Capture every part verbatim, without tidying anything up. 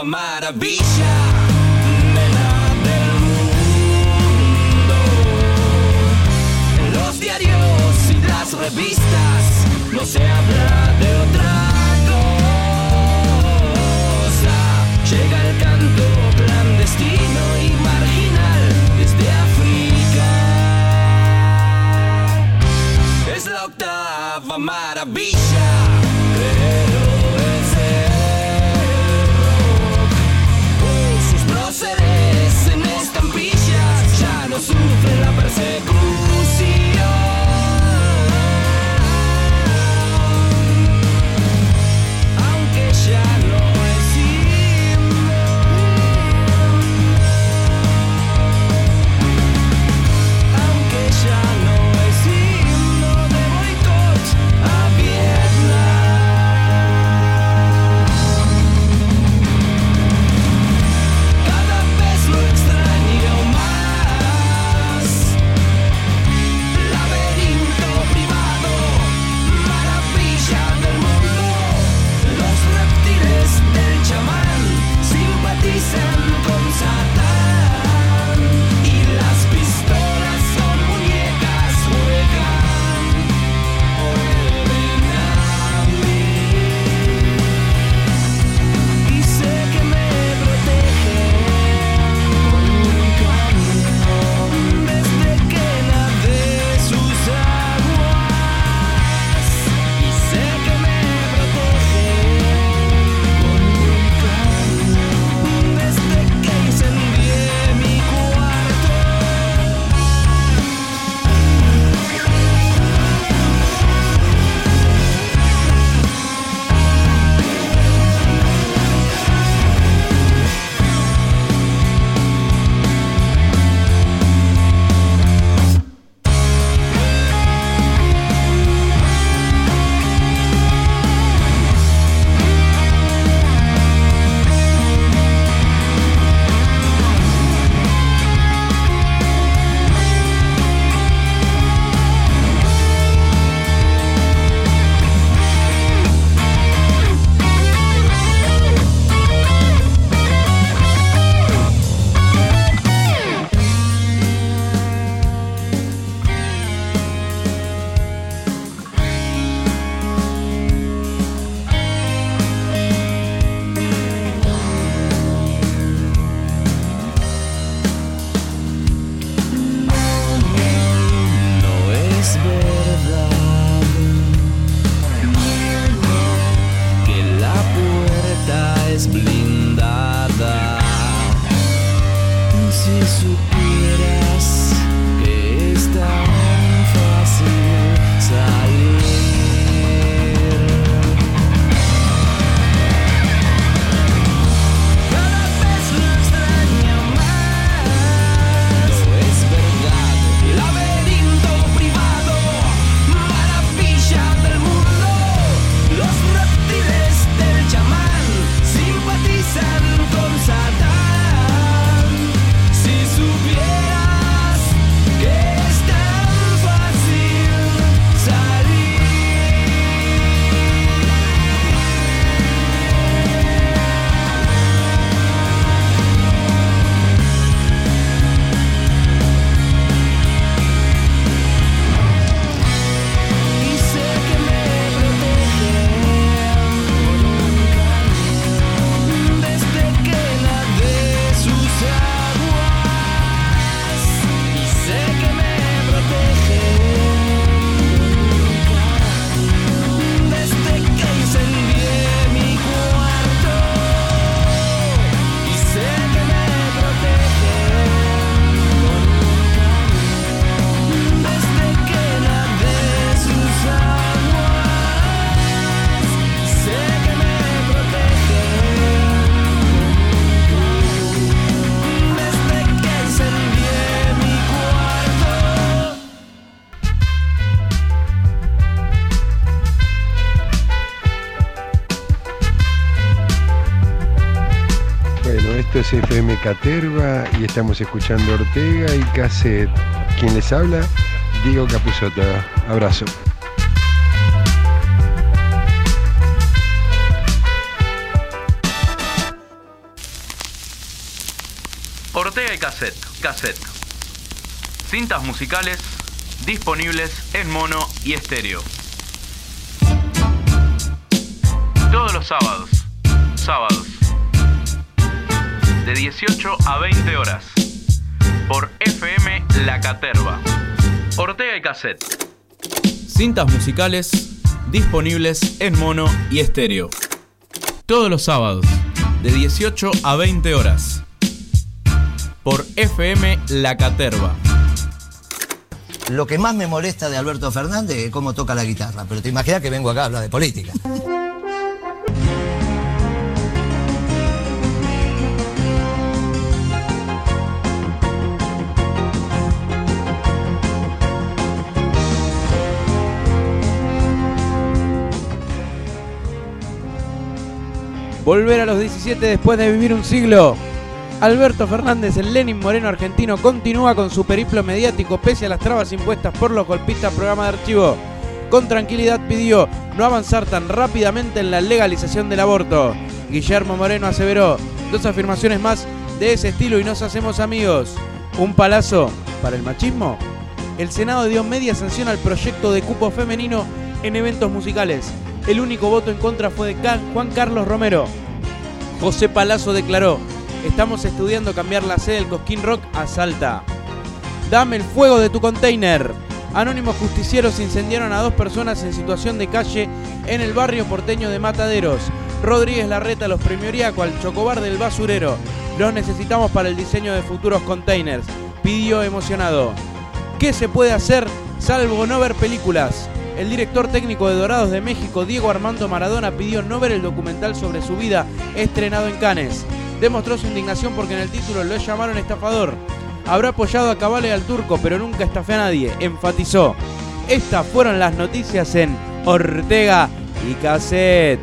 maravilla, nena del mundo. En los diarios y las revistas no se habla de otra cosa. Llega el canto clandestino y marginal desde África. Es la octava maravilla, pero es el rock. Sus próceres en estampillas ya no sufren la persecución. Aunque ya no es himno. Aunque ya no es himno de boicot a Vietnam. Cada vez lo extraño más. Laberinto privado, maravilla del mundo. Los reptiles del chamán simpatizan con Satán. Y las pistolas son muñecas, juegan, vuelven a mí. Y sé que me protegen con un camino desde que nadé sus aguas. Y sé que me protegen con un camino desde que incendié mi cuarto. No es verdad que la puerta es blindada. Si supieras que es tan fácil salir. Cada vez lo extraño más. No es verdad. Laberinto privado, maravilla del mundo. Los reptiles del chamán simpatizan con Satán. Si supieras que es tan fácil salir. Y sé que me protegen con un camino desde que nadé sus aguas. Y sé que me protegen con un camino desde que incendié mi cuarto. Y sé que me protegen con un camino desde que nadé sus aguas. Y sé que me protegen con un camino desde que incendié mi cuarto. Bueno, esto es F M Caterva y estamos escuchando Ortega y Cassette. ¿Quién les habla? Diego Capusotto. Abrazo. Ortega y Cassette, cassette. Cintas musicales disponibles en mono y estéreo. Todos los sábados, sábados, de dieciocho a veinte horas, por F M La Caterva. Ortega y Cassette. Cintas musicales disponibles en mono y estéreo. Todos los sábados, de dieciocho a veinte horas, por F M La Caterva. Lo que más me molesta de Alberto Fernández es cómo toca la guitarra, pero te imaginas que vengo acá a hablar de política. Volver a los diecisiete después de vivir un siglo. Alberto Fernández, el Lenin Moreno argentino, continúa con su periplo mediático pese a las trabas impuestas por los golpistas programa de archivo. Con tranquilidad pidió no avanzar tan rápidamente en la legalización del aborto. Guillermo Moreno aseveró dos afirmaciones más de ese estilo y nos hacemos amigos. ¿Un palazo para el machismo? El Senado dio media sanción al proyecto de cupo femenino en eventos musicales. El único voto en contra fue de Juan Carlos Romero. José Palazzo declaró: estamos estudiando cambiar la sede del Cosquín Rock a Salta. Dame el fuego de tu container. Anónimos justicieros incendiaron a dos personas en situación de calle en el barrio porteño de Mataderos. Rodríguez Larreta los premioriaco al chocobar del basurero. Los necesitamos para el diseño de futuros containers, pidió emocionado. ¿Qué se puede hacer salvo no ver películas? El director técnico de Dorados de México, Diego Armando Maradona, pidió no ver el documental sobre su vida estrenado en Cannes. Demostró su indignación porque en el título lo llamaron estafador. Habrá apoyado a Cabale y al Turco, pero nunca estafé a nadie, enfatizó. Estas fueron las noticias en Ortega y Cassette.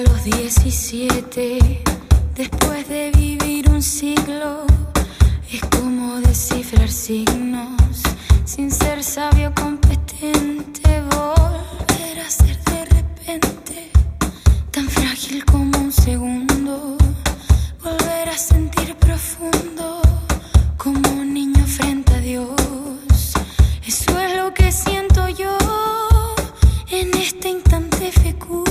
los diecisiete, después de vivir un siglo, es como descifrar signos, sin ser sabio competente, volver a ser de repente, tan frágil como un segundo, volver a sentir profundo, como un niño frente a Dios. Eso es lo que siento yo en este instante fecundo.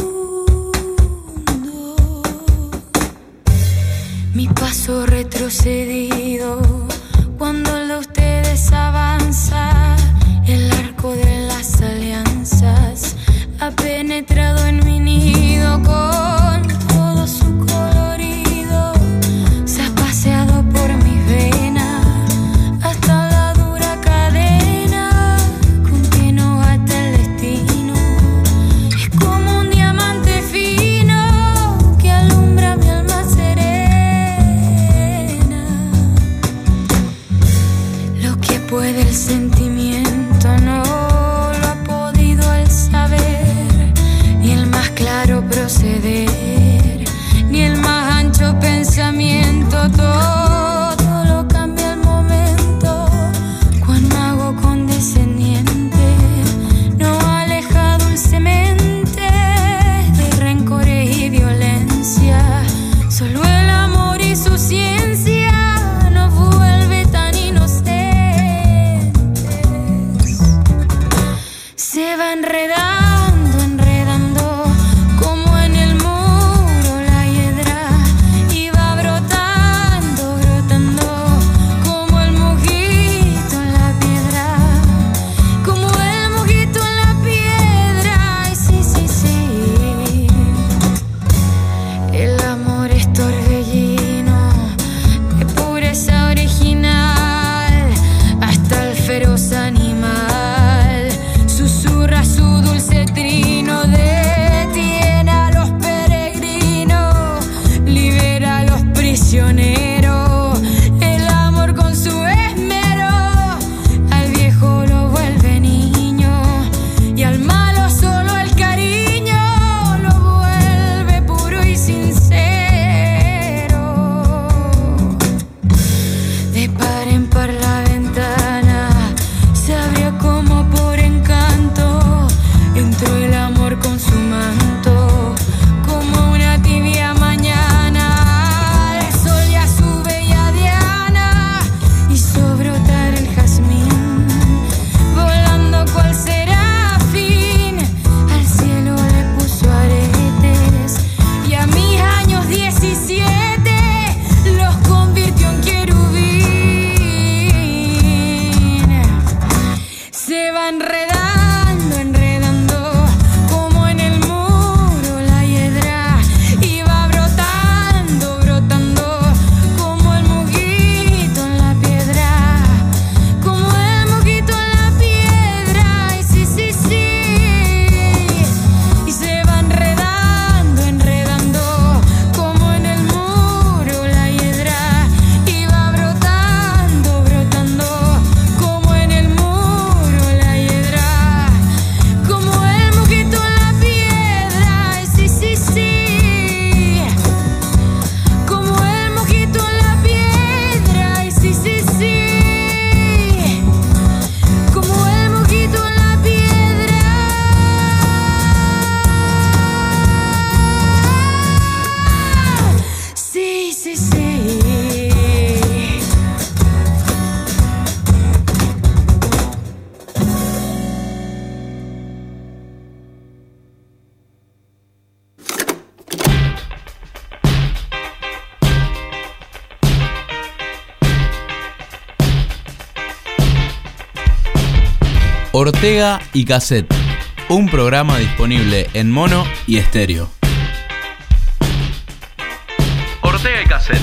Mi paso retrocedido, cuando el de ustedes avanza, el arco de las alianzas ha penetrado en mi nido con todo su colorido, se ha paseado por mis venas hasta la dura cadena con que nos ata el destino. Es como un diamante fino que alumbra mi alma serena. Lo que puede el sentimiento no lo ha podido el saber, ni el más claro proceder, ni el más ancho pensamiento. Todo lo cambia al momento, cuán mago condescendiente no aleja dulcemente de rencores y violencia. Solo el amor y su ciencia nos vuelve tan inocentes. Se va enredando, enredando, como en el muro la hiedra, y va brotando, brotando, como el mojito en la piedra, como el mojito en la piedra. Y sí, sí, sí, el amor es torbellino de pureza original, hasta el feroz animal susurra su dulce trino, detiene a los peregrinos, libera a los prisioneros. El amor con su esmero al viejo lo vuelve niño, y al malo solo el cariño lo vuelve puro y sincero. De par en par la ventana se abrió como por encanto, entró el amor con su manto, como una tibia mañana. El sol ya sube ya diana, hizo brotar el jazmín, volando cual serafín, al cielo le puso aretes, y a mis años diecisiete los convirtió en querubín. Se va enredando, enredando, como en el muro la hiedra, y va brotando, brotando, como el mojito en la piedra, como el mojito en la piedra. Y sí, sí, sí, y se va enredando, enredando, como en el muro la hiedra, y va brotando, brotando, como en el muro la hiedra, como el mojito en la piedra. Y sí, sí, sí, como el mojito en la piedra. Y sí, sí, sí, como el mojito en la piedra. Sí, sí, sí. Ortega y Cassette, un programa disponible en mono y estéreo. Ortega y Cassette.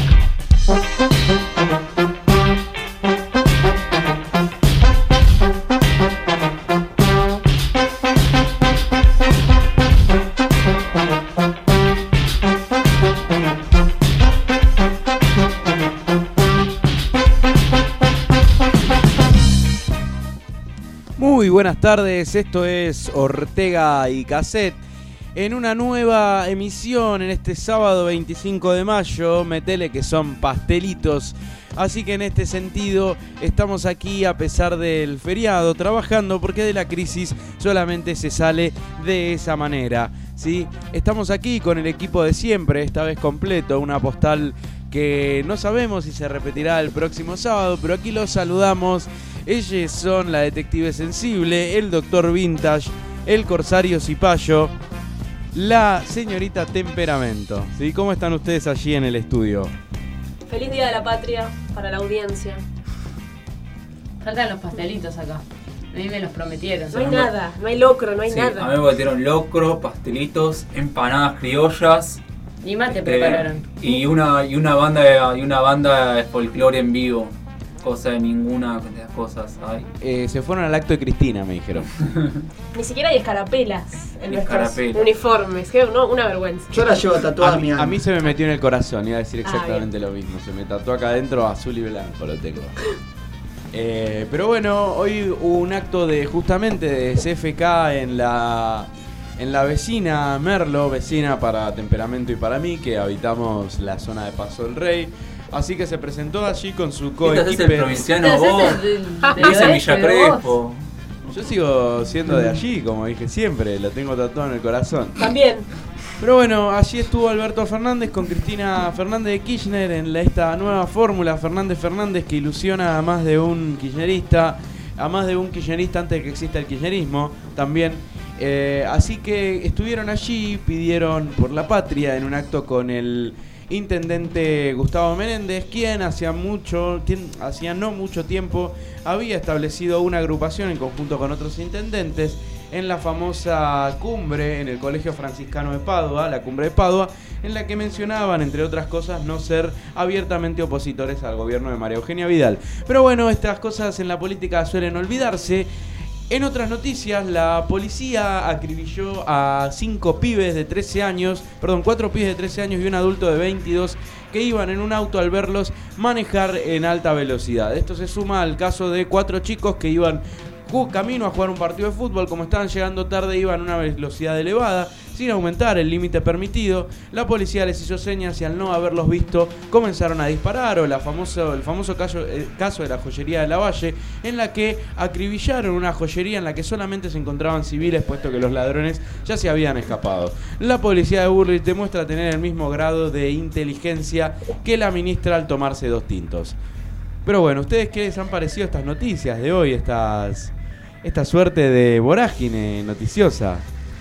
Muy buenas tardes, esto es Ortega y Cassette en una nueva emisión en este sábado veinticinco de mayo. Metele que son pastelitos. Así que en este sentido estamos aquí a pesar del feriado trabajando, porque de la crisis solamente se sale de esa manera, ¿sí? Estamos aquí con el equipo de siempre, esta vez completo, una postal que no sabemos si se repetirá el próximo sábado, pero aquí los saludamos. Ellos son la detective sensible, el doctor Vintage, el corsario Cipayo, la señorita Temperamento, ¿sí? ¿Cómo están ustedes allí en el estudio? Feliz Día de la Patria para la audiencia. Faltan los pastelitos acá. A mí me los prometieron. No hay nada, no hay locro, no hay Sí, nada. a mí me metieron locro, pastelitos, empanadas criollas. Y más te este, prepararon. Y una, y una banda de, y una banda de folclore en vivo. Cosa de ninguna de las cosas hay. Eh, se fueron al acto de Cristina, me dijeron. Ni siquiera hay escarapelas en nuestros Escarapelas. uniformes. Que no, una vergüenza. Yo la llevo tatuada A a mi mí, alma. a mí se me metió en el corazón, iba a decir Ah, exactamente lo mismo. Se me tatuó acá adentro azul y blanco, lo tengo. Eh, pero bueno, hoy hubo un acto de justamente de C F K en la en la vecina Merlo, vecina para Temperamento y para mí, que habitamos la zona de Paso del Rey. Así que se presentó allí con su ¿Qué te haces el coequipe. provinciano Te haces vos? el del- del Vivís en oeste, Villa vos. Crespo. Yo sigo siendo de allí, como dije siempre, lo tengo tatuado en el corazón. También. Pero bueno, allí estuvo Alberto Fernández con Cristina Fernández de Kirchner en la, esta nueva fórmula Fernández Fernández, que ilusiona a más de un kirchnerista, a más de un kirchnerista antes de que exista el kirchnerismo también. Eh, así que estuvieron allí, pidieron por la patria en un acto con el intendente Gustavo Menéndez, quien hacía mucho, quien hacía no mucho tiempo había establecido una agrupación en conjunto con otros intendentes en la famosa cumbre en el Colegio Franciscano de Padua, la cumbre de Padua, en la que mencionaban, entre otras cosas, no ser abiertamente opositores al gobierno de María Eugenia Vidal. Pero bueno, estas cosas en la política suelen olvidarse. En otras noticias, la policía acribilló a cinco pibes de trece años, perdón, cuatro pibes de trece años y un adulto de veintidós que iban en un auto al verlos manejar en alta velocidad. Esto se suma al caso de cuatro chicos que iban camino a jugar un partido de fútbol. Como estaban llegando tarde, iban a una velocidad elevada sin aumentar el límite permitido. La policía les hizo señas y al no haberlos visto comenzaron a disparar, o la famoso, el famoso caso, el caso de la joyería de Lavalle, en la que acribillaron una joyería en la que solamente se encontraban civiles, puesto que los ladrones ya se habían escapado. La policía de Bullrich demuestra tener el mismo grado de inteligencia que la ministra al tomarse dos tintos. Pero bueno, ¿ustedes qué les han parecido estas noticias de hoy, estas esta suerte de vorágine noticiosa?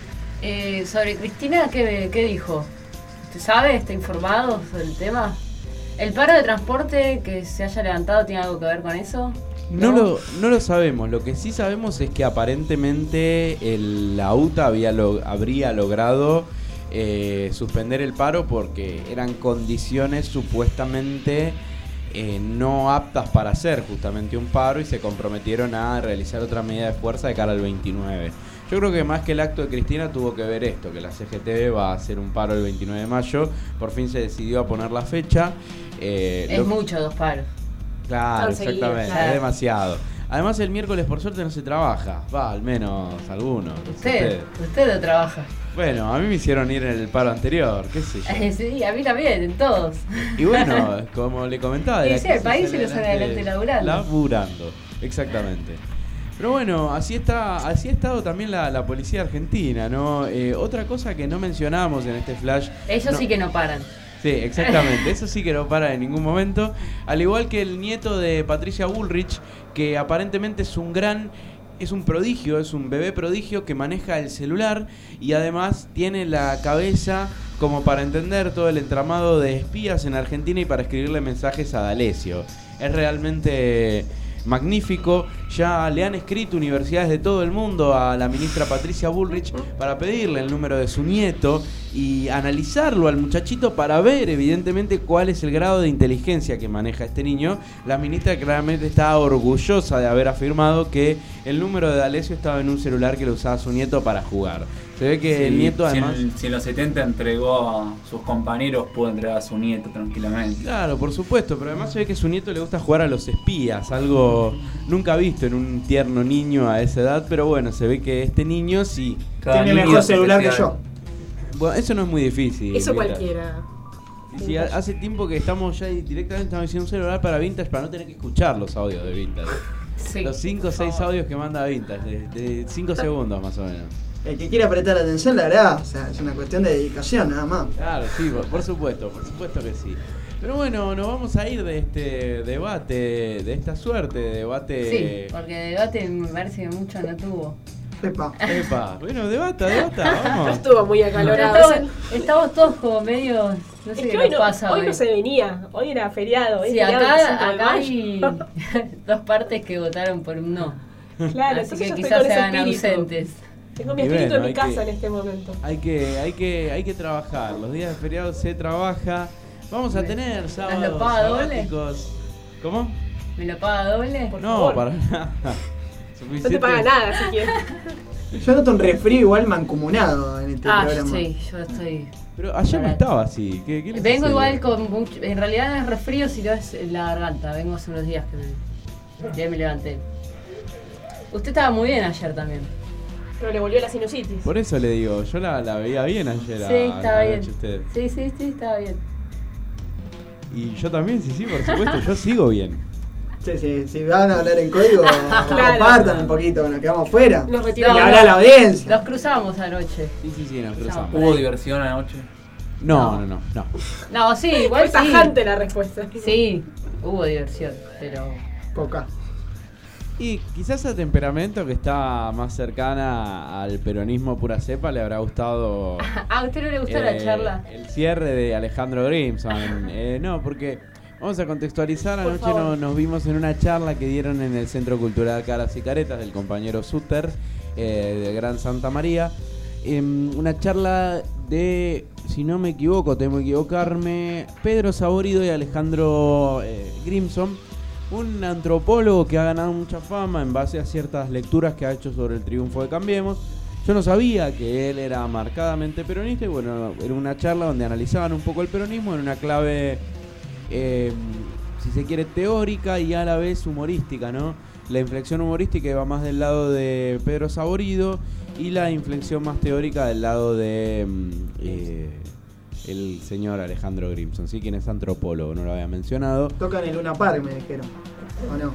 Eh, sobre Cristina, ¿qué, ¿qué dijo? ¿Usted sabe? ¿Está informado sobre el tema? ¿El paro de transporte que se haya levantado tiene algo que ver con eso? No, ¿No? Lo, no lo sabemos. Lo que sí sabemos es que aparentemente el, la U T A había lo, habría logrado eh, suspender el paro porque eran condiciones supuestamente eh, no aptas para hacer justamente un paro, y se comprometieron a realizar otra medida de fuerza de cara al veintinueve. Yo creo que más que el acto de Cristina tuvo que ver esto, que la C G T B va a hacer un paro el veintinueve de mayo. Por fin se decidió a poner la fecha. Eh, es lo... mucho, dos paros. Claro, Conseguido, exactamente, claro. es demasiado. Además el miércoles por suerte no se trabaja, va, al menos algunos. Usted, usted no trabaja. Bueno, a mí me hicieron ir en el paro anterior, qué sé yo. Sí, a mí también, en todos. Y bueno, como le comentaba... de Y la sí, el crisis país sale se lo sale adelante laburando. Laburando, exactamente. Pero bueno, así está, así ha estado también la, la policía argentina, ¿no? Eh, otra cosa que no mencionamos en este flash... Ellos no, sí que no paran. Sí, exactamente, eso sí que no para en ningún momento. Al igual que el nieto de Patricia Bullrich, que aparentemente es un gran... Es un prodigio, es un bebé prodigio que maneja el celular y además tiene la cabeza como para entender todo el entramado de espías en Argentina y para escribirle mensajes a D'Alessio. Es realmente magnífico. Ya le han escrito universidades de todo el mundo a la ministra Patricia Bullrich para pedirle el número de su nieto y analizarlo al muchachito para ver evidentemente cuál es el grado de inteligencia que maneja este niño. La ministra claramente está orgullosa de haber afirmado que el número de D'Alessio estaba en un celular que lo usaba su nieto para jugar. Se ve que Sí, el nieto además... Si en, si en los setenta entregó a sus compañeros, pudo entregar a su nieto tranquilamente. Claro, por supuesto, pero además se ve que a su nieto le gusta jugar a los espías, algo nunca visto en un tierno niño a esa edad, pero bueno, se ve que este niño sí... Tiene mejor celular que yo. Bueno, eso no es muy difícil. Eso Vintage. cualquiera. Sí, sí, ha- hace tiempo que estamos ya y directamente estamos haciendo un celular para Vintage para no tener que escuchar los audios de Vintage. Sí. Los cinco o seis audios que manda Vintage, de cinco segundos más o menos. El que quiera prestar atención la hará, o sea, es una cuestión de dedicación nada más. Claro, sí, por, por supuesto, por supuesto que sí. Pero bueno, nos vamos a ir de este debate, de esta suerte de debate. Sí, porque debate me parece que mucho no tuvo. Epa. Epa, bueno, debata, debata, No vamos. estuvo muy Pero acalorado. estamos, estamos todos como medio. No sé Es qué que nos hoy no, pasa hoy hoy. no se venía, hoy era feriado. hoy Sí, es feriado el cinco acá, de acá mayo. hay dos partes que votaron por un no. Claro, Así entonces que yo estoy quizás con se ese hagan espíritu. ausentes. Tengo mi Y espíritu bueno, en mi hay casa que- en este momento. Hay que, hay que, hay que trabajar. Los días de feriado se trabaja. Vamos a Me- tener ¿Nos sábados lo paga doble? sabáticos. ¿Cómo? ¿Me lo paga doble? Por No, favor. para nada. No te paga nada si quieres. Yo noto un resfrío igual mancomunado en este Ah, programa. sí, yo estoy. Pero ayer no Para- estaba así. ¿Qué, qué les Vengo sucede? igual con mucho. En realidad no es resfrío, sino es la garganta. Vengo hace unos días que me, ya me levanté. Usted estaba muy bien ayer también. Pero le volvió la sinusitis. Por eso le digo, yo la, la veía bien ayer a, Sí, estaba a bien. noche usted. Sí, sí, sí, estaba bien. Y yo también, sí, sí, por supuesto, yo sigo bien. Sí, sí, si van a hablar en código, Claro. compartan un poquito, nos quedamos fuera. Nos Y retiramos. habla la audiencia. Los cruzamos anoche. Sí, sí, sí, nos No. cruzamos. ¿Hubo diversión anoche? No, no, no, no. No, sí, igual Fue sí. tajante la respuesta. Sí, hubo diversión, pero. Poca. Y quizás a temperamento que está más cercana al peronismo pura cepa le habrá gustado Ah, ¿a usted no le gustó la eh, charla? el cierre de Alejandro Grimson. Eh, no, porque vamos a contextualizar, Por anoche favor. no- nos vimos en una charla que dieron en el Centro Cultural Caras y Caretas del compañero Sutter eh, de Gran Santa María. Em, una charla de, si no me equivoco, temo equivocarme, Pedro Saborido y Alejandro eh, Grimson, un antropólogo que ha ganado mucha fama en base a ciertas lecturas que ha hecho sobre el triunfo de Cambiemos. Yo no sabía que él era marcadamente peronista y bueno, era una charla donde analizaban un poco el peronismo en una clave, eh, si se quiere, teórica y a la vez humorística, ¿no? La inflexión humorística iba más del lado de Pedro Saborido y la inflexión más teórica del lado de mm, eh, el señor Alejandro Grimson, ¿sí? Quien es antropólogo, no lo había mencionado. Tocan el Luna Park, me dijeron. ¿O no?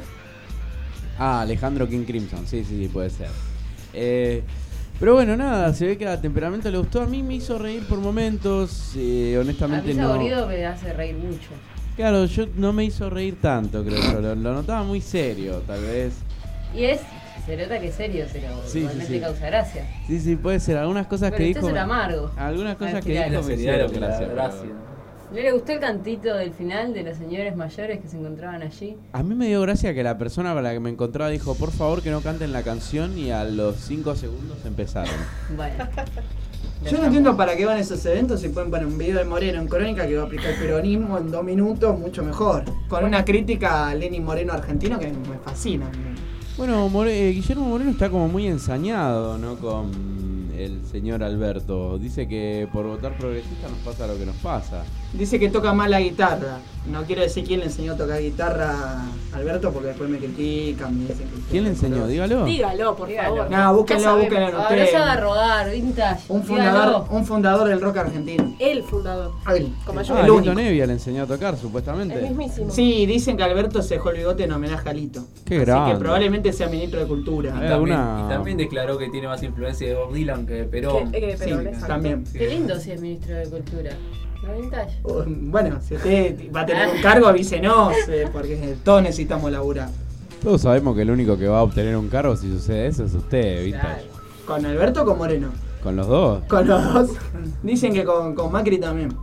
Ah, Alejandro King Crimson, sí, sí, sí, puede ser. Eh, pero bueno, nada, se ve que a temperamento le gustó. A mí me hizo reír por momentos, eh, A honestamente mí no. Saborido me hace reír mucho. Claro, yo no me hizo reír tanto, creo yo. Lo, lo notaba muy serio, tal vez. Y es. Se nota que es serio, pero Sí, igualmente sí, sí. causa gracia. Sí, sí, puede ser. Algunas cosas Pero que usted dijo. es un amargo. Algunas cosas Al que final. dijo La me seriedad hicieron es lo que le da gracia. gracia. pero- ¿No le gustó el cantito del final de los señores mayores que se encontraban allí? A mí me dio gracia que la persona con la que me encontraba dijo, por favor que no canten la canción, y a los cinco segundos empezaron. Bueno. Yo no entiendo para qué van esos eventos si pueden poner un video de Moreno en Crónica que va a aplicar el peronismo en dos minutos, mucho mejor. Con una crítica a Lenin Moreno argentino que me fascina. Bueno, More- eh, Guillermo Moreno está como muy ensañado, ¿no? Con el señor Alberto. Dice que por votar progresista nos pasa lo que nos pasa. Dice que toca mal la guitarra. No quiero decir quién le enseñó a tocar guitarra a Alberto porque después me critican, me dicen que... ¿Quién le enseñó? Dígalo. Dígalo, por Dígalo. favor. No, búsquenlo, Ya sabemos. búsquenlo Ahora ustedes. se haga rogar, vintage. Un fundador, dígalo. un fundador del rock argentino. El fundador. Él. Como el yo. Ah, el Lito único. Nevia le enseñó a tocar, supuestamente. El mismísimo. Sí, dicen que Alberto se dejó el bigote en homenaje a Lito. Qué Así grande. que probablemente sea ministro de Y Cultura. Eh, también, alguna- y también declaró que tiene más influencia de Bob Dylan que de Perón. Que- que de Perón, Sí, exacto. también. Qué lindo si es ministro de Cultura. ¿No, vintage? Uh, Bueno, si usted va a tener un cargo, avísenos, eh, porque todos necesitamos laburar. Todos sabemos que el único que va a obtener un cargo si sucede eso es usted, ¿viste? Claro. ¿Con Alberto o con Moreno? Con los dos. Con los dos. Dicen que con, con Macri también.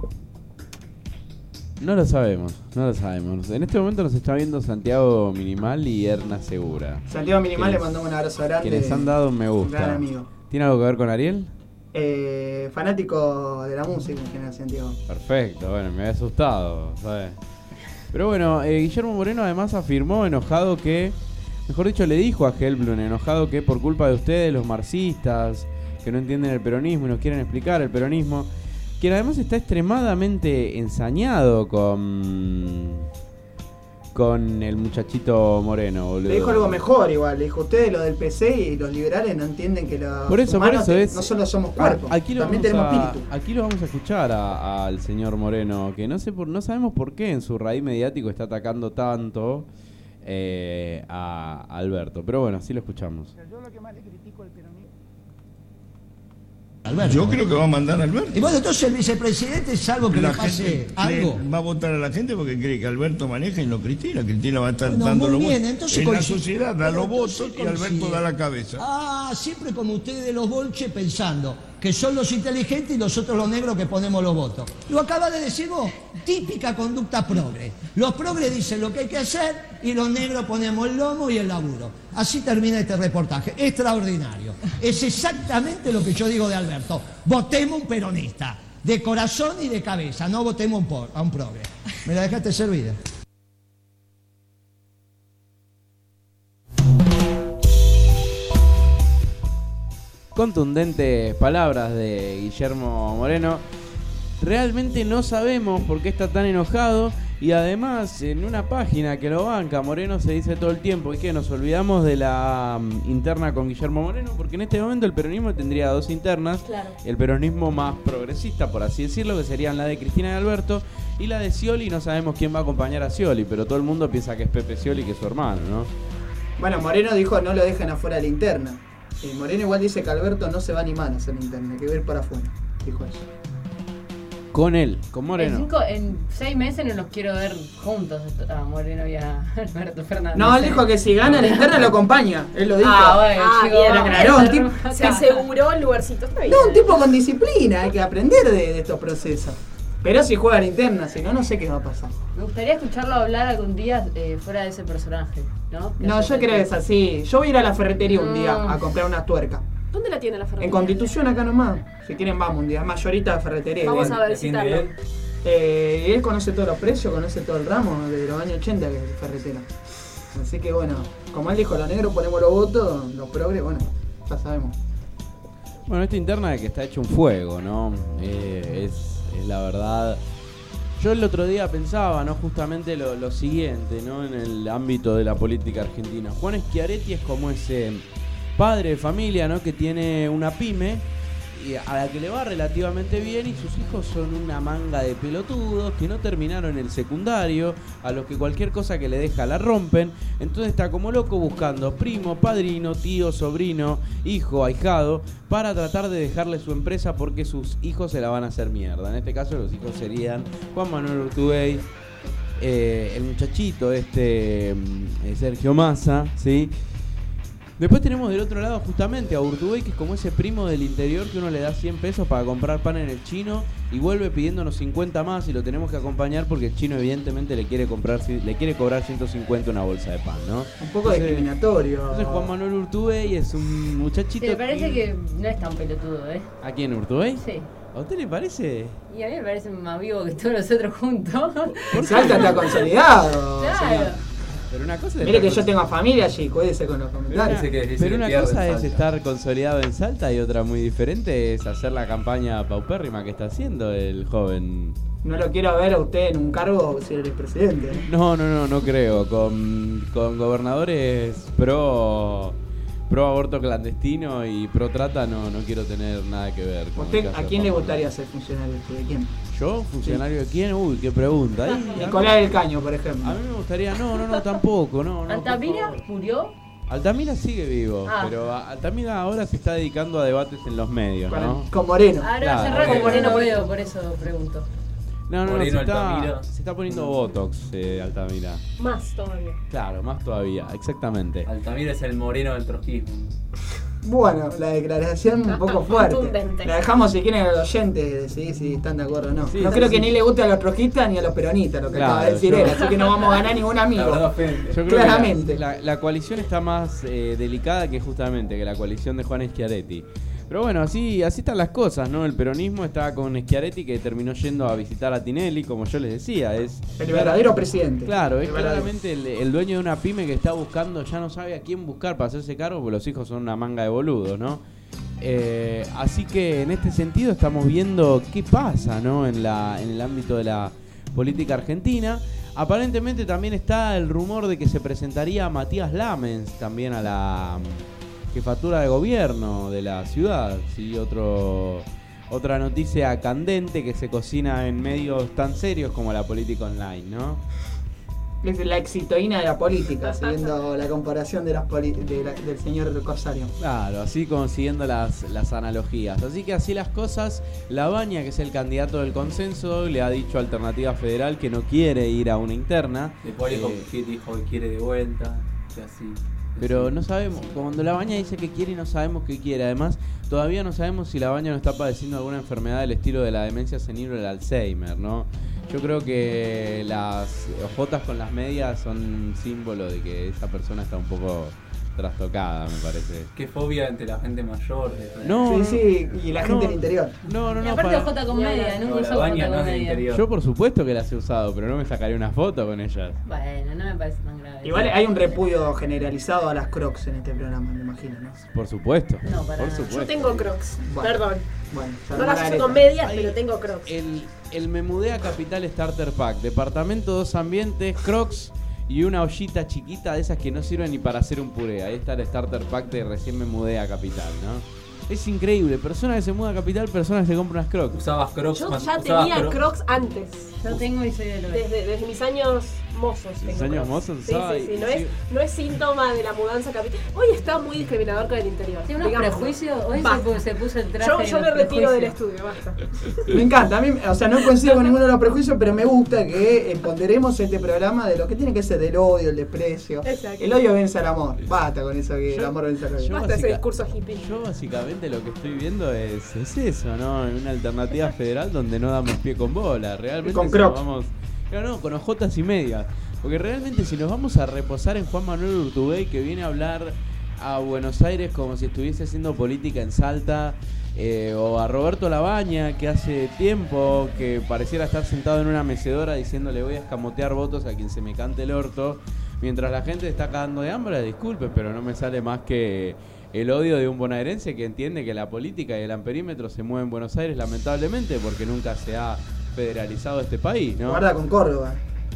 No lo sabemos, no lo sabemos. En este momento nos está viendo Santiago Minimal y Erna Segura. Santiago Minimal le Quienes- mandó un abrazo grande. Quienes han dado un me Gran gusta. amigo. ¿Tiene algo que ver con Ariel? Eh, fanático de la música en general, Santiago. Perfecto, bueno, me había asustado, ¿sabes? Pero bueno, eh, Guillermo Moreno además afirmó enojado que, mejor dicho, le dijo a Helblum enojado que por culpa de ustedes, los marxistas, que no entienden el peronismo y nos quieren explicar el peronismo, quien además está extremadamente ensañado con con el muchachito Moreno, boludo. Le dijo algo mejor igual, le dijo, ustedes lo del P C y los liberales no entienden que los Por eso, por humanos eso te- es. no solo somos cuerpo, Aquí lo también vamos tenemos a- espíritu. Aquí lo vamos a escuchar a- al señor Moreno, que no sé por, no sabemos por qué en su raíz mediático está atacando tanto eh, a Alberto. Pero bueno, así lo escuchamos. Alberto. Yo creo que va a mandar a Alberto. Y bueno, entonces el vicepresidente, salvo que La le pase gente algo. cree- va a votar a la gente porque cree que Alberto maneja y no Cristina. Cristina va a estar Bueno, dando muy los bien, votos. entonces En la coincide- sociedad da Pero los entonces votos y Alberto coincide. da la cabeza. Ah, siempre como ustedes de los bolches pensando que son los inteligentes y nosotros los negros que ponemos los votos. Lo acaba de decir vos, típica conducta progre. Los progres dicen lo que hay que hacer y los negros ponemos el lomo y el laburo. Así termina este reportaje, extraordinario. Es exactamente lo que yo digo de Alberto. Votemos un peronista, de corazón y de cabeza, no votemos un por- a un progre. ¿Me la dejaste servida? Contundentes palabras de Guillermo Moreno. Realmente no sabemos por qué está tan enojado. Y además, en una página que lo banca, Moreno se dice todo el tiempo. Y que nos olvidamos de la um, interna con Guillermo Moreno. Porque en este momento el peronismo tendría dos internas. Claro. El peronismo más progresista, por así decirlo, que serían la de Cristina y Alberto. Y la de Scioli. No sabemos quién va a acompañar a Scioli. Pero todo el mundo piensa que es Pepe Scioli, que es su hermano, ¿no? Bueno, Moreno dijo no lo dejen afuera de la interna. Y Moreno igual dice que Alberto no se va a animar a hacer la interna, que va a ir para afuera. Dijo eso. Con él, con En, Moreno. cinco, en seis meses no los quiero ver juntos a Moreno y a Alberto Fernández. No, él dijo que si gana la interna lo acompaña. Él lo dijo. Ah, bueno, Ah, chicos, bien. Lo aclaró, un tipo- Se aseguró el lugarcito. Está bien. No, un tipo con disciplina, hay que aprender de, de estos procesos. Pero si juega la interna, si no, no sé qué va a pasar. Me gustaría escucharlo hablar algún día eh, fuera de ese personaje, ¿no? Que No, hace- yo creo que es así. Yo voy a ir a la ferretería un Mm. día a comprar unas tuercas. ¿Dónde la tiene la ferretería? En Constitución acá nomás. Si quieren vamos un día. Mayorita de ferretería. Vamos bien. a visitarlo. Eh, y él conoce todos los precios, conoce todo el ramo de los años ochenta que es ferretero. Así que bueno, como él dijo, los negros ponemos los votos, los progres, bueno, ya sabemos. Bueno, esta interna de que está hecho un fuego, ¿no? Eh, es, es la verdad. Yo el otro día pensaba, ¿no? Justamente lo, lo siguiente, ¿no? En el ámbito de la política argentina. Juan Schiaretti es como ese padre de familia, ¿no? Que tiene una pyme y a la que le va relativamente bien y sus hijos son una manga de pelotudos que no terminaron el secundario, a los que cualquier cosa que le deja la rompen. Entonces está como loco buscando primo, padrino, tío, sobrino, hijo, ahijado, para tratar de dejarle su empresa porque sus hijos se la van a hacer mierda. En este caso los hijos serían Juan Manuel Urtubey, eh, el muchachito este eh, Sergio Massa, ¿sí? Después tenemos del otro lado justamente a Urtubey, que es como ese primo del interior que uno le da cien pesos para comprar pan en el chino y vuelve pidiéndonos cincuenta más y lo tenemos que acompañar porque el chino evidentemente le quiere comprar le quiere cobrar ciento cincuenta una bolsa de pan, ¿no? Un poco Entonces- discriminatorio. Entonces Juan Manuel Urtubey es un muchachito. Me parece que... que no es tan pelotudo, ¿eh? ¿A quién, Urtubey? Sí. ¿A usted le parece? Y a mí me parece más vivo que todos los otros juntos. Salta está consolidado. Claro. señor. Pero una cosa es Mire estar que yo cons- tengo familia allí, cuídese con los Pero comentarios. una, pero una cosa es estar consolidado en Salta y otra muy diferente es hacer la campaña paupérrima que está haciendo el joven. No lo quiero ver a usted en un cargo si eres presidente. ¿eh? No, no, no, no creo. Con, con gobernadores pro pro aborto clandestino y pro trata no, no quiero tener nada que ver. Con el ¿Usted caso a de quién le Juan gustaría ser funcionario? ¿De quién? ¿Yo? ¿Funcionario de quién? Uy, qué pregunta. Ahí, a mí- Nicolás del Caño, por ejemplo. A mí me gustaría, no, no, no, tampoco, no, no. ¿Altamira murió? Altamira sigue vivo, Ah. pero a- Altamira ahora se está dedicando a debates en los medios, ¿no? Con Moreno. Ahora Claro, hace rato Moreno. Moreno veo, por eso pregunto. No, no, no, se Moreno, está, Altamira. se está poniendo Botox, eh, Altamira. Más todavía. Claro, más todavía, exactamente. Altamira es el Moreno del trotskismo. Bueno, la declaración un poco fuerte. Contundente. La dejamos si quieren al oyente decidir si están de acuerdo o no. Sí, no sí, creo sí. que ni le guste a los trotskistas ni a los peronistas lo que Claro, acaba de decir yo- él, así que no vamos a ganar ningún amigo. La verdad ofende. Yo creo que Claramente. la, la- la coalición está más eh, delicada que justamente que la coalición de Juan Schiaretti. Pero bueno, así, así están las cosas, ¿no? El peronismo está con Schiaretti que terminó yendo a visitar a Tinelli, como yo les decía. Es El verdadero presidente. Claro, es El verdadero. claramente el, el dueño de una pyme que está buscando, ya no sabe a quién buscar para hacerse cargo, porque los hijos son una manga de boludos, ¿no? Eh, así que en este sentido estamos viendo qué pasa, ¿no? En, la, en el ámbito de la política argentina. Aparentemente también está el rumor de que se presentaría Matías Lamens también a la mm, jefatura de gobierno de la ciudad. Sí, otro, otra noticia candente que se cocina en medios tan serios como la política online, ¿no? Es la exitoína de la política, siguiendo la comparación de las poli- de la- del señor Corsario. Claro, así como siguiendo las, las analogías. Así que así las cosas, Labaña, que es el candidato del consenso, le ha dicho a Alternativa Federal que no quiere ir a una interna. Después dijo Eh, que dijo que quiere de vuelta, que así. Pero no sabemos, cuando Labaña dice que quiere y no sabemos qué quiere. Además, todavía no sabemos si Labaña no está padeciendo alguna enfermedad del estilo de la demencia senil o el Alzheimer, ¿no? Yo creo que las ojotas con las medias son un símbolo de que esa persona está un poco trastocada, me parece. Qué fobia entre la gente mayor. de- No, Sí, sí, y la gente del interior. No, no, Y no. aparte para- ojota con media, nunca No, la usó baña ojota no con es del media. interior. Yo por supuesto que las he usado, pero no me sacaré una foto con ellas. Bueno, no me parece tan grave. Igual hay un repudio generalizado a las crocs en este programa, me imagino, ¿no? Por supuesto. No, para por nada. supuesto. Yo tengo crocs, Bueno. perdón. Bueno, ya No no las la uso con areta. medias, Ahí- pero tengo crocs. El, el Me Mudé a Capital Starter Pack, departamento, dos ambientes, crocs y una ollita chiquita de esas que no sirven ni para hacer un puré. Ahí está el Starter Pack de recién me mudé a Capital, ¿no? Es increíble, persona que se muda a Capital, persona que se compra unas crocs. Usabas crocs. Yo más- ya usabas tenía cro- crocs antes. Yo tengo y soy de lo Desde, desde mis años mozos. ¿Tus tengo años crocs. mozos Sí, usaba sí, y- sí. No, sí. Es, no es síntoma de la mudanza a capital. Hoy está muy discriminador con el interior. Tiene unos digámoslo. prejuicios. Hoy se, Basta. pu- se puso el traje. Yo, de yo los me retiro del prejuicios. estudio, basta. Me encanta, a mí, o sea, no coincido con ninguno de los prejuicios, pero me gusta que eh, ponderemos este programa de lo que tiene que ser del odio, el desprecio. Exacto. El odio vence al amor. Basta con eso que el Yo- amor vence al odio. yo- Basta ese básica- discurso hippie. Yo básicamente lo que estoy viendo es, es eso, ¿no? En una alternativa federal donde no damos pie con bola. Realmente Con si crocs. nos vamos, claro, no, con ojotas y medias. Porque realmente si nos vamos a reposar en Juan Manuel Urtubey, que viene a hablar a Buenos Aires como si estuviese haciendo política en Salta, eh, o a Roberto Labaña, que hace tiempo que pareciera estar sentado en una mecedora diciéndole voy a escamotear votos a quien se me cante el orto, mientras la gente está cagando de hambre, disculpe, pero no me sale más que el odio de un bonaerense que entiende que la política y el amperímetro se mueve en Buenos Aires, lamentablemente, porque nunca se ha federalizado este país, ¿no? Guarda con Córdoba.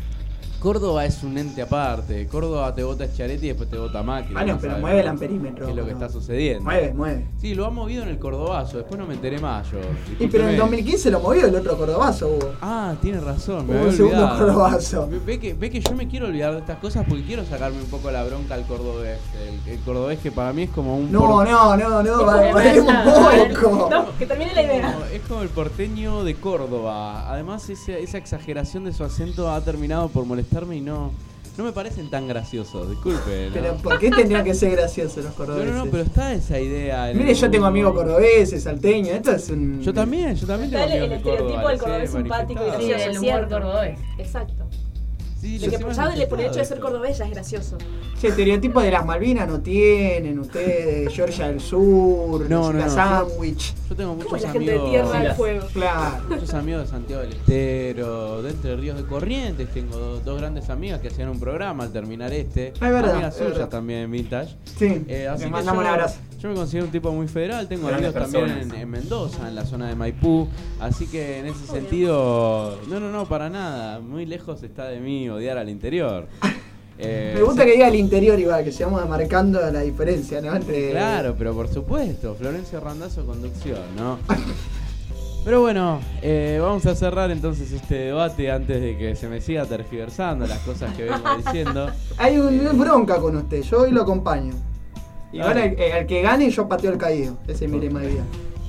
Córdoba es un ente aparte. Córdoba te vota Schiaretti y después te vota Macri. Ah, no, No pero sabemos mueve el amperímetro. ¿Qué es lo que está sucediendo? Mueve, mueve. Sí, lo ha movido en el Cordobazo. Después no me enteré más yo. Y pero en Discúlpeme. dos mil quince lo movió el otro cordobazo, Hugo. Ah, tiene razón, me Hubo había un segundo olvidado. cordobazo. Ve, ve que, ve que yo me quiero olvidar de estas cosas porque quiero sacarme un poco la bronca al cordobés. El, el cordobés que para mí es como un... No, por- no, no, no, Es va- como- paremos un poco. No, que termine la idea. No, es como el porteño de Córdoba. Además, ese- esa exageración de su acento ha terminado por molestarme y no, no me parecen tan graciosos. Disculpe. ¿no? Pero ¿por qué tendrían que ser graciosos los No, cordobeses? no, no, pero está esa idea. en Mire, el yo tengo mundo. amigos cordobeses, salteños, esto es un... Yo también, yo también tengo Está el, amigos el de Córdoba. estereotipo del les he cordobés simpático y manifestado. Sí, gracioso, el es humor cierto. cordobés. Exacto. Sí, De les que he ya de- por el hecho de manifestado ser esto. cordobés ya es gracioso. Che, estereotipo de las Malvinas no tienen ustedes, Georgia del Sur, No, no, la no. Sándwich. Yo tengo Como muchos la gente de amigos. Tierra del las- Fuego. Claro. Muchos amigos de Santiago del Estero, de Entre Ríos de Corrientes. Tengo do- dos grandes amigas que hacían un programa al terminar este. Es verdad, Amigas es suyas verdad. también, Vintage. Sí, Eh, así le que mandamos yo, un abrazo. yo me considero un tipo muy federal. Tengo Grandes amigos también en, personas. en Mendoza, en la zona de Maipú. Así que en ese sentido, no, no, no, para nada. Muy lejos está de mí odiar al interior. Eh, Me gusta sí, que diga el interior igual, que sigamos marcando la diferencia, ¿no? Entre... Claro, pero por supuesto, Florencio Randazzo conducción, ¿no? Pero bueno, eh, vamos a cerrar entonces este debate antes de que se me siga tergiversando las cosas que vengo diciendo. Hay un bronca con usted, yo hoy lo acompaño. Y Dale. ahora el, el que gane yo pateo el caído. Ese es mi lema de vida.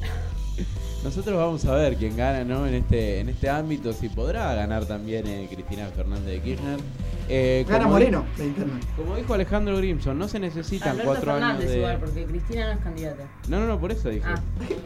Nosotros vamos a ver quién gana, ¿no? En este en este ámbito, si podrá ganar también eh, Cristina Fernández de Kirchner. Eh, Gana como Moreno, di- de internet. Como dijo Alejandro Grimson, no se necesitan Alberto cuatro años Fernández de... igual, porque Cristina no es candidata. No, no, no, por eso dije. Ah.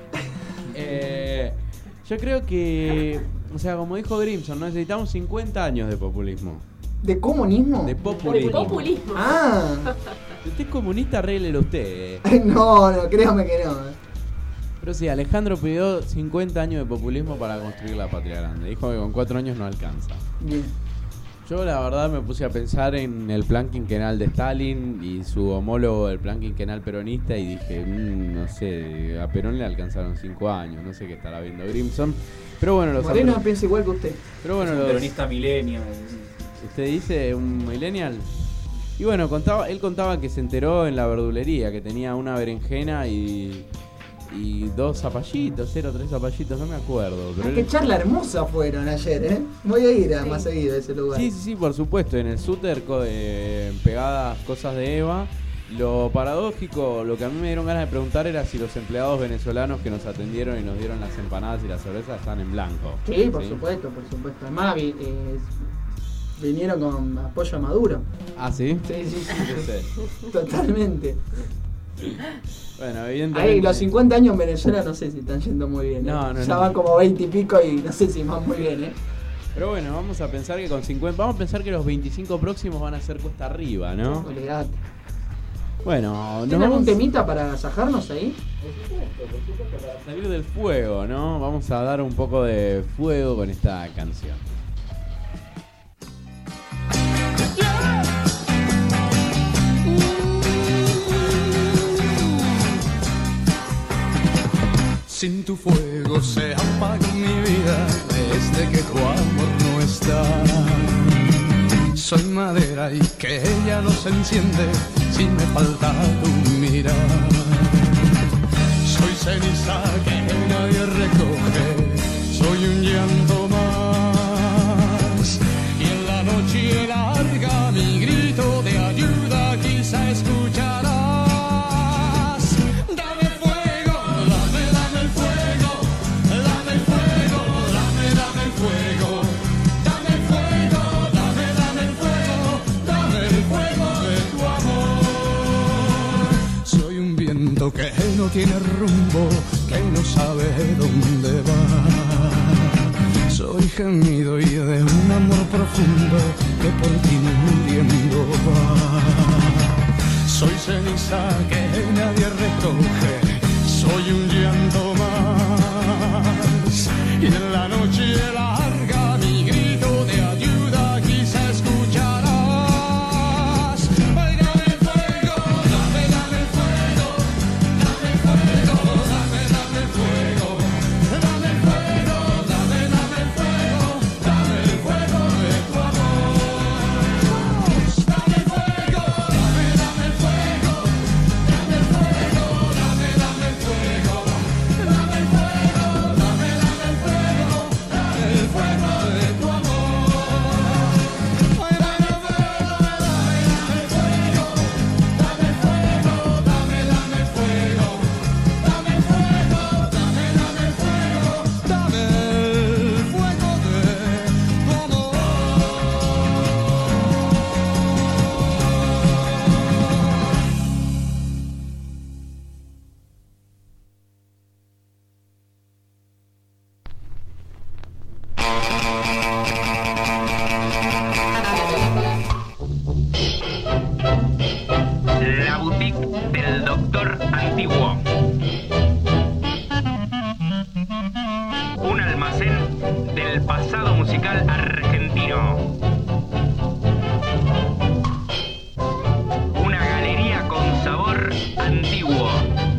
Eh, yo creo que, o sea, como dijo Grimson, necesitamos cincuenta años de populismo. ¿De comunismo? De De populismo. populismo. Ah, Si usted es comunista, arréglelo usted. eh. no, no, créame que no. Pero sí, Alejandro pidió cincuenta años de populismo para construir la patria grande. Dijo que con cuatro años no alcanza. Bien. Yo la verdad me puse a pensar en el plan quinquenal de Stalin y su homólogo del plan quinquenal peronista y dije, mmm, no sé, a Perón le alcanzaron cinco años, no sé qué estará viendo Grimson. Pero bueno, los Moreno apro- piensa igual que usted. Pero bueno, Es un los, peronista milenio. Usted dice, un millennial. Y bueno, contaba, él contaba que se enteró en la verdulería que tenía una berenjena y, y dos zapallitos, cero, tres zapallitos, no me acuerdo. Pero Ah, él- qué charla hermosa fueron ayer, ¿eh? Voy a ir a Sí. más seguido a ese lugar. Sí, sí, sí, por supuesto, en el Suter co- eh, pegadas cosas de Eva. Lo paradójico, lo que a mí me dieron ganas de preguntar era si los empleados venezolanos que nos atendieron y nos dieron las empanadas y las cervezas están en blanco. Sí, por supuesto, por supuesto. Además, vi- eh, vinieron con apoyo a Maduro. ¿Ah, sí? Sí, sí, Sí. sí. Totalmente. Bueno, evidentemente. Ahí, los cincuenta años en Venezuela no sé si están yendo muy bien. ¿eh? No, no, ya no. van como veinte y pico y no sé si van muy bien, ¿eh? Pero bueno, vamos a pensar que con cincuenta, vamos a pensar que los veinticinco próximos van a ser cuesta arriba, ¿no? Olvidate. Bueno, nos ¿Tienen algún vamos temita para agasajarnos ahí? a salir del fuego, ¿no? Vamos a dar un poco de fuego con esta canción. Sin tu fuego se apaga mi vida desde que tu amor no está. Soy madera y que ella no se enciende si me falta tu mirar. Soy ceniza que nadie recoge, soy un llanto más. Y en la noche larga mi grito de ayuda quizá escucharás. Dame fuego, dame, dame el fuego, dame el fuego, dame, dame el fuego. Dame el fuego, dame, dame el fuego, dame el fuego de tu amor. Soy un viento que no tiene rumbo, que no sabe dónde va. Soy gemido y de un amor profundo que por ti muriendo va. Soy ceniza que nadie recoge, soy un llanto más. Y en la noche larga mi grito de ayuda quizá escucharás. Ay, dame el fuego, dame, dame el fuego, dame el fuego, dame, dame el fuego, dame el fuego, dame, dame el fuego, dame el fuego de tu amor. Dame el fuego, dame, dame el fuego, dame el fuego, dame, dame el fuego, dame el fuego, dame, dame el fuego, dame el fuego de tu amor. Ay, dame el fuego, dame, dame el fuego, dame el fuego, dame, dame el fuego, dame el fuego, dame, dame el fuego, dame el fuego de tu amor. La boutique del doctor antiguo. Un almacén del pasado musical argentino. Una galería con sabor antiguo.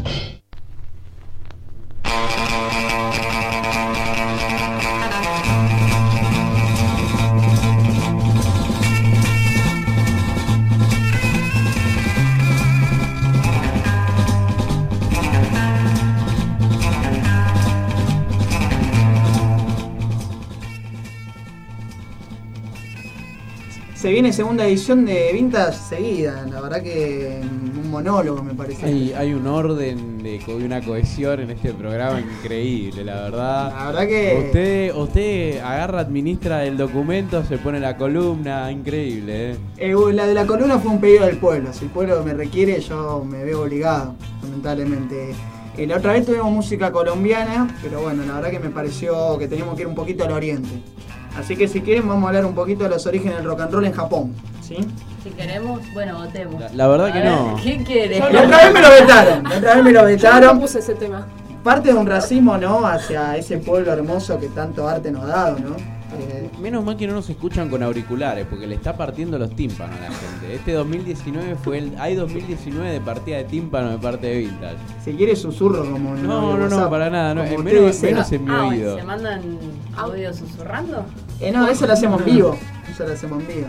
Se viene segunda edición de Vintage seguida, la verdad que un monólogo me parece. Hay, hay un orden de, co- y una cohesión en este programa increíble, la verdad. La verdad que- Usted, usted agarra, administra el documento, se pone la columna, increíble, ¿eh? Eh, la de la columna fue un pedido del pueblo, si el pueblo me requiere yo me veo obligado, lamentablemente. Eh, la otra vez tuvimos música colombiana, pero bueno, la verdad que me pareció que teníamos que ir un poquito al oriente. Así que si quieren vamos a hablar un poquito de los orígenes del rock and roll en Japón, ¿sí? Si queremos, bueno, votemos. La- la verdad A que ver, no. ¿Quién quiere? La otra vez me lo vetaron, la otra vez me lo Yo vetaron. no puse ese tema. Parte de un racismo, ¿no? Hacia ese pueblo hermoso que tanto arte nos ha dado, ¿no? Eh, Menos mal que no nos escuchan con auriculares, porque le está partiendo los tímpanos a la gente. Este dos mil diecinueve fue el. Hay dos mil diecinueve de partida de tímpano de parte de Vintage. si quiere susurro como en No, el no, no, WhatsApp, para nada. No, como eh, usted menos, desea. menos en mi Ah, oído. ¿se mandan audio susurrando? Eh, no, eso lo hacemos en vivo. ya la hacemos en vivo.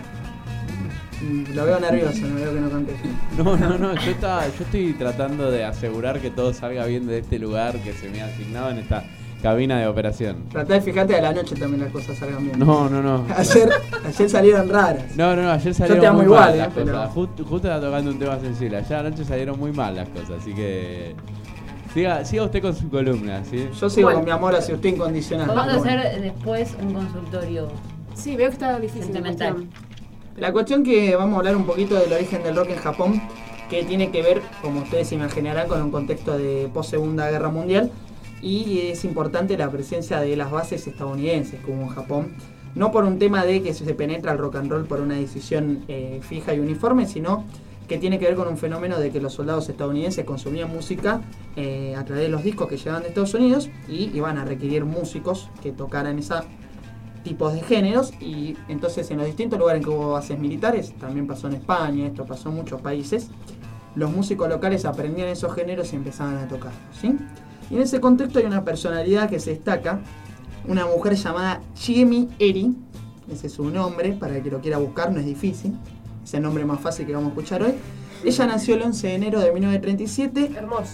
Mm, Lo veo nervioso, no veo que no conteste. No, no, no, yo, estaba, yo estoy tratando de asegurar que todo salga bien de este lugar que se me ha asignado en esta cabina de operación. Tratá de fijarte a la noche también las cosas salgan bien. No, no, no. Ayer, ayer salieron raras. No, no, no, ayer salieron Yo te amo muy igual, mal eh, las pero... cosas. Justo, justo estaba tocando un tema sensible. Ayer anoche salieron muy mal las cosas, así que... Siga, siga usted con su columna, ¿sí? Yo sigo Bueno. con mi amor hacia usted incondicional. Vamos a Pero bueno. hacer después un consultorio Sí, veo que está difícil. la sentimental. cuestión. La cuestión que vamos a hablar un poquito del origen del rock en Japón, que tiene que ver, como ustedes se imaginarán, con un contexto de post-segunda guerra mundial, y es importante la presencia de las bases estadounidenses, como en Japón, no por un tema de que se penetra el rock and roll por una decisión eh, fija y uniforme, sino que tiene que ver con un fenómeno de que los soldados estadounidenses consumían música eh, a través de los discos que llegaban de Estados Unidos y iban a requerir músicos que tocaran esa tipos de géneros, y entonces en los distintos lugares en que hubo bases militares, también pasó en España, esto pasó en muchos países, los músicos locales aprendían esos géneros y empezaban a tocarlos, ¿sí? Y en ese contexto hay una personalidad que se destaca, una mujer llamada Chimi Eri, ese es su nombre, para el que lo quiera buscar, no es difícil, es el nombre más fácil que vamos a escuchar hoy. Ella nació el once de enero de mil novecientos treinta y siete. Hermoso.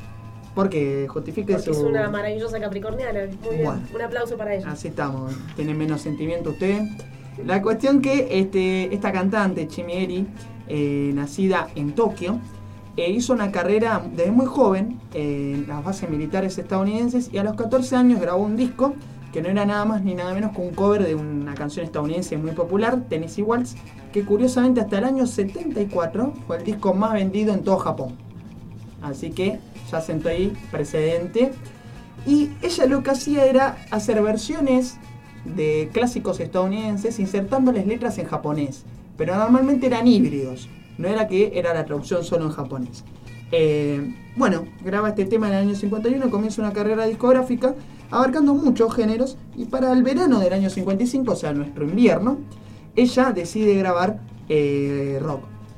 Porque justifique Porque su... es una maravillosa capricorniana. Muy bien. Bueno. Un aplauso para ella. Así estamos, tiene menos sentimiento usted. La cuestión que este, esta cantante, Chimi Eri, eh, nacida en Tokio, eh, hizo una carrera desde muy joven eh, en las bases militares estadounidenses, y a los catorce años grabó un disco que no era nada más ni nada menos que un cover de una canción estadounidense muy popular, Tennessee Waltz, que curiosamente hasta el año setenta y cuatro fue el disco más vendido en todo Japón. Así que ya sentó ahí precedente. Y ella lo que hacía era hacer versiones de clásicos estadounidenses insertándoles letras en japonés, pero normalmente eran híbridos, no era que era la traducción solo en japonés. Eh, bueno, graba este tema en el año cincuenta y uno, comienza una carrera discográfica abarcando muchos géneros, y para el verano del año cincuenta y cinco, o sea nuestro invierno, ella decide grabar eh, rock.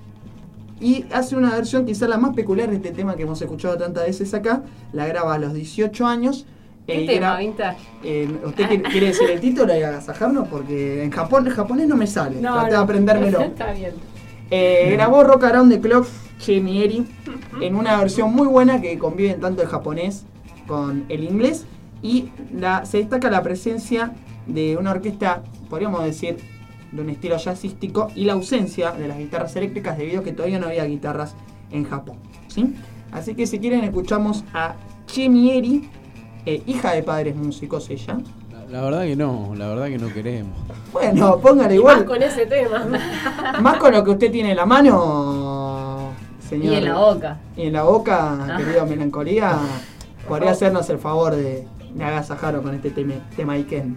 Y hace una versión quizá la más peculiar de este tema que hemos escuchado tantas veces acá, la graba a los dieciocho años. ¿Qué eh, tema, era- vintage? eh, ¿Usted quiere, quiere decir el título y agasajarnos? Porque en Japón, en japonés no me sale, No, traté no. de aprendérmelo. Está bien. Eh, grabó Rock Around the Clock Chimi Eri en una versión muy buena que conviven tanto el japonés con el inglés, y la, se destaca la presencia de una orquesta, podríamos decir, de un estilo jazzístico, y la ausencia de las guitarras eléctricas debido a que todavía no había guitarras en Japón, ¿sí? Así que si quieren escuchamos a Chimi Eri, eh, hija de padres músicos ella. La, la verdad que no, la verdad que no queremos. Bueno, póngale Y igual. más con ese tema. Más con lo que usted tiene en la mano, señor. Y en la boca. Y en la boca, Ah. querido Melancolía, podría hacernos el favor de, de agasajarlo con este tema, tema Iken.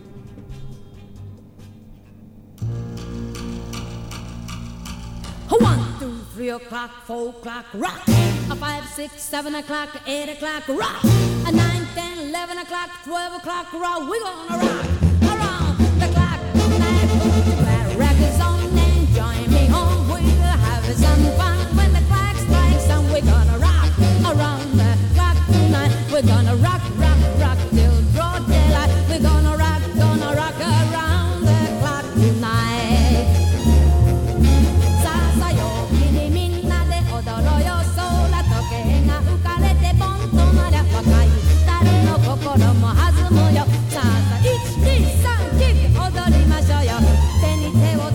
One, two, three o'clock, four o'clock, rock. A five, six, seven o'clock, eight o'clock, rock. A nine, ten, eleven o'clock, twelve o'clock, rock. We're gonna rock around the clock tonight. Put your glad records on and join me home. We'll have some fun when the clock strikes, and we're gonna rock around the clock tonight. We're gonna rock, rock, rock till broad daylight. We're gonna rock, gonna rock around the clock tonight. さあさようにみんなで踊ろうよ空時計が浮かれてボンとなりゃ若い誰の心も弾むよさあさあいちにさんキック踊りましょうよ手に手を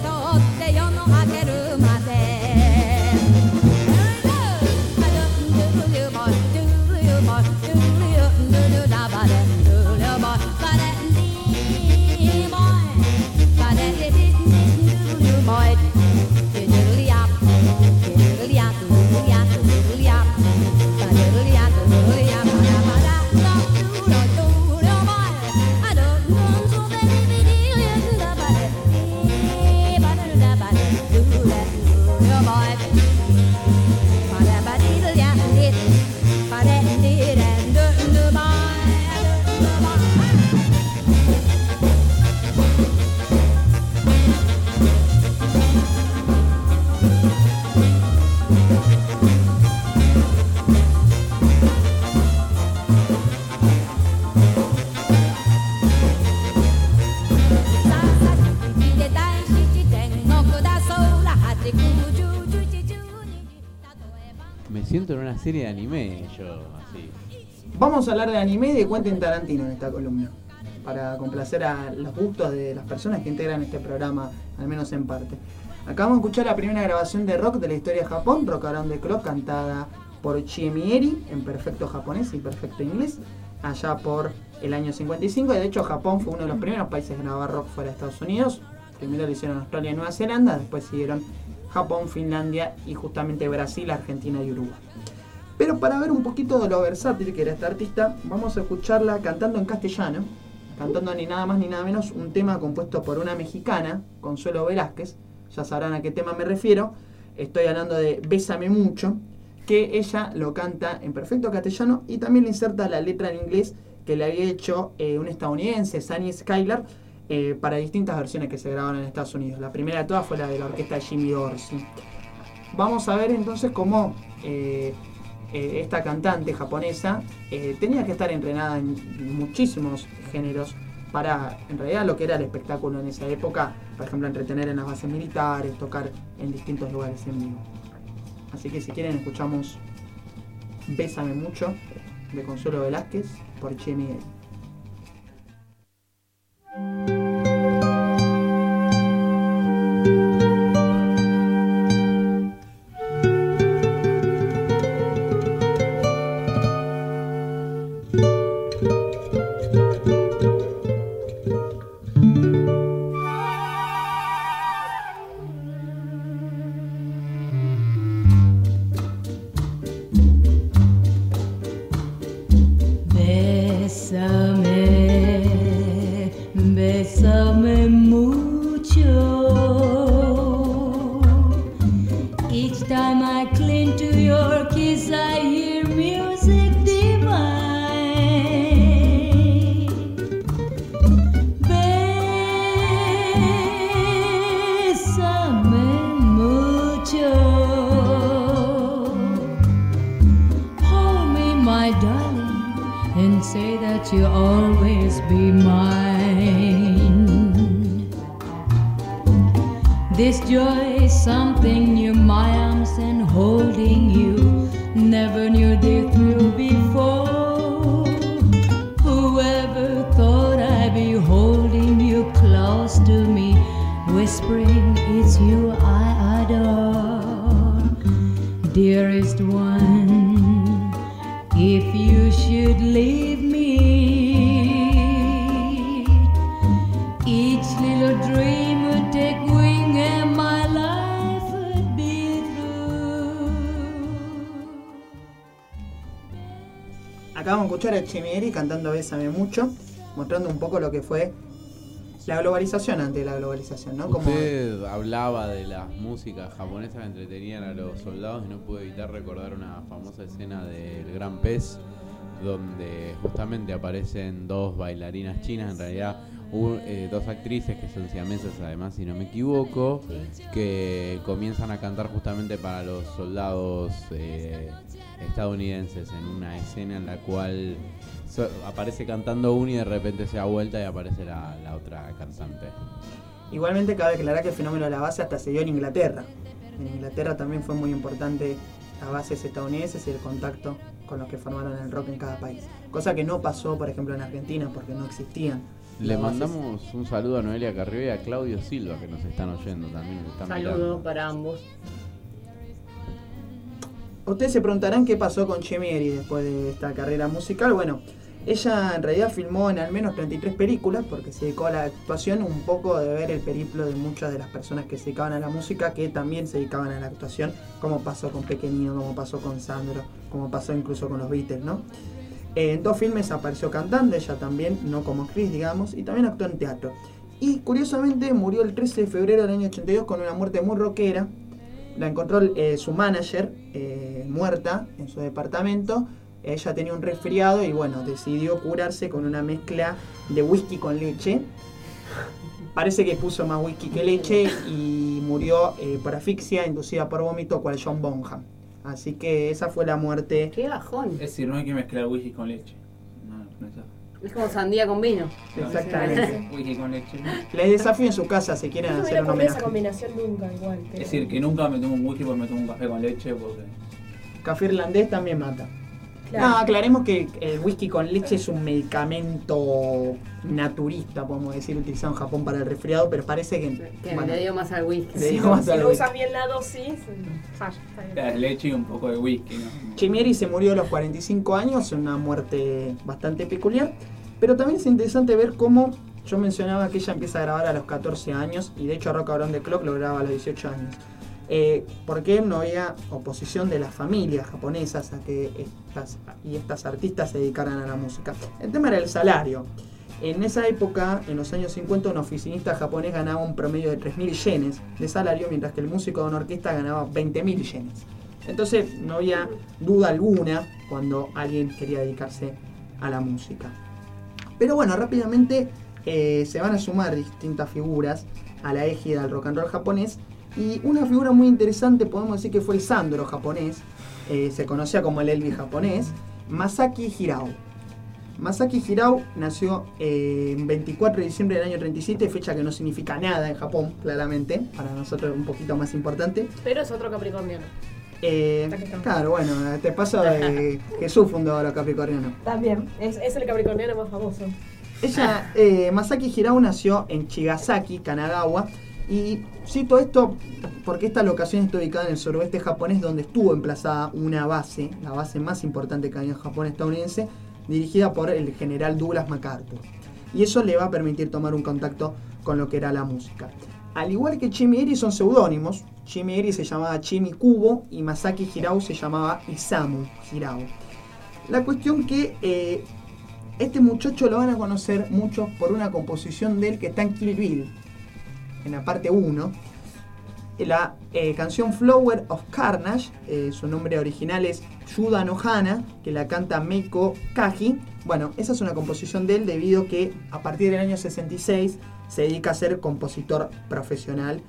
siento en una serie de anime, yo, así. Vamos a hablar de anime y de Quentin Tarantino en esta columna, para complacer a los gustos de las personas que integran este programa, al menos en parte. Acabamos de escuchar la primera grabación de rock de la historia de Japón, Rock Around the Clock, cantada por Chimieri en perfecto japonés y perfecto inglés, allá por el año cincuenta y cinco. Y de hecho Japón fue uno de los primeros países en grabar rock fuera de Estados Unidos. Primero lo hicieron Australia y Nueva Zelanda, después siguieron Japón, Finlandia y justamente Brasil, Argentina y Uruguay. Pero para ver un poquito de lo versátil que era esta artista, vamos a escucharla cantando en castellano, cantando ni nada más ni nada menos un tema compuesto por una mexicana, Consuelo Velázquez. Ya sabrán a qué tema me refiero. Estoy hablando de Bésame Mucho, que ella lo canta en perfecto castellano y también le inserta la letra en inglés que le había hecho eh, un estadounidense, Sunny Skylar, eh, para distintas versiones que se grabaron en Estados Unidos. La primera de todas fue la de la orquesta de Jimmy Dorsey. Vamos a ver entonces cómo eh, eh, esta cantante japonesa eh, tenía que estar entrenada en muchísimos géneros para, en realidad, lo que era el espectáculo en esa época, por ejemplo, entretener en las bases militares, tocar en distintos lugares en vivo. Así que si quieren escuchamos Bésame Mucho de Consuelo Velázquez por Chemi. Acabamos de escuchar a Chimieri cantando Bésame Mucho, mostrando un poco lo que fue la globalización ante la globalización, ¿no? Como... Usted hablaba de las músicas japonesas que entretenían a los soldados y no pude evitar recordar una famosa escena del Gran Pez, donde justamente aparecen dos bailarinas chinas, en realidad un, eh, dos actrices que son siamesas además, si no me equivoco, que comienzan a cantar justamente para los soldados eh, estadounidenses en una escena en la cual so, aparece cantando uno y de repente se da vuelta y aparece la, la otra cantante. Igualmente cabe aclarar que el fenómeno de la base hasta se dio en Inglaterra. En Inglaterra también fue muy importante las bases estadounidenses y el contacto con los que formaron el rock en cada país. Cosa que no pasó, por ejemplo, en Argentina porque no existían. Le mandamos un saludo a Noelia Carrió y a Claudio Silva que nos están oyendo también. Nos están Saludo mirando. para ambos. Ustedes se preguntarán qué pasó con Chimieri después de esta carrera musical. Bueno, ella en realidad filmó en al menos treinta y tres películas porque se dedicó a la actuación, un poco de ver el periplo de muchas de las personas que se dedicaban a la música que también se dedicaban a la actuación, como pasó con Pequeñino, como pasó con Sandro, como pasó incluso con los Beatles, ¿no? Eh, en dos filmes apareció cantante, ella también, no como actriz, digamos, y también actuó en teatro. Y curiosamente murió el trece de febrero del año ochenta y dos con una muerte muy rockera. La encontró eh, su manager eh, muerta en su departamento. Ella tenía un resfriado y bueno, decidió curarse con una mezcla de whisky con leche. Parece que puso más whisky que leche y murió eh, por asfixia inducida por vómito, cual John Bonham. Así que esa fue la muerte. ¡Qué bajón! Es decir, no hay que mezclar whisky con leche. No, no es eso. Es como sandía con vino. Exactamente. Whisky con leche. Les desafío en su casa si quieren No hacer hubiera un comido esa homenaje. combinación nunca igual. Es decir, que nunca me tomo un whisky porque me tomo un café con leche porque café irlandés también mata. Claro. No, aclaremos que el whisky con leche es un medicamento naturista, podemos decir, utilizado en Japón para el resfriado, pero parece que... Que bueno, le dio más al whisky. le Si dio no, más si al no whisky. usas bien la dosis, falla. Está bien. Es leche y un poco de whisky, ¿no? Chimieri se murió a los cuarenta y cinco años, una muerte bastante peculiar, pero también es interesante ver cómo yo mencionaba que ella empieza a grabar a los catorce años y de hecho Rock Around the Clock lo graba a los dieciocho años. Eh, porque no había oposición de las familias japonesas a que estas y estas artistas se dedicaran a la música. El tema era el salario. En esa época, en los años cincuenta, un oficinista japonés ganaba un promedio de tres mil yenes de salario, mientras que el músico de una orquesta ganaba veinte mil yenes. Entonces no había duda alguna cuando alguien quería dedicarse a la música. Pero bueno, rápidamente eh, se van a sumar distintas figuras a la égida del rock and roll japonés. Y una figura muy interesante, podemos decir que fue el Sandro japonés, eh, se conocía como el Elvis japonés, Masaki Hirao. Masaki Hirao nació eh, el veinticuatro de diciembre del año treinta y siete, fecha que no significa nada en Japón, claramente, para nosotros es un poquito más importante. Pero es otro capricorniano. Eh, claro, bueno, te paso de Jesús fundó a los capricornianos. También, es, es el capricorniano más famoso. Ella, eh, Masaki Hirao nació en Chigasaki, Kanagawa, y cito esto porque esta locación está ubicada en el suroeste japonés, donde estuvo emplazada una base, la base más importante que hay en Japón estadounidense, dirigida por el general Douglas MacArthur. Y eso le va a permitir tomar un contacto con lo que era la música. Al igual que Chimieri son seudónimos. Chimieri se llamaba Chimi Kubo y Masaki Hirao se llamaba Isamu Hirao. La cuestión que eh, este muchacho lo van a conocer muchos por una composición de él que está en Kill Bill, en la parte uno, la eh, canción Flower of Carnage, eh, su nombre original es Yuda no Hana, que la canta Meiko Kaji. Bueno, esa es una composición de él debido a que a partir del año sesenta y seis se dedica a ser compositor profesional.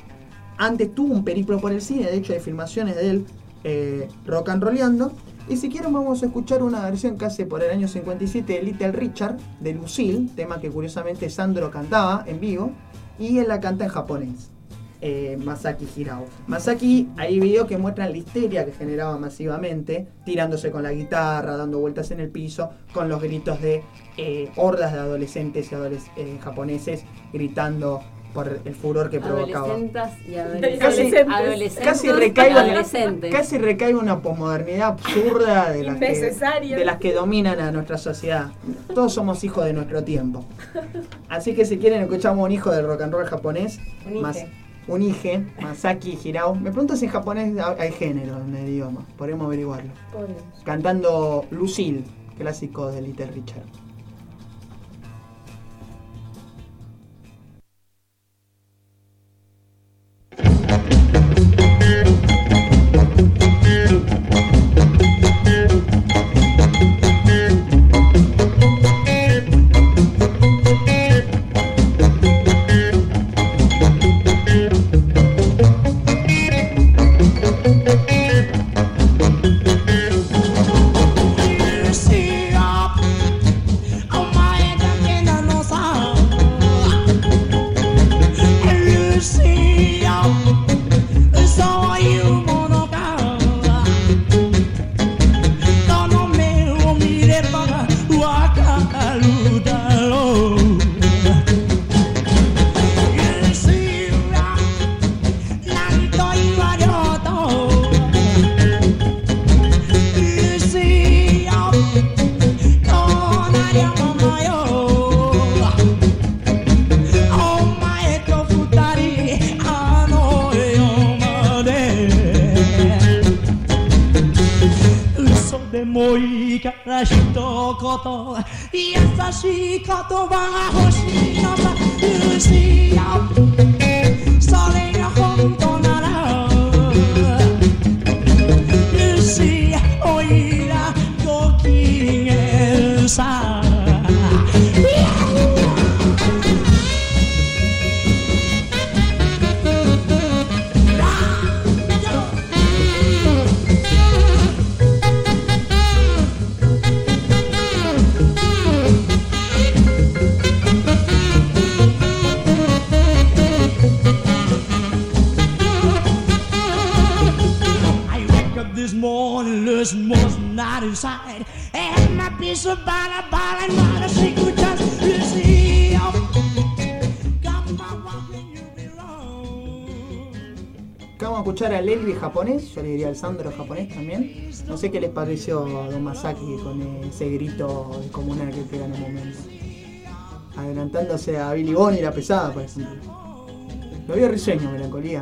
Antes tuvo un periplo por el cine, de hecho hay filmaciones de él eh, rock and rolleando. Y si quieren vamos a escuchar una versión que hace por el año cincuenta y siete de Little Richard, de Lucille, tema que curiosamente Sandro cantaba en vivo. Y él la canta en japonés, eh, Masaki Hirao. Masaki, hay videos que muestran la histeria que generaba masivamente, tirándose con la guitarra, dando vueltas en el piso, con los gritos de eh, hordas de adolescentes y adoles eh, japoneses gritando por el furor que provocaba. Adolescentas y adolescentes. Casi, Adolescentes casi, recaigo, adolescentes. casi recaigo una posmodernidad absurda de las, que, Innecesaria. de las que dominan a nuestra sociedad. Todos somos hijos de nuestro tiempo. Así que si quieren escuchamos un hijo del rock and roll japonés, Un más, hije. un hije, Masaki Hirao. Me pregunto si en japonés hay género en el idioma, podemos averiguarlo. Podemos. Cantando Lucille, clásico de Little Richard. There's more not inside. And my piece of bala bala and not a single chance. You see, Vamos a escuchar al Elvis japonés, yo le diría al Sandro japonés también. No sé qué les pareció a Don Masaki con ese grito descomunal que pega en el momento. Adelantándose a Billy Bonnie y la pesada, por ejemplo. Lo vio risueño, Melancolía.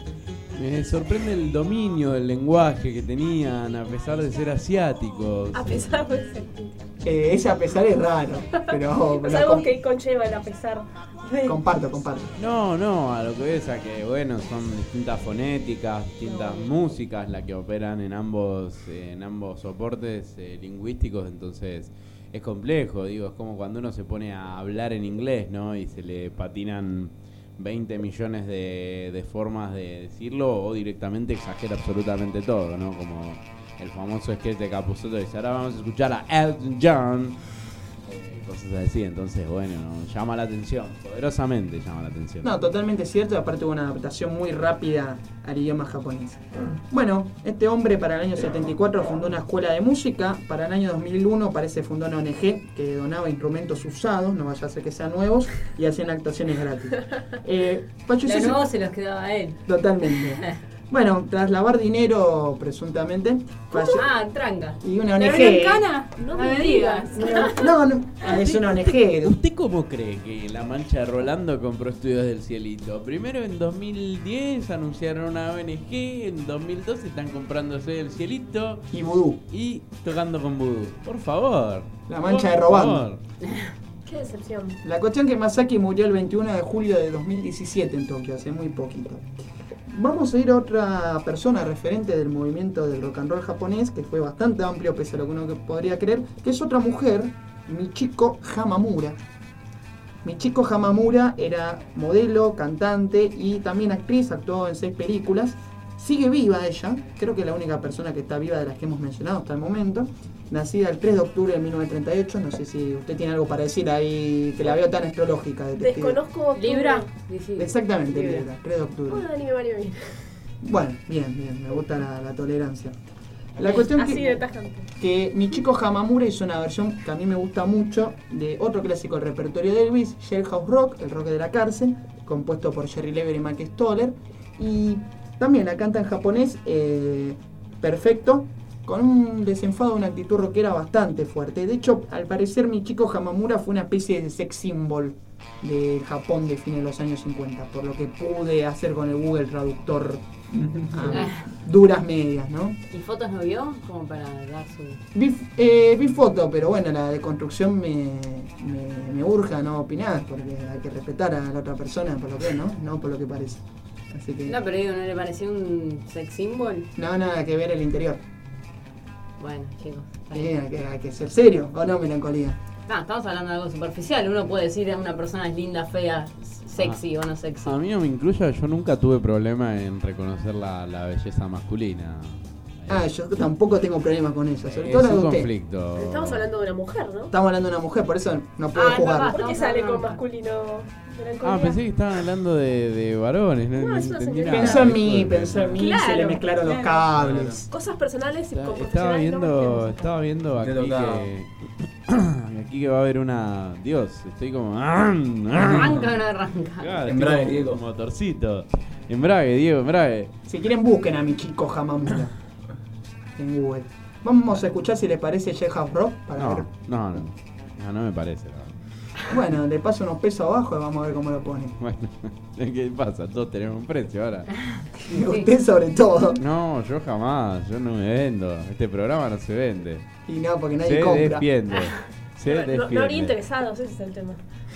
Me sorprende el dominio del lenguaje que tenían a pesar de ser asiáticos. A pesar de ser. Eh, ese a pesar es raro, pero... No sabemos qué conlleva el a pesar. De... Comparto, comparto. No, no, a lo que ves a que, bueno, son distintas fonéticas, distintas músicas las que operan en ambos, eh, en ambos soportes eh, lingüísticos, entonces es complejo, digo, es como cuando uno se pone a hablar en inglés, ¿no? Y se le patinan veinte millones de, de formas de decirlo o directamente exagera absolutamente todo, ¿no? Como el famoso sketch de Capusotto dice, ahora vamos a escuchar a Elton John, eh, cosas así, entonces bueno, ¿no? Llama la atención, poderosamente llama la atención. No, totalmente cierto, y aparte hubo una adaptación muy rápida al idioma japonés. Bueno, este hombre para el año setenta y cuatro fundó una escuela de música, para el año dos mil uno parece fundó una O N G que donaba instrumentos usados, no vaya a ser que sean nuevos, y hacían actuaciones gratis. Eh, Los nuevos se los quedaba a él. Totalmente. Bueno, tras lavar dinero, presuntamente. Falleció. Ah, tranca. Y una O N G. ¿Americana? No me digas. No, no, es una O N G. ¿Usted cómo cree que La Mancha de Rolando compró Estudios del Cielito? Primero en dos mil diez anunciaron una O N G, en dos mil doce están comprando Estudios del Cielito. Y vudú. Y tocando con vudú. Por favor. La Mancha de Por Robando. favor. Qué decepción. La cuestión que Masaki murió el veintiuno de julio de dos mil diecisiete en Tokio, hace muy poquito. Vamos a ir a otra persona referente del movimiento del rock and roll japonés, que fue bastante amplio pese a lo que uno podría creer, que es otra mujer, Michiko Hamamura. Michiko Hamamura era modelo, cantante y también actriz, actuó en seis películas. Sigue viva ella, creo que es la única persona que está viva de las que hemos mencionado hasta el momento. Nacida el tres de octubre de mil novecientos treinta y ocho, no sé si usted tiene algo para decir ahí, que la veo tan astrológica. Detective. Desconozco. ¿Libra? Exactamente, Libra. Libra, tres de octubre. Hola, ni me vale bien. Bueno, bien, bien, me gusta la, la tolerancia. La cuestión Así que, de tajante. que Michiko Hamamura hizo una versión que a mí me gusta mucho de otro clásico del repertorio de Elvis, Jailhouse Rock, el rock de la cárcel, compuesto por Jerry Lever y Mike Stoller, y también la canta en japonés, eh, perfecto, con un desenfado, una actitud rockera bastante fuerte. De hecho, al parecer Michiko Hamamura fue una especie de sex symbol de Japón de fines de los años cincuenta, por lo que pude hacer con el Google Traductor a duras medias, ¿no? ¿Y fotos no vio? Como para dar su... Vi, eh, vi foto, pero bueno, la deconstrucción me, me, me urge a no opinar, porque hay que respetar a la otra persona por lo que es, ¿no? No por lo que parece. Así que... No, pero digo, ¿no le pareció un sex symbol? No, nada que ver el interior. Bueno, chicos. Sí, hay, que, hay que ser serio, ¿o no, Melancolía? No, estamos hablando de algo superficial. Uno puede decir a una persona es linda, fea, sexy Ah. o no sexy. A mí no me incluya, yo nunca tuve problema en reconocer la, la belleza masculina. Ah, yo tampoco tengo problemas con eso, sobre Es todo la de un usted. conflicto. Estamos hablando de una mujer, ¿no? Estamos hablando de una mujer, por eso no puedo Ah, jugar. no, ¿por qué sale con masculino? Melancolía? Ah, pensé que estaban hablando de, de varones, no, No, no es una entendí señora. nada. Pensó en mí, Disculpe. pensó en mí, Claro, se le mezclaron los claro. cables. Cosas personales y con Estaba profesionales no viendo, mezclemos. estaba viendo aquí Te tocaba. que aquí que va a haber una, Dios, estoy como Arranca o no arranca. Claro, Embrague, estoy Diego. como motorcito. Embrague, Diego, embrague. Si quieren busquen a Michiko Hamamura en Google. Vamos a escuchar si les parece Jailhouse Rock para ver. No, no, no, no, no me parece. No. Bueno, le paso unos pesos abajo y vamos a ver cómo lo pone. Bueno, ¿qué pasa? Todos tenemos un precio ahora. Y usted sobre todo. No, yo jamás, yo no me vendo. Este programa no se vende. Y no, porque nadie Se compra. defiende. Se No, no, no defiende. habría interesados, ese es el tema.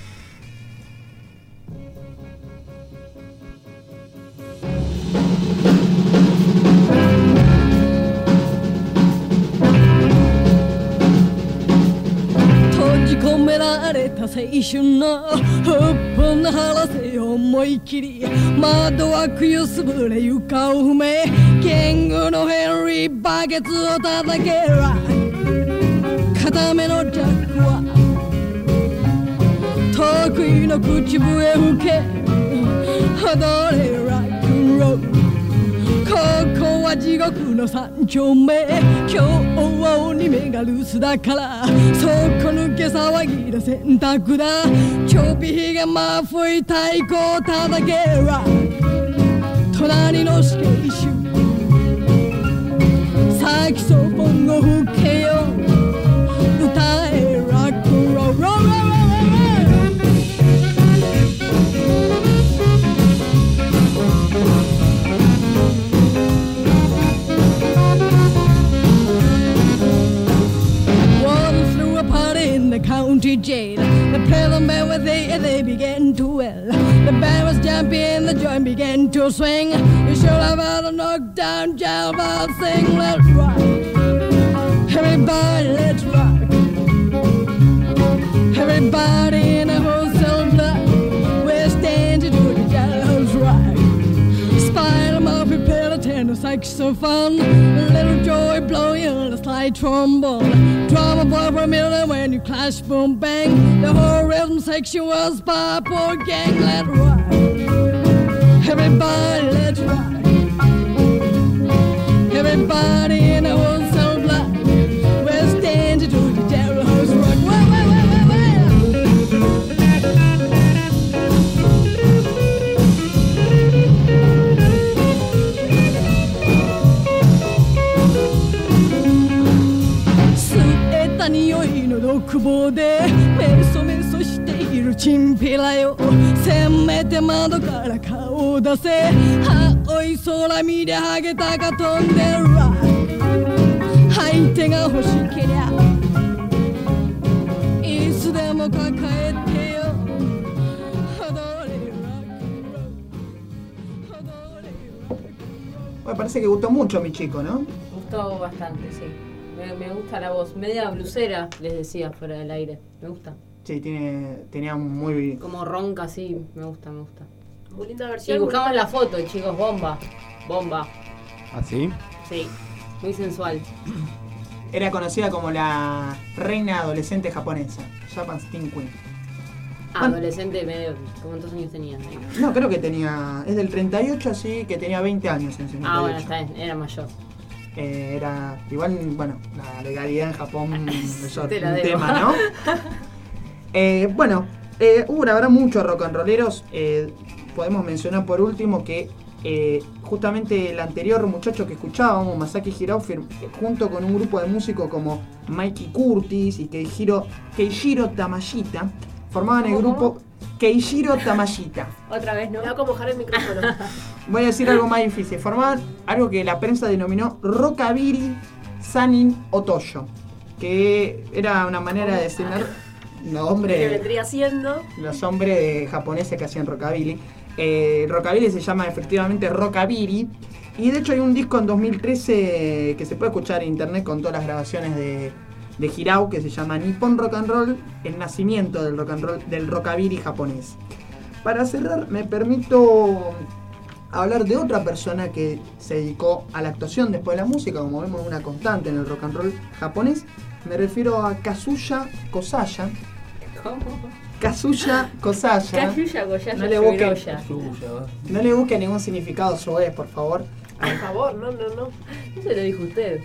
閉じ込められた青春の鬱憤な晴らせよ思い切り窓枠揺すぶれ床を踏めキングのヘンリーバケツを叩けら固めのジャックは得意の口笛吹け踊れライクンロールここは地獄の三丁目今日は鬼目が留守だからそこ抜け騒ぎで洗濯だちょびひげまふい太鼓叩けら隣の死刑囚サキソフォンを吹けよ歌えラックローローローThe county jail. The prison bell was there, they began to well. The band was jumping, the joint began to swing. You should have had a knockdown jail bell sing. Let's rock, everybody, let's rock. Everybody in the wholesale block, we're standing to the jailhouse rock. Spider-Man prepared a tenor saxophone. Little Joey blowing on the slide trombone. Drummer boy from Miller when you clash boom bang. The whole rhythm section was pop or gang. Let's rock. Everybody, let's rock. Everybody in the wholesale block, we're standing to the jailhouse rock. Wait, wait, wait, wait, wait. Sueta 匂いの独房でメソメソしているチンピラよせめて窓から顔を出せ青い空見りハゲたか飛んでるわ相手が欲しけりゃいつでも抱えてよ Me parece que gustó mucho mi chico, ¿no? Gustó bastante, sí. Me, me gusta la voz, media blusera, les decía, fuera del aire. Me gusta. Sí, tiene, tenía muy... Como ronca, así, me gusta, me gusta. Muy linda versión. Y buscamos la foto, chicos, bomba, bomba. ¿Ah, sí? Sí, muy sensual. Era conocida como la reina adolescente japonesa, Japan's Teen Queen. Ah, bueno, adolescente medio, ¿cuántos años tenían? No, creo que tenía, es del treinta y ocho, así que tenía veinte años en cincuenta y ocho. Ah, bueno, está bien, era mayor. Eh, era, igual, bueno, la legalidad en Japón es un Te la debo. tema, ¿no? eh, bueno, eh, hubo, la verdad, muchos rock and rolleros. Eh, podemos mencionar por último que eh, justamente el anterior muchacho que escuchábamos, Masaki Hirao, firm- junto con un grupo de músicos como Mikey Curtis y Keishiro, Keishiro Tamashita, formaban el ¿Cómo, grupo Keishiro Tamashita. Otra vez, ¿no? Me va a como mojar el micrófono. Voy a decir algo más difícil. Formaban algo que la prensa denominó Rockabilly Sanin Otoyo, que era una manera de designar los Que hombres, vendría siendo. los hombres japoneses que hacían rockabilly. Eh, rockabilly se llama efectivamente rockabilly. Y de hecho hay un disco en dos mil trece que se puede escuchar en internet con todas las grabaciones de, de Hirao, que se llama Nippon Rock and Roll, el nacimiento del rock and roll, del rockabilly japonés. Para cerrar, me permito hablar de otra persona que se dedicó a la actuación después de la música, como vemos una constante en el rock and roll japonés. Me refiero a Kazuya Kosaya. ¿Cómo? Kazuya Kosaya. Kazuya Kosaya. No le busquen, Shibuya. no le busquen ningún significado suez, por favor. Por favor, no, no, no. Eso lo dijo usted.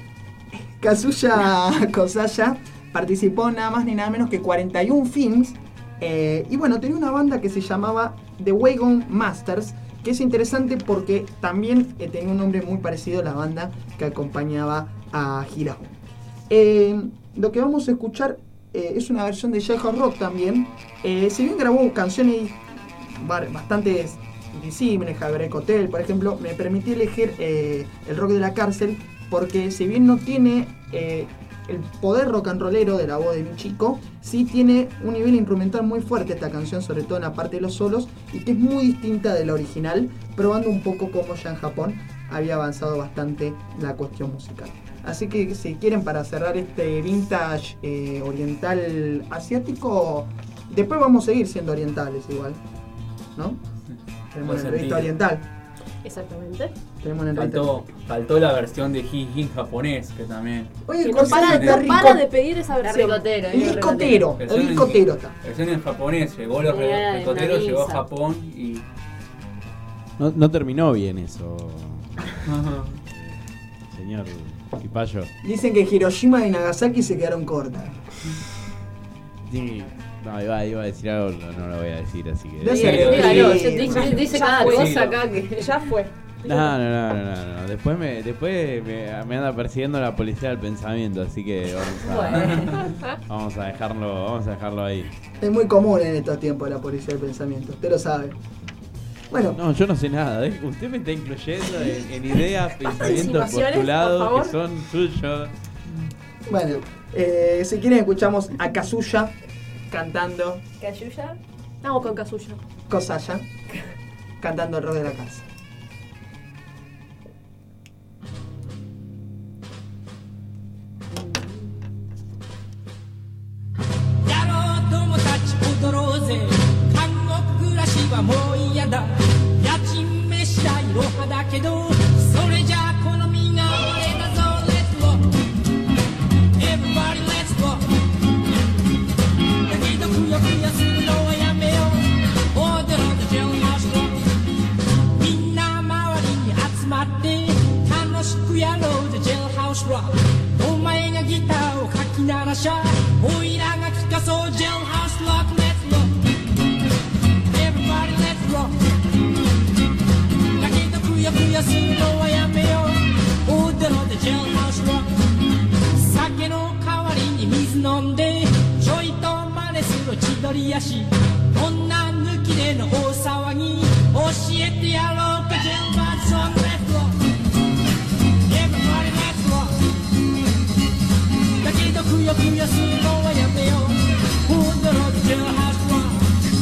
Kazuya Kosaya participó nada más ni nada menos que cuarenta y uno films. Eh, y bueno, tenía una banda que se llamaba The Wagon Masters, que es interesante porque también eh, tenía un nombre muy parecido a la banda que acompañaba a Hirao. Eh, lo que vamos a escuchar eh, es una versión de Jailhouse Rock también. Eh, si bien grabó canciones bastante visibles, Heartbreak Hotel, por ejemplo, me permití elegir eh, el rock de la cárcel porque si bien no tiene eh, el poder rock and rollero de la voz de mi chico, sí tiene un nivel instrumental muy fuerte esta canción, sobre todo en la parte de los solos, y que es muy distinta de la original, probando un poco cómo ya en Japón había avanzado bastante la cuestión musical. Así que si quieren, para cerrar este vintage eh, oriental asiático, después vamos a seguir siendo orientales igual, ¿no? Tenemos una entrevista oriental. Exactamente. Tenemos una Faltó, faltó la versión de Hi Hi japonés, que también. Oye, Que no para, está no rico- para de pedir esa versión. Ricotero, El discotero, el Versión en- discotero está. Versión en japonés, llegó los Era de ricoteros, una llegó a misa. Japón y. No, no terminó bien eso. señor Pipayo. Dicen que Hiroshima y Nagasaki se quedaron cortas. Sí. No, iba, iba a decir algo, no, no lo voy a decir, así que... No Sí, sé, dígalo, sí. dice, dice Ya cada fue. cosa acá que... Ya fue. No, no, no, no, no, no. Después me, después me, me anda persiguiendo la policía del pensamiento, así que vamos a, Bueno. vamos a dejarlo, vamos a dejarlo ahí. Es muy común en estos tiempos la policía del pensamiento, usted lo sabe. Bueno, No, yo no sé nada, ¿eh? Usted me está incluyendo en, en ideas, pensamientos, Insinuaciones, postulados por que favor. son suyos. bueno, eh, si quieren escuchamos a Kazuya cantando ¿Cayuya? Vamos con Kazuya. Kosaya, cantando el rock de la casa. 踊ろうぜ韓国暮らしはもう嫌だ家賃飯代いろはだけどそれじゃ好みが俺だぞ Let's walk Everybody let's walk だけどくよくよするのはやめよう Order of the jailhouse rock みんな周りに集まって楽しくやろうぜ jailhouse rock お前がギターをかき鳴らしゃおいらが聴かそう jailhouse rock Let's rock Everybody let's rock だけどくよくよするのはやめよう Order of the jailhouse rock 酒の代わりに水飲んでちょいと真似する千鳥足女抜きでの大騒ぎ教えてやろうか jailhouse rock Let's rock Everybody let's rock だけどくよくよするのはやめよう Order of the jailhouse rock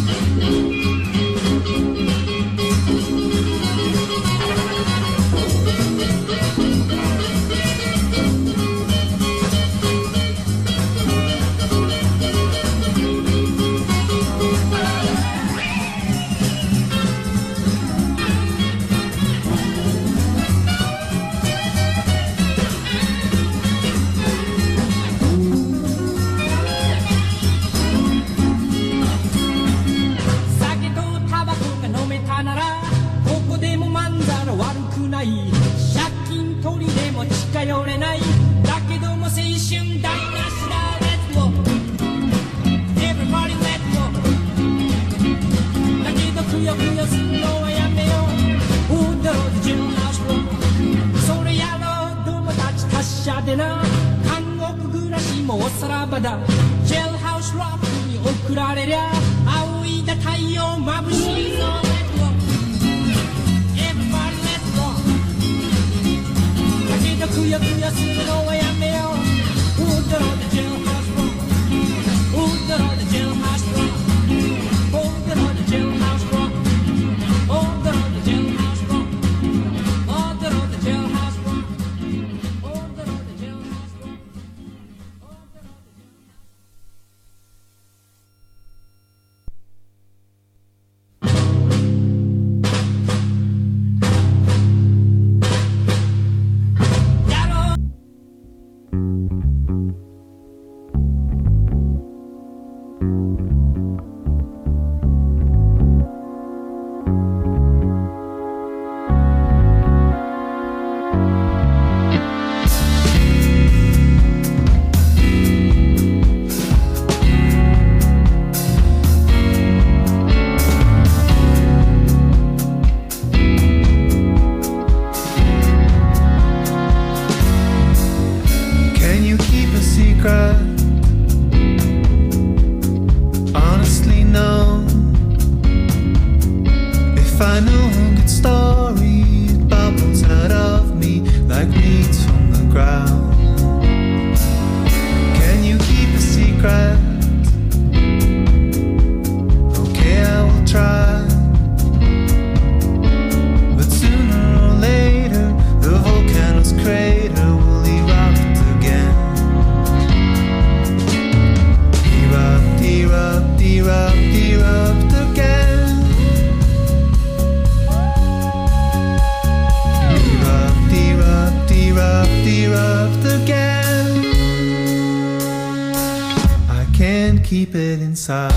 酒とタバコが飲めたならここでもまんざら悪くない借金取りでも近寄れないだけども青春台無しだ Let's walk Everybody let's walk だけどくよくよするのはやめよう Order of the jailhouse rock それやろう友達達者でな韓国暮らしもおさらばだ Jailhouse rock に送られりゃ仰いだ太陽眩しいぞ Let's walk Everybody let's walk だけどくよくよするのはやめよう Order of the jailhouse rock Order of the jailhouse rock Order of the jailhouse rock Order of the jailhouse rock Order of the jailhouse rock Order of the jailhouse rock Can you keep a secret? Honestly, no. If I knew a good story, it bubbles out of me like weeds from the ground. Can you keep a secret? Okay, I will try. But sooner or later, the volcano's crater will erupt again. Erupt, erupt, erupt, erupt again. Erupt, erupt, erupt, erupt again. I can't keep it inside.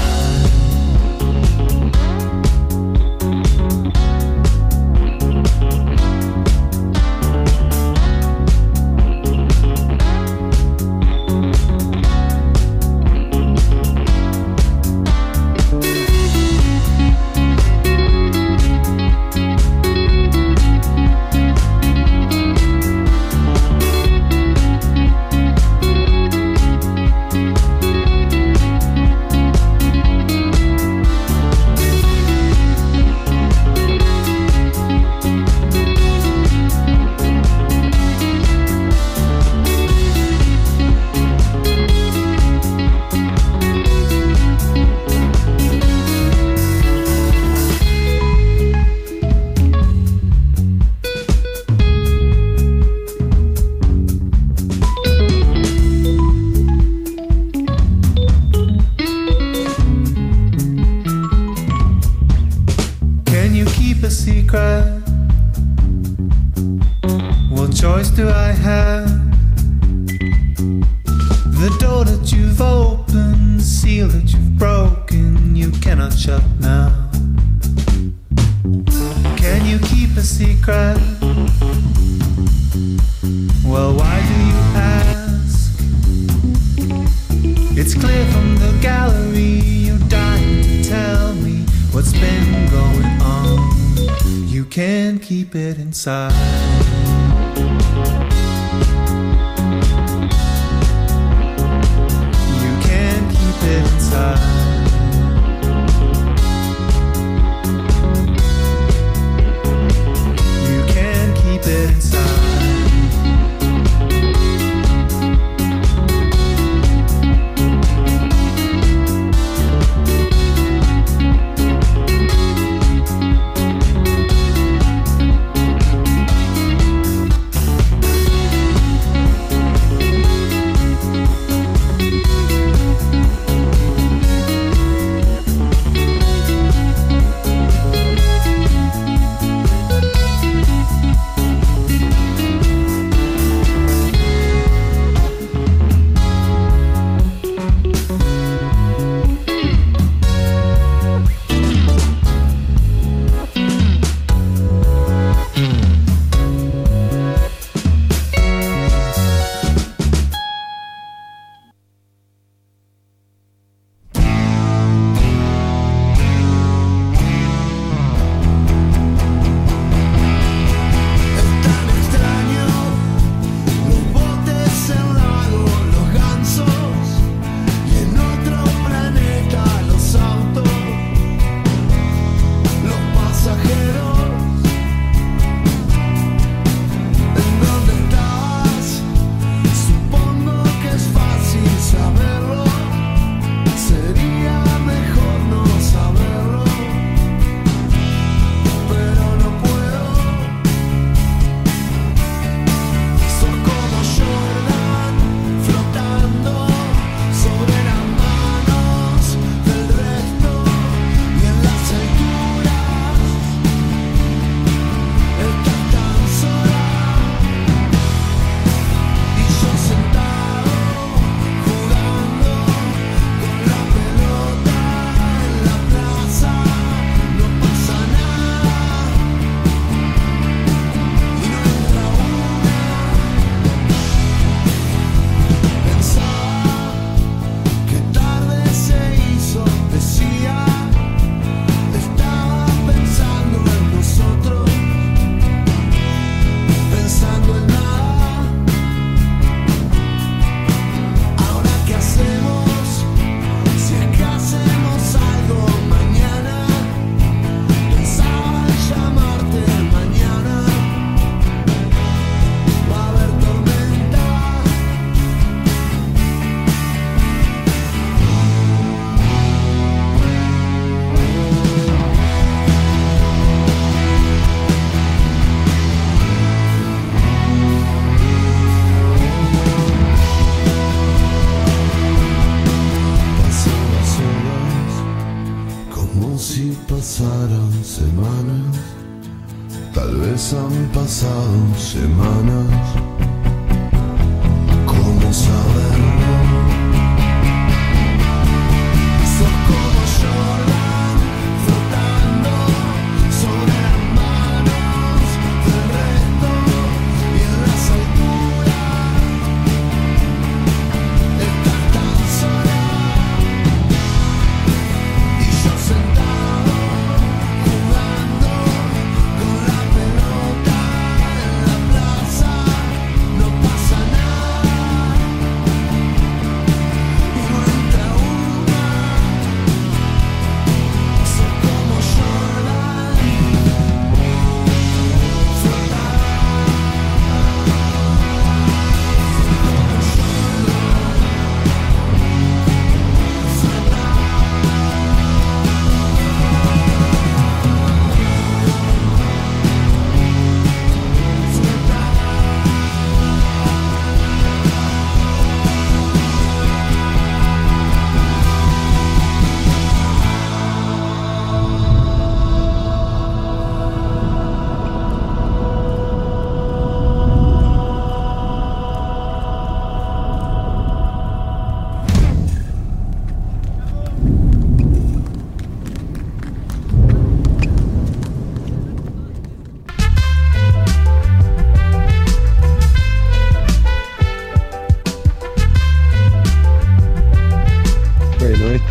do I have? The door that you've opened, the seal that you've broken, you cannot shut now. Can you keep a secret? Well, why do you ask? It's clear from the gallery you're dying to tell me what's been going on. You can't keep it inside. You can't keep it inside. You can't keep it inside. Han pasado semanas, ¿cómo saberlo? Sos como Jordan, flotando sobre las manos del resto y en las alturas estás tan sola y yo sentado jugando con la pelota en la plaza. No pasa nada.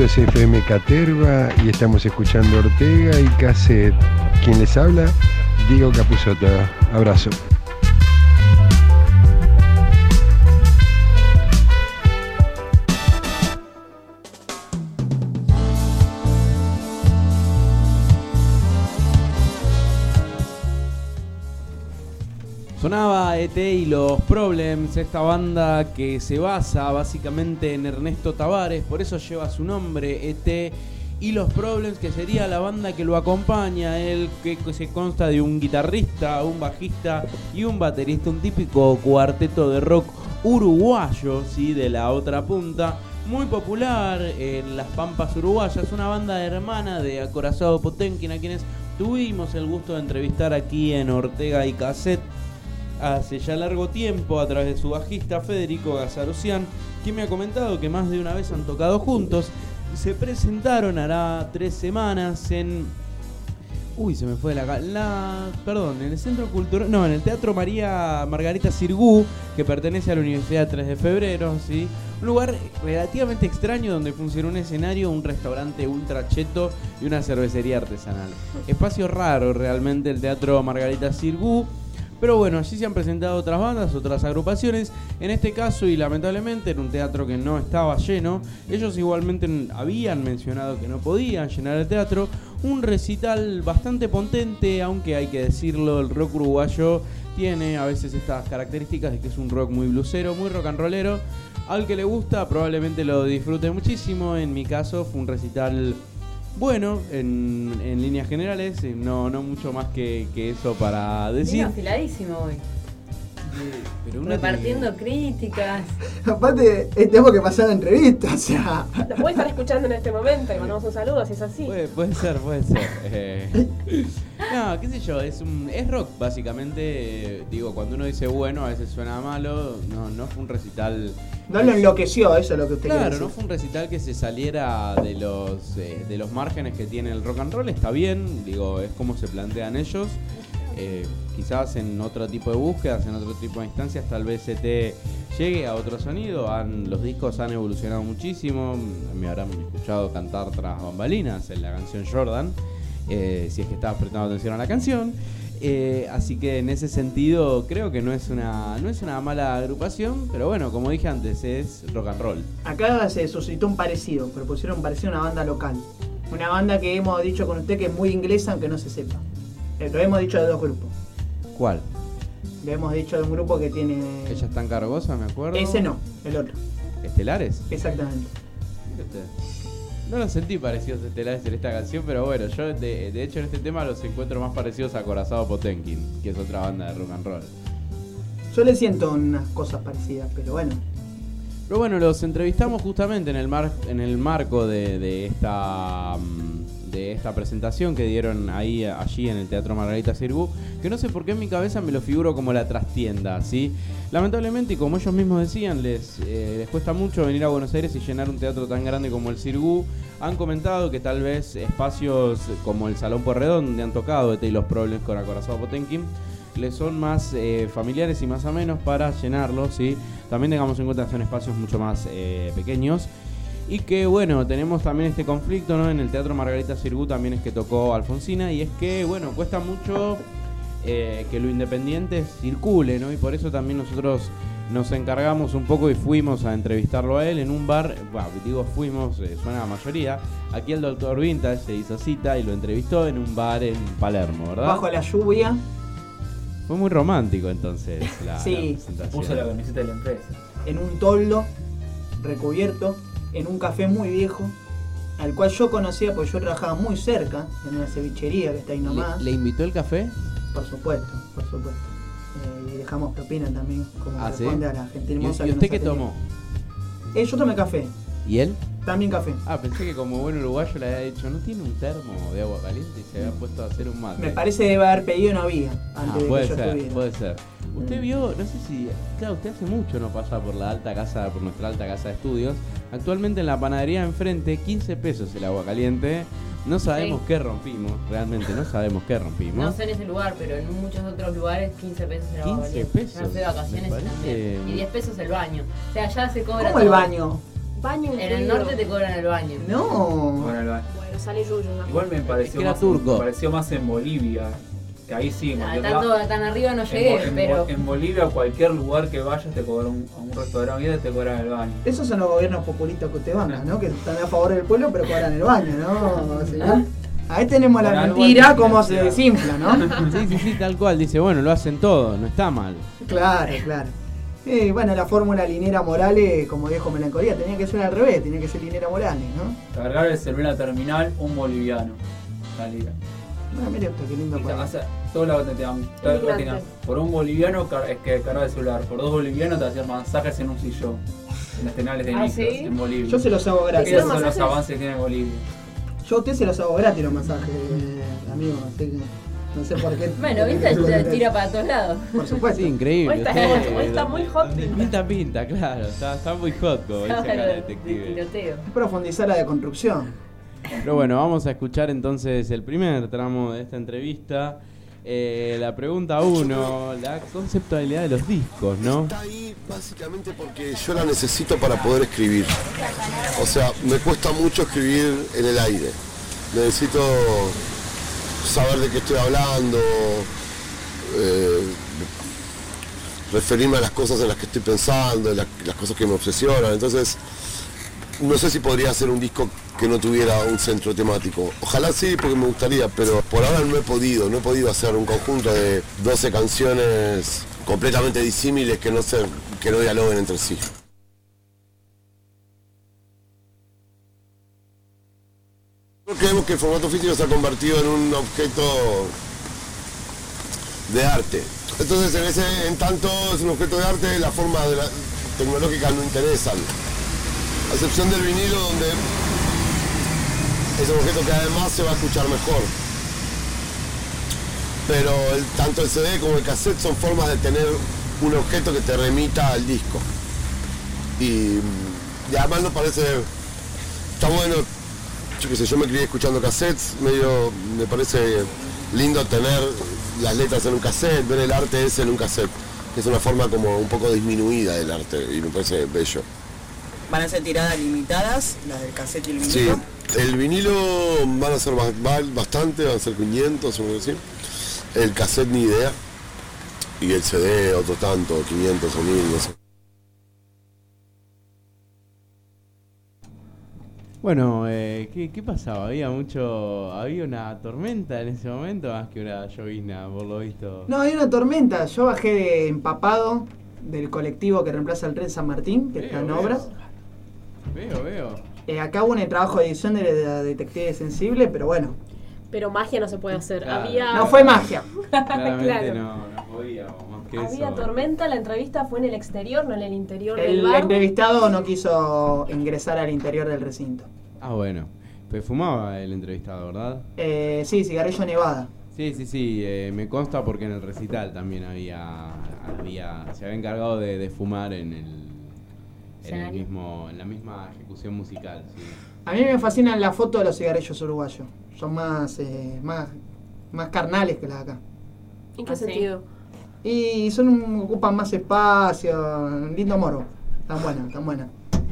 Esto es F M Caterva y estamos escuchando Ortega y Cassette. ¿Quién les habla? Diego Capusotto. Abrazo. Sonaba E T y los Problems, esta banda que se basa básicamente en Ernesto Tavares, por eso lleva su nombre, E T y los Problems, que sería la banda que lo acompaña, él que se consta de un guitarrista, un bajista y un baterista, un típico cuarteto de rock uruguayo, ¿sí? De la otra punta, muy popular en las pampas uruguayas, una banda hermana de Acorazado Potenkin, a quienes tuvimos el gusto de entrevistar aquí en Ortega y Cassette hace ya largo tiempo a través de su bajista Federico Gazarusian, quien me ha comentado que más de una vez han tocado juntos. Se presentaron hará tres semanas en... Uy, se me fue la... la perdón, en el Centro Cultural... No, en el Teatro María Margarita Sirgu, que pertenece a la Universidad tres de Febrero, ¿sí? Un lugar relativamente extraño donde funciona un escenario, un restaurante ultra cheto y una cervecería artesanal. Espacio raro realmente el Teatro Margarita Sirgu. Pero bueno, allí se han presentado otras bandas, otras agrupaciones. En este caso, y lamentablemente, en un teatro que no estaba lleno, ellos igualmente habían mencionado que no podían llenar el teatro. Un recital bastante potente, aunque hay que decirlo, el rock uruguayo tiene a veces estas características de que es un rock muy blusero, muy rock and rollero. Al que le gusta probablemente lo disfrute muchísimo. En mi caso fue un recital... Bueno, en, en líneas generales, no, no mucho más que, que eso para decir. Vino afiladísimo hoy. Pero repartiendo críticas. Aparte, tenemos que pasar la entrevista, o sea. Lo puede estar escuchando en este momento y mandamos un saludo si es así. Puede, puede ser, puede ser. Eh, no, qué sé yo, es un es rock, básicamente. Eh, digo, cuando uno dice bueno, a veces suena malo. No, no fue un recital. No lo enloqueció, eso es lo que usted Claro, quiere decir. no fue un recital que se saliera de los eh, de los márgenes que tiene el rock and roll. Está bien, digo, es como se plantean ellos. Eh, quizás en otro tipo de búsquedas, en otro tipo de instancias, tal vez E T llegue a otro sonido. Han, los discos han evolucionado muchísimo. Me habrán escuchado cantar tras bambalinas en la canción Jordan, eh, si es que estabas prestando atención a la canción. Eh, así que en ese sentido creo que no es una no es una mala agrupación, pero bueno, como dije antes, es rock and roll. Acá se suscitó un parecido, propusieron un parecido a una banda local. Una banda que hemos dicho con usted que es muy inglesa, aunque no se sepa. Lo hemos dicho de dos grupos. ¿Cuál? Lo hemos dicho de un grupo que tiene... Ella es tan cargosa, me acuerdo. Ese no, el otro. ¿Estelares? Exactamente. Fíjate. No los sentí parecidos a Estelares en esta canción, pero bueno, yo de, de hecho en este tema los encuentro más parecidos a Acorazado Potenkin, que es otra banda de rock and roll. Yo le siento unas cosas parecidas, pero bueno. Pero bueno, los entrevistamos justamente en el mar, en el marco de, de esta de esta presentación que dieron ahí allí en el Teatro Margarita Sirgu, que no sé por qué en mi cabeza me lo figuro como la trastienda, ¿sí? Lamentablemente, y como ellos mismos decían, les, eh, les cuesta mucho venir a Buenos Aires y llenar un teatro tan grande como el Sirgu. Han comentado que tal vez espacios como el Salón Porredón, donde han tocado E T y los Problems con Acorazado Potenkin, les son más eh, familiares y más amenos para llenarlos, ¿sí? También tengamos en cuenta que son espacios mucho más eh, pequeños. Y que bueno, tenemos también este conflicto, ¿no? En el Teatro Margarita Sirgu también es que tocó Alfonsina, y es que bueno, cuesta mucho eh, que lo independiente circule, ¿no? Y por eso también nosotros nos encargamos un poco y fuimos a entrevistarlo a él en un bar. Bueno, digo fuimos, eh, suena la mayoría. Aquí el doctor Vintage se hizo cita y lo entrevistó en un bar en Palermo, ¿verdad? Bajo la lluvia. Fue muy romántico entonces la, sí, la presentación. Puso la camiseta de la empresa. En un toldo recubierto, en un café muy viejo, al cual yo conocía porque yo trabajaba muy cerca, en una cevichería que está ahí nomás. ¿Le, ¿le invitó el café? Por supuesto, por supuesto. Eh, y dejamos propina también, como ah, corresponde ¿sí? a la gente ¿Y, hermosa. ¿Y usted qué tomó? Eh, yo tomé café. ¿Y él? También café. Ah, pensé que como buen uruguayo le había dicho, ¿no tiene un termo de agua caliente? Y se había puesto a hacer un mate. Me parece que debe haber pedido y no había, antes ah, de puede que yo ser, estuviera. puede ser. Usted vio, no sé si, claro, usted hace mucho no pasa por la alta casa, por nuestra alta casa de estudios. Actualmente en la panadería enfrente, quince pesos el agua caliente. No sabemos Sí. qué rompimos, realmente no sabemos qué rompimos. No sé en ese lugar, pero en muchos otros lugares quince pesos el agua quince caliente. pesos, Yo no fui de vacaciones me y parece- también. Y diez pesos el baño. O sea, ya se cobra ¿Cómo el todo. baño? Baño En el incluido. norte te cobran el baño. No. Bueno, el baño. Bueno, sale yuyo. ¿no? Igual me pareció, que era más, turco. me pareció más en Bolivia. Que ahí sí, en Ah, cualquier tanto lado- tan arriba no en llegué, Bo- en, pero. Bo- en Bolivia, cualquier lugar que vayas te cobran un, a un restaurante te cobran el baño. Esos son los gobiernos populistas que te bancan, ¿no? Que están a favor del pueblo pero cobran el baño, ¿no? señor? Ahí tenemos la Con algo mentira, cómo se antifinanciado. desinfla, ¿no? Sí, sí, sí, tal cual. Dice, bueno, lo hacen todo, no está mal. Claro, claro. Eh, bueno, la fórmula Linera Morales, como dijo Melancolía, tenía que ser al revés, tenía que ser Linera Morales, ¿no? Cargar el celular terminal, un boliviano. Salida. Ah, mira esto, qué lindo Y país. o sea, todo lo que te dan. todo lo que te dan. Por un boliviano car- es que cargar el celular. Por dos bolivianos te hacían masajes en un sillón. En las tenales de ¿Ah, micros sí? en Bolivia. Yo se los hago gratis. Esos son los ¿Masajes? avances que tiene Bolivia. Yo a usted se los hago gratis los masajes, eh, amigo, así que no sé por qué. Bueno, viste, te tira para todos lados. Por supuesto. Sí, increíble. Hoy está sí, hot, hoy está donde- muy hot. donde Pinta, pinta, claro. Está, está muy hot, como dice acá la Claro, detective. tiroteo. Es profundizar la deconstrucción. Pero bueno, vamos a escuchar entonces el primer tramo de esta entrevista. Eh, la pregunta uno, la conceptualidad de los discos, ¿no? Está ahí básicamente porque yo la necesito para poder escribir. O sea, me cuesta mucho escribir en el aire. Necesito saber de qué estoy hablando, eh, referirme a las cosas en las que estoy pensando, las, las cosas que me obsesionan. Entonces, no sé si podría hacer un disco que no tuviera un centro temático. Ojalá sí, porque me gustaría, pero por ahora no he podido, no he podido hacer un conjunto de doce canciones completamente disímiles que no se, que no dialoguen entre sí. Creemos que el formato físico se ha convertido en un objeto de arte. Entonces, en ese, en tanto es un objeto de arte, las formas de la, tecnológicas no interesan. A excepción del vinilo, donde es un objeto que además se va a escuchar mejor. Pero el, tanto el C D como el cassette son formas de tener un objeto que te remita al disco. Y, y además nos parece, está bueno, yo qué sé, yo me crié escuchando cassettes, medio, me parece lindo tener las letras en un cassette, ver el arte ese en un cassette. Es una forma como un poco disminuida del arte y me parece bello. ¿Van a ser tiradas limitadas, las del cassette y el Sí, vinilo? el vinilo van a ser ba- ba- bastante, van a ser quinientos o algo así. El cassette ni idea. Y el C D otro tanto, quinientos o mil, no sé. Bueno, eh, ¿qué, ¿qué pasaba? Había mucho, había una tormenta en ese momento más que una llovizna, por lo visto. No, hay una tormenta. Yo bajé de empapado del colectivo que reemplaza al tren San Martín, que está en Veo, obras. Veo, veo. Eh, acá hubo un trabajo de edición de la Detective Sensible, pero bueno. Pero magia no se puede hacer. Claro. Había... No fue magia. Claramente Claro. no, no podíamos más que Había eso. tormenta, la entrevista fue en el exterior, no en el interior del El bar. entrevistado no quiso ingresar al interior del recinto. Ah, bueno. Pues fumaba el entrevistado, ¿verdad? Eh, sí, cigarrillo Nevada. Sí, sí, sí, eh, me consta porque en el recital también había, había se había encargado de, de fumar en el, en el ¿Escenario? mismo, en la misma ejecución musical, sí. A mí me fascinan las fotos de los cigarrillos uruguayos. Son más, eh, más, más carnales que las de acá. ¿En qué ¿Ah, sí? sentido? Y son un- ocupan más espacio, un lindo morbo. Están buenas, están buenas.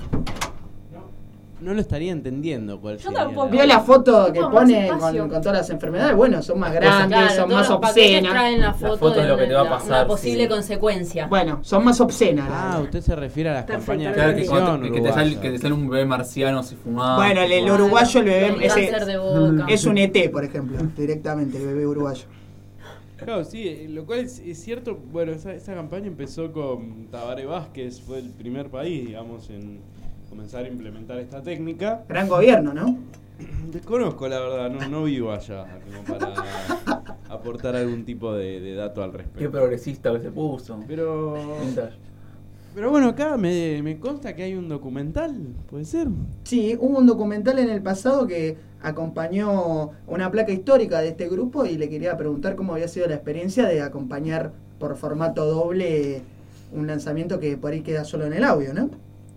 No lo estaría entendiendo cuál Yo sería tampoco. ¿Vio la foto que Ocupan más pone espacio. con, con todas las enfermedades? Bueno, son más grandes, Claro, son todos más los paquetes obscenas. traen la foto, foto es lo de que te va a la- pasar, una posible sí. consecuencia. Bueno, son más obscenas. Ah, la- usted se refiere a las Perfecto, campañas de Claro, que, televisión cuando- que, te uruguayas. sale, que te sale un bebé marciano si fumaba. Bueno, el, el Claro, uruguayo, el bebé, el ese cáncer de boca. es un E T, por ejemplo, directamente, el bebé uruguayo. Claro, sí, eh, lo cual es, es cierto, bueno, esa, esa campaña empezó con Tabaré Vázquez, fue el primer país, digamos, en comenzar a implementar esta técnica. Gran gobierno, ¿no? Desconozco, la verdad, no, no vivo allá como para aportar algún tipo de, de dato al Qué respecto. progresista que se puso. Pero, Vintage. pero bueno, acá me, me consta que hay un documental, ¿puede ser? Sí, hubo un documental en el pasado que acompañó una placa histórica de este grupo y le quería preguntar cómo había sido la experiencia de acompañar por formato doble un lanzamiento que por ahí queda solo en el audio, ¿no?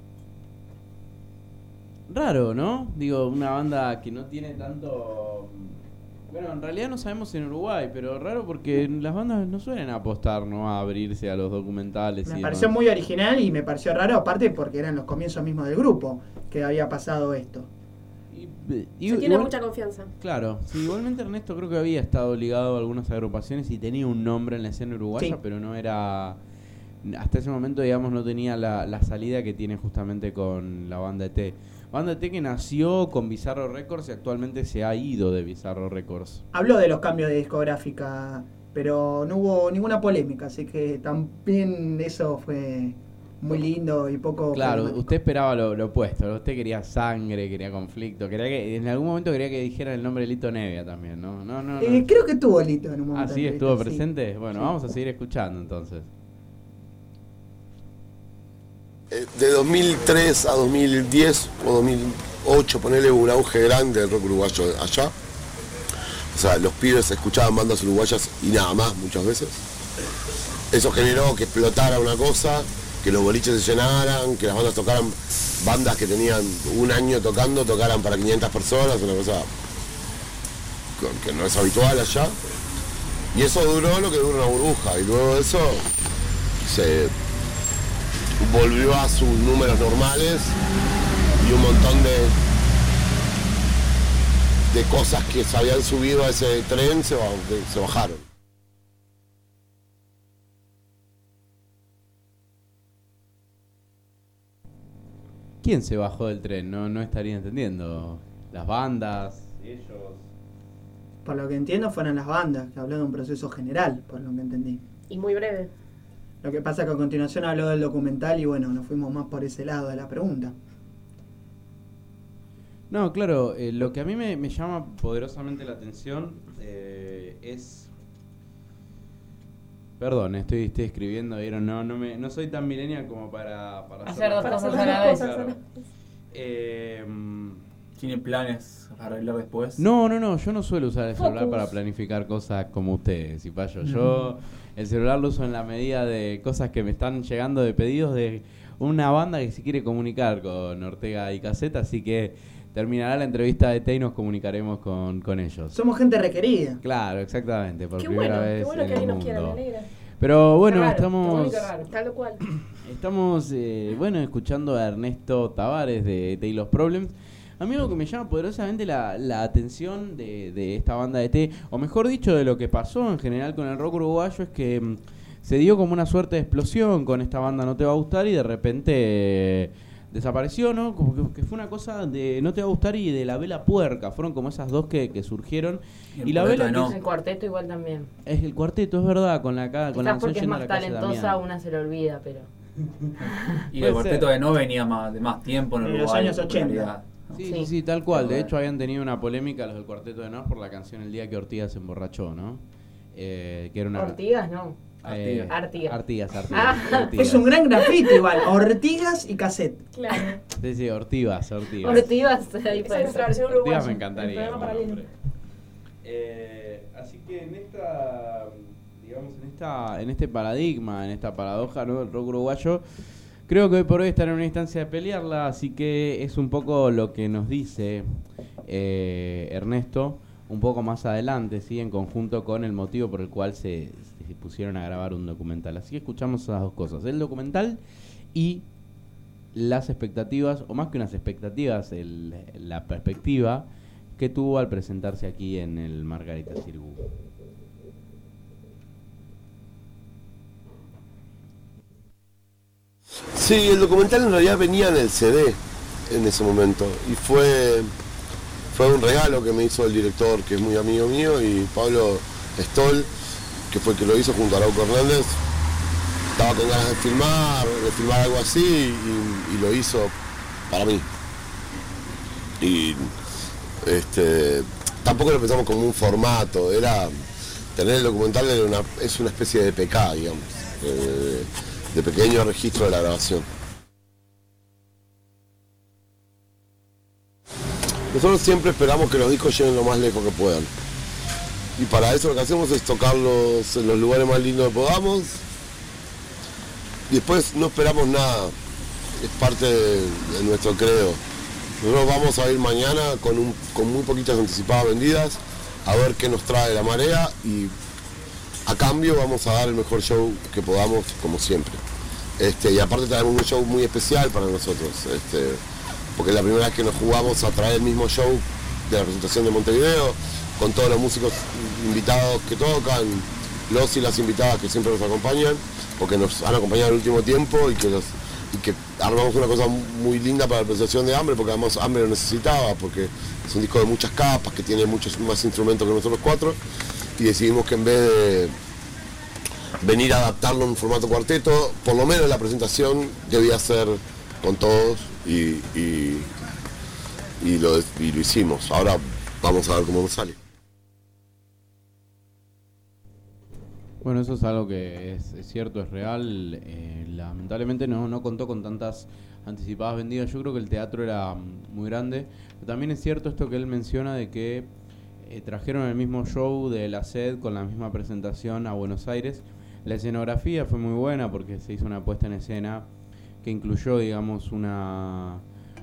Raro, ¿no? Digo, una banda que no tiene tanto... Bueno, en realidad no sabemos en Uruguay, pero raro porque las bandas no suelen apostar, ¿no? A abrirse a los documentales. Me y pareció demás. muy original y me pareció raro, aparte porque eran los comienzos mismos del grupo. que había pasado esto. Y- Se tiene igual- mucha confianza. Claro, sí, igualmente Ernesto creo que había estado ligado a algunas agrupaciones y tenía un nombre en la escena uruguaya, Sí. pero no era... Hasta ese momento, digamos, no tenía la, la salida que tiene justamente con la banda E T. Banda E T que nació con Bizarro Records y actualmente se ha ido de Bizarro Records. Habló de los cambios de discográfica, pero no hubo ninguna polémica, así que también eso fue muy lindo y poco Claro, problemático. usted esperaba lo, lo opuesto, ¿no? Usted quería sangre, quería conflicto, quería que en algún momento quería que dijera el nombre de Lito Nevia también, ¿no? No, no, no. Eh, creo que estuvo Lito en un momento. Ah, sí, de estuvo entrevista, sí. presente. Bueno, Sí. vamos a seguir escuchando entonces. Eh, De dos mil tres a dos mil diez o dos mil ocho, ponerle un auge grande del rock uruguayo allá. O sea, los pibes escuchaban bandas uruguayas y nada más muchas veces. Eso generó que explotara una cosa, que los boliches se llenaran, que las bandas tocaran, bandas que tenían un año tocando, tocaran para quinientas personas, una cosa que- que no es habitual allá. Y eso duró lo que dura una burbuja, y luego de eso se volvió a sus números normales y un montón de, de cosas que se habían subido a ese tren se, ba- se bajaron. ¿Quién se bajó del tren? No, no estaría entendiendo. Las bandas, ellos. Por lo que entiendo fueron las bandas, que habló de un proceso general, por lo que entendí. Y muy breve. Lo que pasa es que a continuación habló del documental y bueno, nos fuimos más por ese lado de la pregunta. No, claro, eh, lo que a mí me, me llama poderosamente la atención eh, es... Perdón, estoy, estoy escribiendo, ¿vieron? No, no, me, no soy tan millennial como para, para Hacer dos las cosas a la vez. Claro. Eh, ¿Tiene planes para arreglar después? No, no, no, yo no suelo usar el celular Focus. para planificar cosas como ustedes, Cipayo. Yo el celular lo uso en la medida de cosas que me están llegando de pedidos de una banda que se quiere comunicar con Ortega y Cassette, así que terminará la entrevista de T y nos comunicaremos con, con ellos. Somos gente requerida. Claro, exactamente, por Qué primera bueno, vez qué bueno en que el alguien nos quiera, me mundo. alegra. Pero bueno, Qué raro, estamos... qué bueno y qué raro, tal cual. Estamos, eh, bueno, escuchando a Ernesto Tavares de Taylor's Problems. A mí algo que me llama poderosamente la, la atención de, de esta banda de T, o mejor dicho, de lo que pasó en general con el rock uruguayo, es que mm, se dio como una suerte de explosión con esta banda No Te Va a Gustar y de repente eh, desapareció, ¿no? Como que, que fue una cosa de No Te Va a Gustar y de La Vela Puerca. Fueron como esas dos que, que surgieron. Y el Y La Cuarteto Vela... de No. que- El cuarteto igual también. Es el cuarteto, es verdad, con la, ca- con la Quizás canción porque es Yendo a más la casa de talentosa, Damián. una se le olvida, pero... Y Puede el cuarteto ser. de No venía más, de más tiempo en En Uruguay. los años en ochenta. popularidad. Sí, Sí. sí, sí, tal cual. De Pero hecho, habían tenido una polémica los del Cuarteto de Nos por la canción El día que Ortigas se emborrachó, ¿no? Eh, que era una... Ortigas, no. eh, Artigas. Artigas, Artigas. Ah. Ortigas. Es un gran grafito igual, Ortigas y cassette. Claro. Sí, sí, Ortigas, Ortigas. Ortigas, ahí Esa es puede nuestra ser. versión Ortigas uruguaya. me encantaría. El programa como paralelo. nombre. Eh, así que en esta, digamos, en esta, en este paradigma, en esta paradoja, ¿no? del rock uruguayo, creo que hoy por hoy están en una instancia de pelearla, así que es un poco lo que nos dice eh, Ernesto, un poco más adelante, ¿sí? En conjunto con el motivo por el cual se, se pusieron a grabar un documental. Así que escuchamos esas dos cosas, el documental y las expectativas, o más que unas expectativas, el, la perspectiva que tuvo al presentarse aquí en el Margarita Sirgu. Sí, el documental en realidad venía en el C D en ese momento y fue, fue un regalo que me hizo el director, que es muy amigo mío, y Pablo Stoll, que fue el que lo hizo junto a Arauco Hernández. Estaba con ganas de filmar, de filmar algo así y, y lo hizo para mí. Y este, tampoco lo pensamos como un formato, era tener el documental era una, es una especie de P K, digamos, eh, de pequeño registro de la grabación. Nosotros siempre esperamos que los discos lleguen lo más lejos que puedan. Y para eso lo que hacemos es tocarlos en los lugares más lindos que podamos. Y después no esperamos nada. Es parte de, de nuestro credo. Nosotros vamos a ir mañana con, un, con muy poquitas anticipadas vendidas a ver qué nos trae la marea y a cambio vamos a dar el mejor show que podamos, como siempre. Este, y aparte traemos un show muy especial para nosotros. Este, porque es la primera vez que nos jugamos a traer el mismo show de la presentación de Montevideo, con todos los músicos invitados que tocan, los y las invitadas que siempre nos acompañan, o que nos han acompañado el último tiempo y que, los, y que armamos una cosa muy linda para la presentación de Hambre, porque además Hambre lo necesitaba, porque es un disco de muchas capas, que tiene muchos más instrumentos que nosotros cuatro, y decidimos que en vez de venir a adaptarlo en un formato cuarteto, por lo menos la presentación debía ser con todos y, y, y, lo, y lo hicimos. Ahora vamos a ver cómo nos sale. Bueno, eso es algo que es, es cierto, es real. Eh, lamentablemente no, no contó con tantas anticipadas vendidas. Yo creo que el teatro era muy grande. Pero también es cierto esto que él menciona de que eh, trajeron el mismo show de la S E D con la misma presentación a Buenos Aires. La escenografía fue muy buena porque se hizo una puesta en escena que incluyó, digamos, una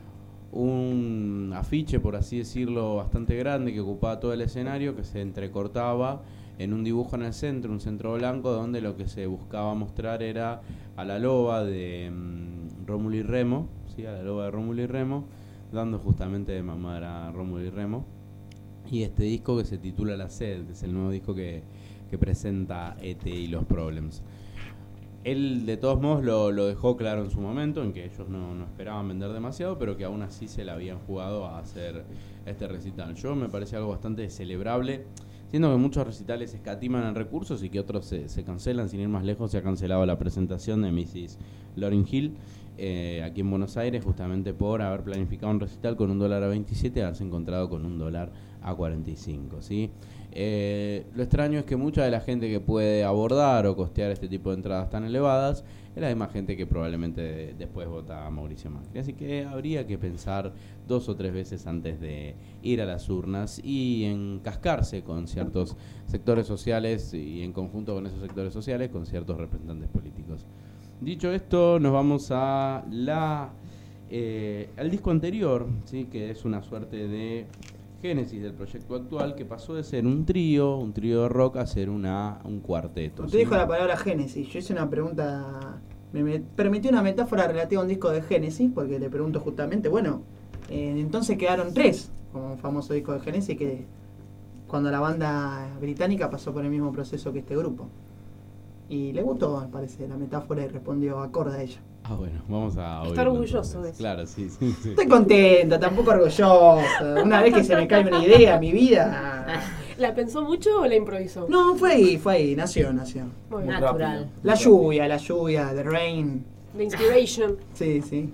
un afiche, por así decirlo, bastante grande que ocupaba todo el escenario, que se entrecortaba en un dibujo en el centro, un centro blanco, donde lo que se buscaba mostrar era a la loba de um, Rómulo y Remo, ¿sí? A la loba de Rómulo y Remo, dando justamente de mamar a Rómulo y Remo. Y este disco que se titula La Sed, que es el nuevo disco que, que presenta E T y los Problems. Él de todos modos lo, lo dejó claro en su momento, en que ellos no, no esperaban vender demasiado, pero que aún así se la habían jugado a hacer este recital. Yo me parece algo bastante celebrable, siendo que muchos recitales escatiman en recursos y que otros se, se cancelan. Sin ir más lejos, se ha cancelado la presentación de missus Lauryn Hill eh, aquí en Buenos Aires, justamente por haber planificado un recital con un dólar a veintisiete y haberse encontrado con un dólar a cuarenta y cinco, ¿sí? Eh, lo extraño es que mucha de la gente que puede abordar o costear este tipo de entradas tan elevadas es la misma gente que probablemente de, después vota a Mauricio Macri. Así que habría que pensar dos o tres veces antes de ir a las urnas y encascarse con ciertos sectores sociales y en conjunto con esos sectores sociales con ciertos representantes políticos. Dicho esto, nos vamos a la eh, al disco anterior, ¿sí? Que es una suerte de génesis del proyecto actual, que pasó de ser un trío, un trío de rock, a ser una, un cuarteto. Usted ¿sí? dijo la palabra génesis. Yo hice una pregunta, me, me permitió una metáfora relativa a un disco de Génesis, porque le pregunto justamente, bueno, eh, entonces quedaron tres, como un famoso disco de Génesis, que cuando la banda británica pasó por el mismo proceso que este grupo. Y le gustó, me parece, la metáfora y respondió acorde a ella. Ah, bueno, vamos a Está oírlo, orgulloso entonces. de eso. Claro, sí, sí, sí. Estoy contenta, tampoco orgullosa. Una vez que se me cae una idea en mi vida. ¿La pensó mucho o la improvisó? No, fue ahí, fue ahí, nació, nació. Muy bien. Natural. La lluvia, la lluvia, the rain. The inspiration. Sí, sí.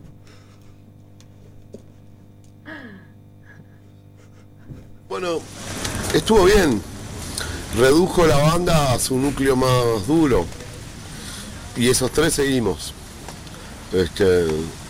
Bueno, estuvo bien. Redujo la banda a su núcleo más duro. Y esos tres seguimos. Este,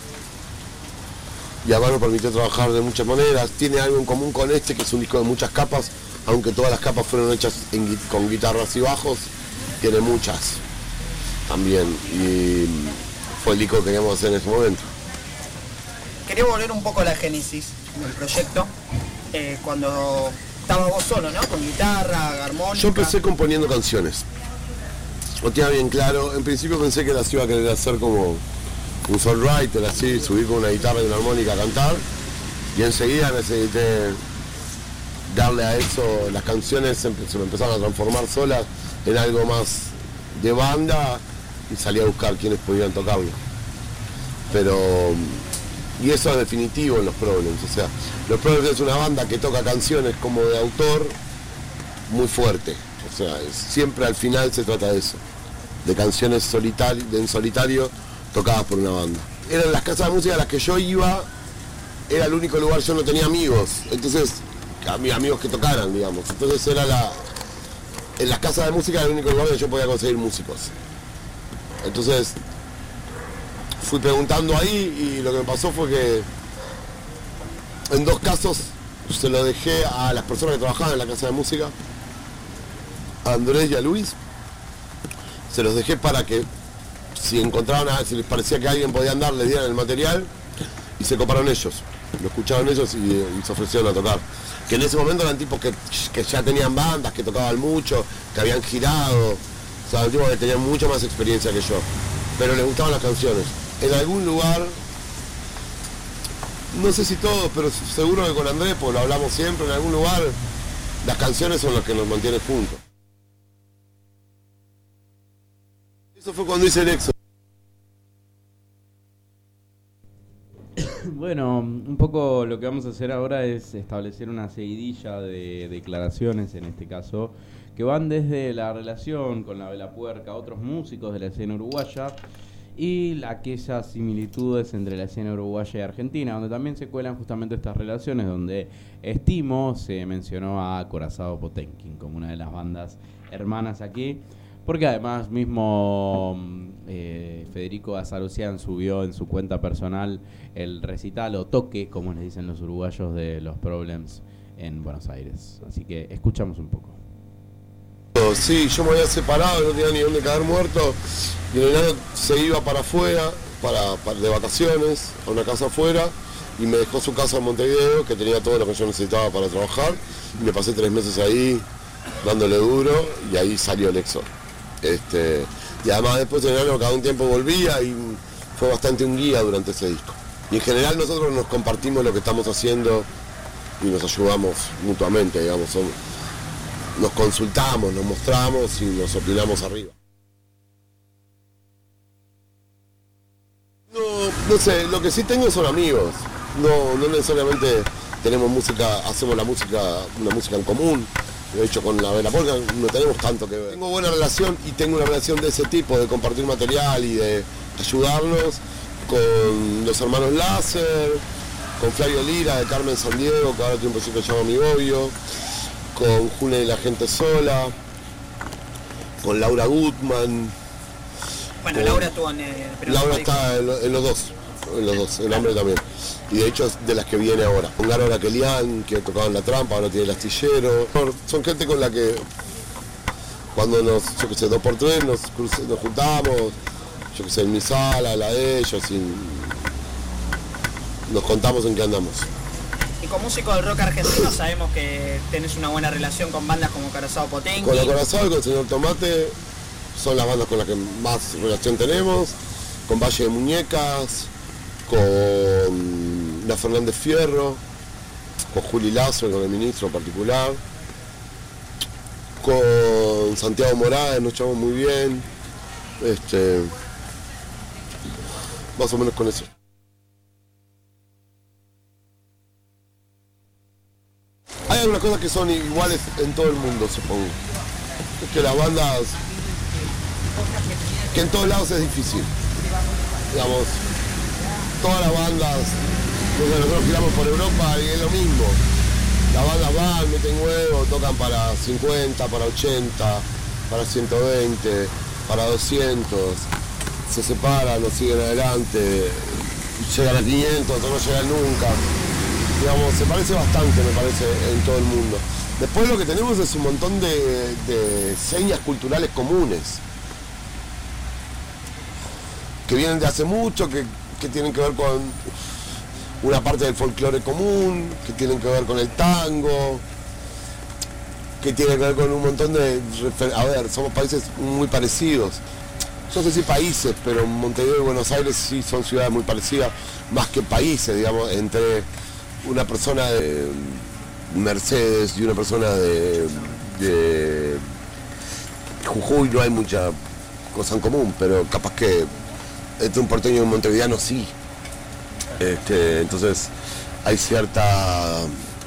y además nos permitió trabajar de muchas maneras. Tiene algo en común con este, que es un disco de muchas capas, aunque todas las capas fueron hechas en gui- con guitarras y bajos, tiene muchas también. Y fue el disco que queríamos hacer en ese momento. Quería volver un poco a la génesis del proyecto. Eh, cuando estabas vos solo, ¿no? Con guitarra, armónica. Yo empecé componiendo canciones. Lo tenía bien claro. En principio pensé que las iba a querer hacer como un songwriter, así, subir con una guitarra y una armónica a cantar. Y enseguida necesité darle a eso. Las canciones se, empe- se me empezaron a transformar solas en algo más de banda y salí a buscar quienes podían tocarlo. Pero... Y eso es definitivo en los Problems. O sea, los Problems es una banda que toca canciones como de autor muy fuerte. O sea, es- siempre al final se trata de eso. De canciones solitari- de en solitario tocadas por una banda. Eran las casas de música a las que yo iba, era el único lugar, yo no tenía amigos. Entonces, ami- amigos que tocaran, digamos. Entonces era la... En las casas de música era el único lugar donde yo podía conseguir músicos. Entonces... Fui preguntando ahí y lo que me pasó fue que en dos casos se lo dejé a las personas que trabajaban en la casa de música, a Andrés y a Luis. Se los dejé para que si encontraban, a, si les parecía que alguien podía andar, les dieran el material y se coparon ellos. Lo escucharon ellos y, y se ofrecieron a tocar. Que en ese momento eran tipos que, que ya tenían bandas, que tocaban mucho, que habían girado, o sea, tipos que tenían mucha más experiencia que yo. Pero les gustaban las canciones. En algún lugar no sé si todos, pero seguro que con Andrés, pues lo hablamos siempre en algún lugar, las canciones son las que nos mantienen juntos. Eso fue cuando hice el Éxodo. Bueno, un poco lo que vamos a hacer ahora es establecer una seguidilla de declaraciones, en este caso, que van desde la relación con la Vela Puerca, otros músicos de la escena uruguaya, y aquellas similitudes entre la escena uruguaya y argentina, donde también se cuelan justamente estas relaciones, donde estimo se mencionó a Corazao Potenkin como una de las bandas hermanas aquí, porque además mismo eh, Federico Azarusian subió en su cuenta personal el recital o toque, como les dicen los uruguayos, de los Problems en Buenos Aires. Así que escuchamos un poco. Sí, yo me había separado, no tenía ni dónde caer muerto, y el enano se iba para afuera, para, para, de vacaciones, a una casa afuera, y me dejó su casa en Montevideo, que tenía todo lo que yo necesitaba para trabajar, y me pasé tres meses ahí, dándole duro, y ahí salió el Éxodo. Este, y además después el enano cada un tiempo volvía, y fue bastante un guía durante ese disco. Y en general nosotros nos compartimos lo que estamos haciendo, y nos ayudamos mutuamente, digamos, somos, nos consultamos, nos mostramos y nos opinamos arriba. No, no sé, lo que sí tengo son amigos. No, no necesariamente tenemos música, hacemos la música, una música en común. De hecho, con la Vela Puerca no tenemos tanto que ver. Tengo buena relación y tengo una relación de ese tipo, de compartir material y de ayudarnos con los hermanos Láser, con Flavio Lira de Carmen Sandiego, que ahora tiene un proyecto que se llama Mi Bobbio, con June y la Gente Sola, con Laura Gutman. Bueno, con... Laura estuvo en el... Laura está en, lo, en los dos, en los dos, el hombre también. Y de hecho es de las que viene ahora. Con Garo Araquelian, que tocaba en La Trampa, ahora tiene El Astillero. Son gente con la que cuando nos, yo qué sé, dos por tres nos, nos juntamos, yo qué sé, en mi sala, la de ellos, y nos contamos en qué andamos. Y con músicos del rock argentino sabemos que tenés una buena relación con bandas como Corazao Potenkin. Con la Corazao y con Señor Tomate son las bandas con las que más relación tenemos, con Valle de Muñecas, con La Fernández Fierro, con Juli Lazo, con el ministro en particular, con Santiago Morales, nos llevamos muy bien, este, más o menos con eso. Hay algunas cosas que son iguales en todo el mundo, supongo. Es que las bandas, que en todos lados es difícil. Digamos, todas las bandas, nosotros giramos por Europa y es lo mismo. Las bandas van, meten huevo, tocan para cincuenta, para ochenta, para ciento veinte, para doscientos, se separan, no siguen adelante, llegan a quinientos, o no llegan nunca. Digamos, se parece bastante, me parece, en todo el mundo. Después lo que tenemos es un montón de, de señas culturales comunes, que vienen de hace mucho, que, que tienen que ver con una parte del folclore común, que tienen que ver con el tango, que tienen que ver con un montón de... A ver, somos países muy parecidos. No sé si países, pero Montevideo y Buenos Aires sí son ciudades muy parecidas, más que países, digamos, entre una persona de Mercedes y una persona de, de Jujuy no hay mucha cosa en común, pero capaz que entre un porteño y un montevideano sí. Este, entonces hay cierta...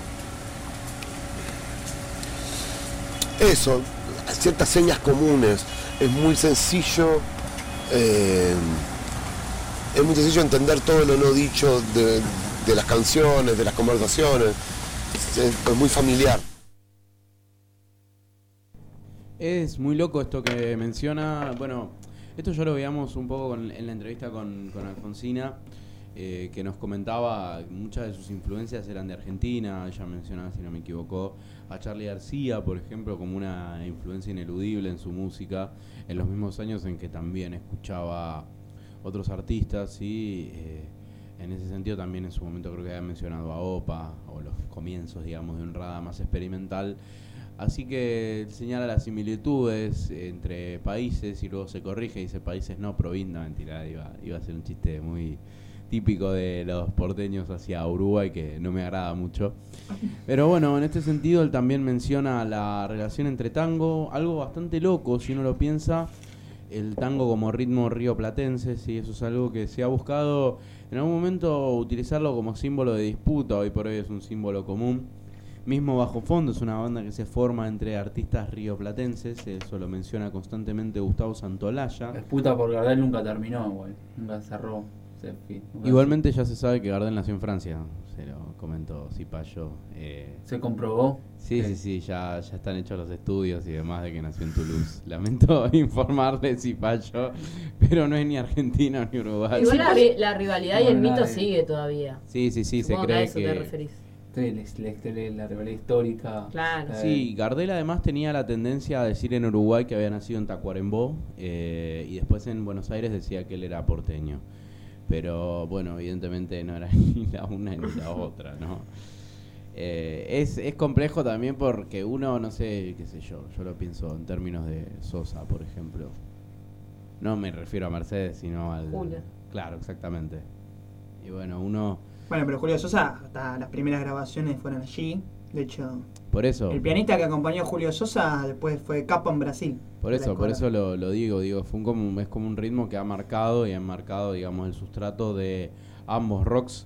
Eso, ciertas señas comunes. Es muy sencillo, eh, es muy sencillo entender todo lo no dicho de, de las canciones, de las conversaciones. Es, es muy familiar. Es muy loco esto que menciona. Bueno, esto ya lo veíamos un poco con, en la entrevista con, con Alfonsina, eh, que nos comentaba que muchas de sus influencias eran de Argentina. Ella mencionaba, si no me equivoco, a Charly García, por ejemplo, como una influencia ineludible en su música, en los mismos años en que también escuchaba otros artistas y eh, en ese sentido también en su momento creo que había mencionado a Opa o los comienzos, digamos, de un Rada más experimental. Así que señala las similitudes entre países y luego se corrige y dice países no, provincia, mentira, iba, iba a ser un chiste muy típico de los porteños hacia Uruguay, que no me agrada mucho. Pero bueno, en este sentido él también menciona la relación entre tango, algo bastante loco si uno lo piensa, el tango como ritmo rioplatense, sí, eso es algo que se ha buscado en algún momento utilizarlo como símbolo de disputa, hoy por hoy es un símbolo común. Mismo Bajo Fondo es una banda que se forma entre artistas rioplatenses, eso lo menciona constantemente Gustavo Santolaya. La disputa por Gardel nunca terminó, güey, nunca cerró. Se fi- nunca Igualmente ya se sabe que Gardel nació en Francia, se lo comentó Cipayo. Eh, ¿Se comprobó? Sí, sí, sí, ya, ya están hechos los estudios y demás de que nació en Toulouse. Lamento informarle, Cipayo, pero no es ni argentino ni uruguayo. Igual la, ri- la rivalidad y No, el mito nadie. sigue todavía. Sí, sí, sí, se Supongo que a cree eso te que... referís. Sí, la, la, la rivalidad histórica. Claro. Eh, Sí, Gardel además tenía la tendencia a decir en Uruguay que había nacido en Tacuarembó eh, y después en Buenos Aires decía que él era porteño. Pero bueno, evidentemente no era ni la una ni la otra, ¿no? Eh, es, es complejo también porque uno, no sé, qué sé yo, yo lo pienso en términos de Sosa, por ejemplo. No me refiero a Mercedes, sino al... Julio. Claro, exactamente. Y bueno, uno... Bueno, pero Julio Sosa, hasta las primeras grabaciones fueron allí. De hecho, Por eso... el pianista que acompañó a Julio Sosa después fue capo en Brasil. Por eso, por eso lo, lo digo, digo, fue un como, es como un ritmo que ha marcado y ha marcado, digamos, el sustrato de ambos rocks.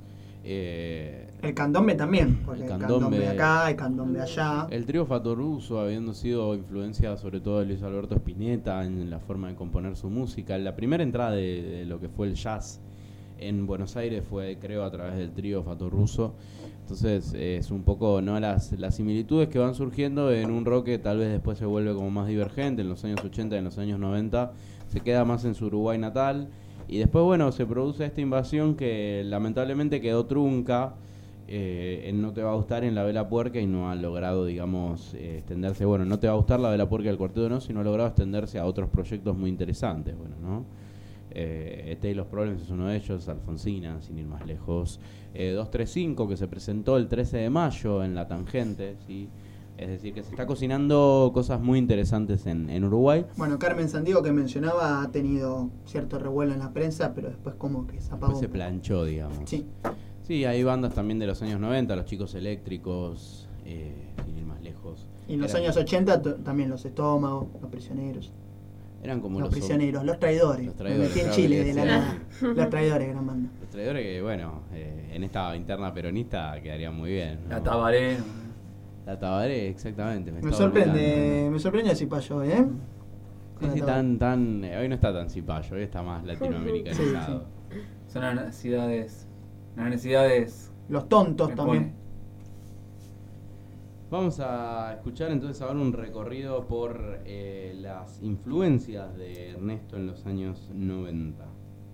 Eh, El candombe también, porque el el candombe, candombe acá, el candombe allá. el trío Fatoruso, habiendo sido influencia sobre todo de Luis Alberto Spinetta en la forma de componer su música. La primera entrada de, de lo que fue el jazz en Buenos Aires fue, creo, a través del trío Fatoruso. Entonces eh, es un poco, ¿no?, las, las similitudes que van surgiendo en un rock que tal vez después se vuelve como más divergente en los años ochenta y en los años noventa, se queda más en su Uruguay natal y después, bueno, se produce esta invasión que lamentablemente quedó trunca eh, en No te va a gustar en La Vela Puerca y no ha logrado, digamos, eh, extenderse, bueno, No te va a gustar La Vela Puerca del Cuarteto no, sino ha logrado extenderse a otros proyectos muy interesantes, bueno, ¿no? Eh, Este y los Problems es uno de ellos, Alfonsina, sin ir más lejos, eh, dos tres cinco que se presentó el trece de mayo en La Tangente, ¿sí? Es decir, que se está cocinando cosas muy interesantes en, en Uruguay. Bueno, Carmen Sandiego que mencionaba ha tenido cierto revuelo en la prensa, pero después como que se apagó. Después se planchó, digamos. Sí. Sí, hay bandas también de los años noventa, Los Chicos Eléctricos, eh, sin ir más lejos. Y en los Eran- años ochenta t- también Los Estómagos, Los Prisioneros. Eran como los, los prisioneros, Los Traidores. Los Traidores, Me metí en claro, Chile que de la decían. nada. Los Traidores, gran banda. Los Traidores que, bueno, eh, en esta interna peronista quedaría muy bien, ¿no? La Tabaré. La Tabaré, exactamente. Me estaba sorprende, olvidando. me sorprende el Cipayo, ¿eh? Sí, Con sí, la tan, tan, eh, hoy no está tan cipayo, hoy está más latinoamericanizado. Son las necesidades. Las necesidades. Los tontos me también. pone. Vamos a escuchar entonces ahora un recorrido por eh, las influencias de Ernesto en los años noventa.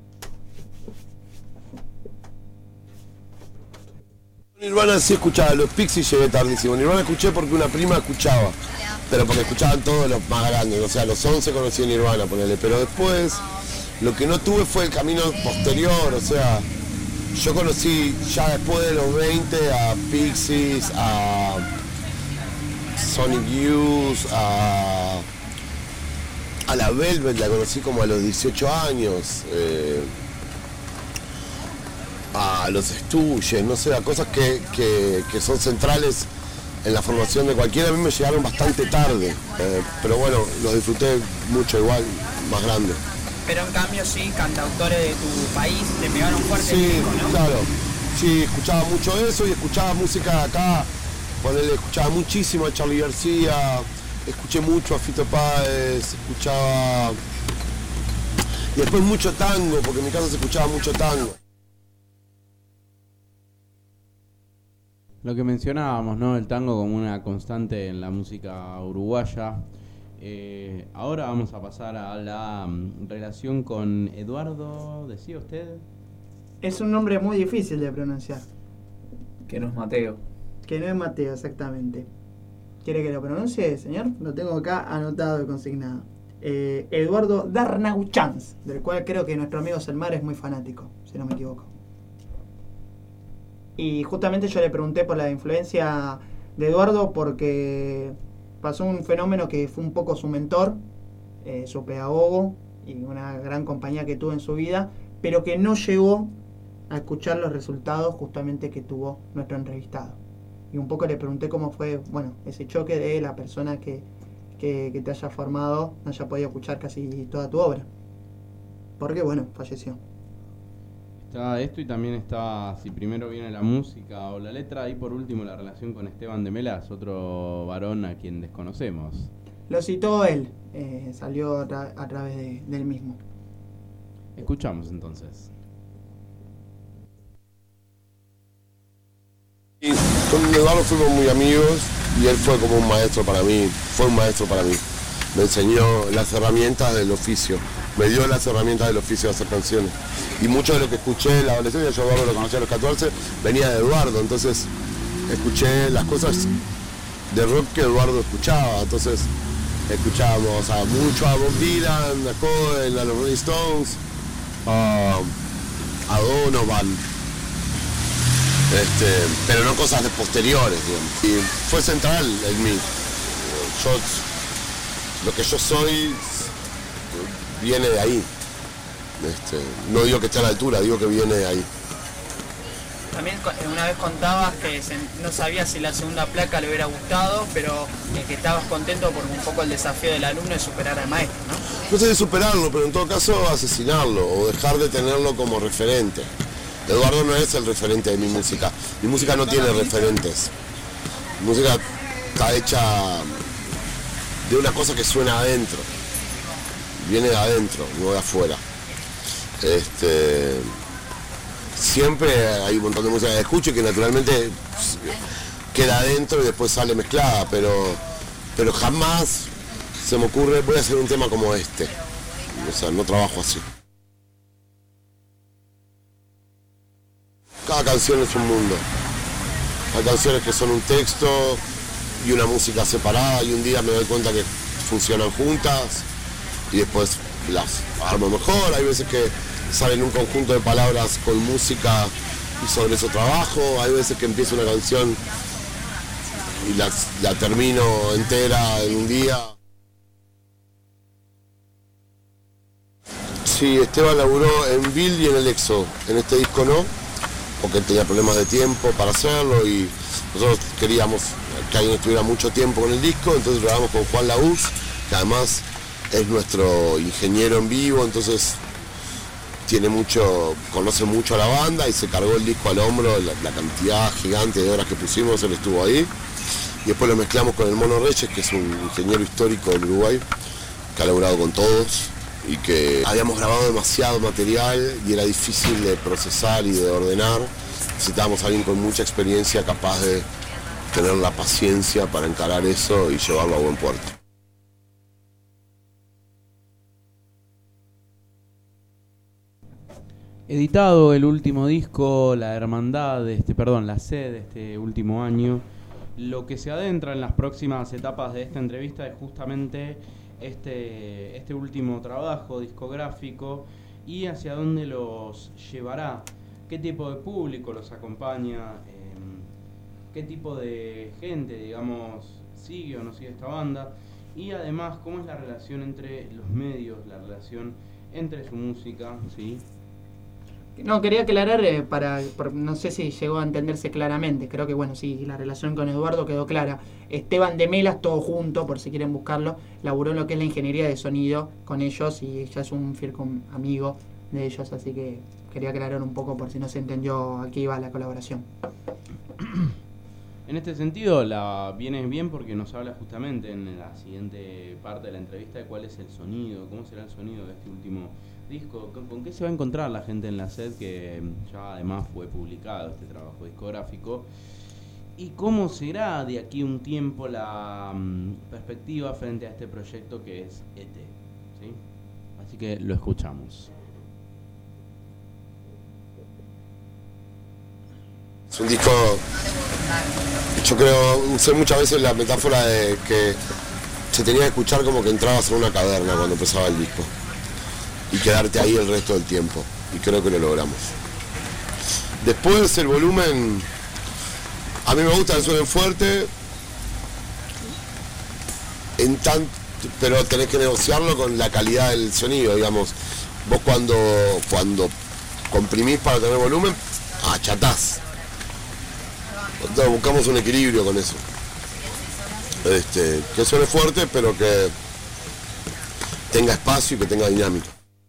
Nirvana sí escuchaba, los Pixies llegué tardísimo. Nirvana escuché porque una prima escuchaba, pero porque escuchaban todos los más grandes, o sea, los once conocí Nirvana, ponele. Pero después, lo que no tuve fue el camino posterior, o sea, yo conocí ya después de los veinte a Pixies, a Sonic Youth, a, a la Velvet, la conocí como a los dieciocho años. Eh, a los Stooges, no sé, a cosas que, que, que son centrales en la formación de cualquiera. A mí me llegaron bastante tarde, eh, pero bueno, los disfruté mucho igual, más grande. Pero en cambio sí, cantautores de tu país te pegaron fuerte el Sí, disco, ¿no? claro, sí, escuchaba mucho eso y escuchaba música de acá, ponele, escuchaba muchísimo a Charly García, escuché mucho a Fito Páez, escuchaba... Y después mucho tango, porque en mi casa se escuchaba mucho tango. Lo que mencionábamos, ¿no? El tango como una constante en la música uruguaya. Eh, ahora vamos a pasar a la mm, relación con Eduardo, ¿decía usted? Es un nombre muy difícil de pronunciar. Que no es Mateo. Que no es Mateo, exactamente. ¿Quiere que lo pronuncie, señor? Lo tengo acá anotado y consignado. Eh, Eduardo Darnauchans, del cual creo que nuestro amigo Selmar es muy fanático, si no me equivoco. Y justamente yo le pregunté por la influencia de Eduardo porque pasó un fenómeno que fue un poco su mentor, eh, su pedagogo y una gran compañía que tuvo en su vida, pero que no llegó a escuchar los resultados justamente que tuvo nuestro entrevistado. Y un poco le pregunté cómo fue, bueno, ese choque de la persona que, que, que te haya formado, no haya podido escuchar casi toda tu obra. Porque, bueno, falleció. Está esto y también está, si primero viene la música o la letra, y por último la relación con Esteban de Melas, otro varón a quien desconocemos. Lo citó él, eh, salió a, tra- a través de, del mismo. Escuchamos entonces. Y con Eduardo fuimos muy amigos y él fue como un maestro para mí, fue un maestro para mí. Me enseñó las herramientas del oficio, me dio las herramientas del oficio de hacer canciones. Y mucho de lo que escuché en la adolescencia, yo a Eduardo lo conocí a los catorce, venía de Eduardo, entonces escuché las cosas de rock que Eduardo escuchaba, entonces escuchábamos a mucho a Bob Dylan, a Cohen, a los Rolling Stones, a, a Donovan. Este, pero no cosas de posteriores, digamos. Y fue central en mí. Yo, lo que yo soy viene de ahí. Este, no digo que esté a la altura, digo que viene de ahí. También co- una vez contabas que se- no sabías si la segunda placa le hubiera gustado, pero eh, que estabas contento por un poco el desafío del alumno de superar al maestro, ¿no? No sé de superarlo, pero en todo caso asesinarlo o dejar de tenerlo como referente. Eduardo no es el referente de mi música. Mi música no tiene referentes. Mi música está hecha de una cosa que suena adentro. Viene de adentro, no de afuera. Este, siempre hay un montón de música que escucho y que naturalmente queda adentro y después sale mezclada, pero, pero jamás se me ocurre, voy a hacer un tema como este. O sea, no trabajo así. Cada canción es un mundo. Hay canciones que son un texto y una música separada y un día me doy cuenta que funcionan juntas y después las armo mejor. Hay veces que salen un conjunto de palabras con música y sobre eso trabajo. Hay veces que empiezo una canción y la, la termino entera en un día. Sí, Esteban laburó en Bill y en el Exo. En este disco no, porque tenía problemas de tiempo para hacerlo y nosotros queríamos que alguien estuviera mucho tiempo con el disco, entonces lo grabamos con Juan Laúz, que además es nuestro ingeniero en vivo, entonces tiene mucho, conoce mucho a la banda y se cargó el disco al hombro, la, la cantidad gigante de horas que pusimos, él estuvo ahí. Y después lo mezclamos con el Mono Reyes, que es un ingeniero histórico del Uruguay, que ha laburado con todos y que habíamos grabado demasiado material y era difícil de procesar y de ordenar. Necesitábamos a alguien con mucha experiencia capaz de tener la paciencia para encarar eso y llevarlo a buen puerto. Editado el último disco, La Hermandad, este, perdón, La Sed, este último año, lo que se adentra en las próximas etapas de esta entrevista es justamente este, este último trabajo discográfico y hacia dónde los llevará, qué tipo de público los acompaña, eh, qué tipo de gente, digamos, sigue o no sigue esta banda y además cómo es la relación entre los medios, la relación entre su música, ¿sí? No, quería aclarar, eh, para, por- no sé si llegó a entenderse claramente, creo que bueno, sí, la relación con Eduardo quedó clara. Esteban de Melas, todo junto, por si quieren buscarlo, laburó en lo que es la ingeniería de sonido con ellos y ya es un fiel com- amigo de ellos, así que quería aclarar un poco por si no se entendió a qué iba la colaboración. En este sentido, la viene bien porque nos habla justamente en la siguiente parte de la entrevista de cuál es el sonido, cómo será el sonido de este último disco, con, con qué se va a encontrar la gente en La Sed, que ya además fue publicado este trabajo discográfico, y cómo será de aquí a un tiempo la mm, perspectiva frente a este proyecto que es E T, ¿sí? Así que lo escuchamos. Es un disco, yo creo, usé muchas veces la metáfora de que se tenía que escuchar como que entrabas en una caverna cuando empezaba el disco y quedarte ahí el resto del tiempo, y creo que lo logramos. Después el volumen, a mí me gusta que suenen fuerte, en tan, pero tenés que negociarlo con la calidad del sonido, digamos. Vos cuando, cuando comprimís para tener volumen, achatás. Entonces buscamos un equilibrio con eso. Este, que suene fuerte, pero que tenga espacio y que tenga dinámica.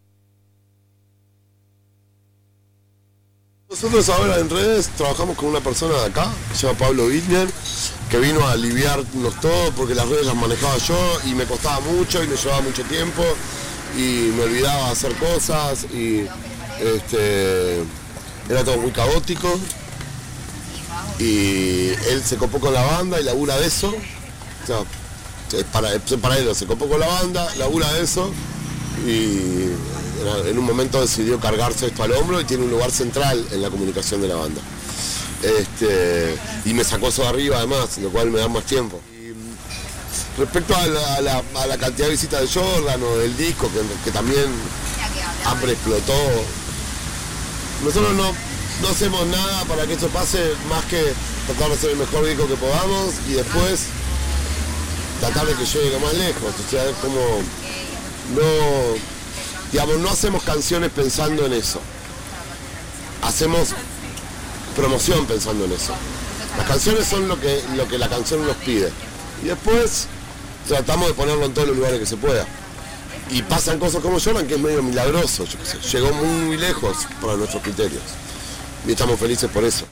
Nosotros ahora en redes trabajamos con una persona de acá, que se llama Pablo Wittner, que vino a aliviarnos todo porque las redes las manejaba yo y me costaba mucho y me llevaba mucho tiempo y me olvidaba de hacer cosas y este, era todo muy caótico. Y él se copó con la banda y labura de eso. O sea, es para, es para él, se copó con la banda, labura de eso y en un momento decidió cargarse esto al hombro y tiene un lugar central en la comunicación de la banda. Este, y me sacó eso de arriba además, lo cual me da más tiempo. Y respecto a la, a, la, a la cantidad de visitas de Jordan o del disco, que, que también Hambre explotó, nosotros no, no hacemos nada para que eso pase más que tratar de hacer el mejor disco que podamos y después tratar de que llegue lo más lejos. O sea, es como no, digamos, no hacemos canciones pensando en eso. Hacemos promoción pensando en eso. Las canciones son lo que, lo que la canción nos pide. Y después tratamos de ponerlo en todos los lugares que se pueda. Y pasan cosas como Jordan, que es medio milagroso, yo qué sé, llegó muy lejos para nuestros criterios. Y estamos felices por eso.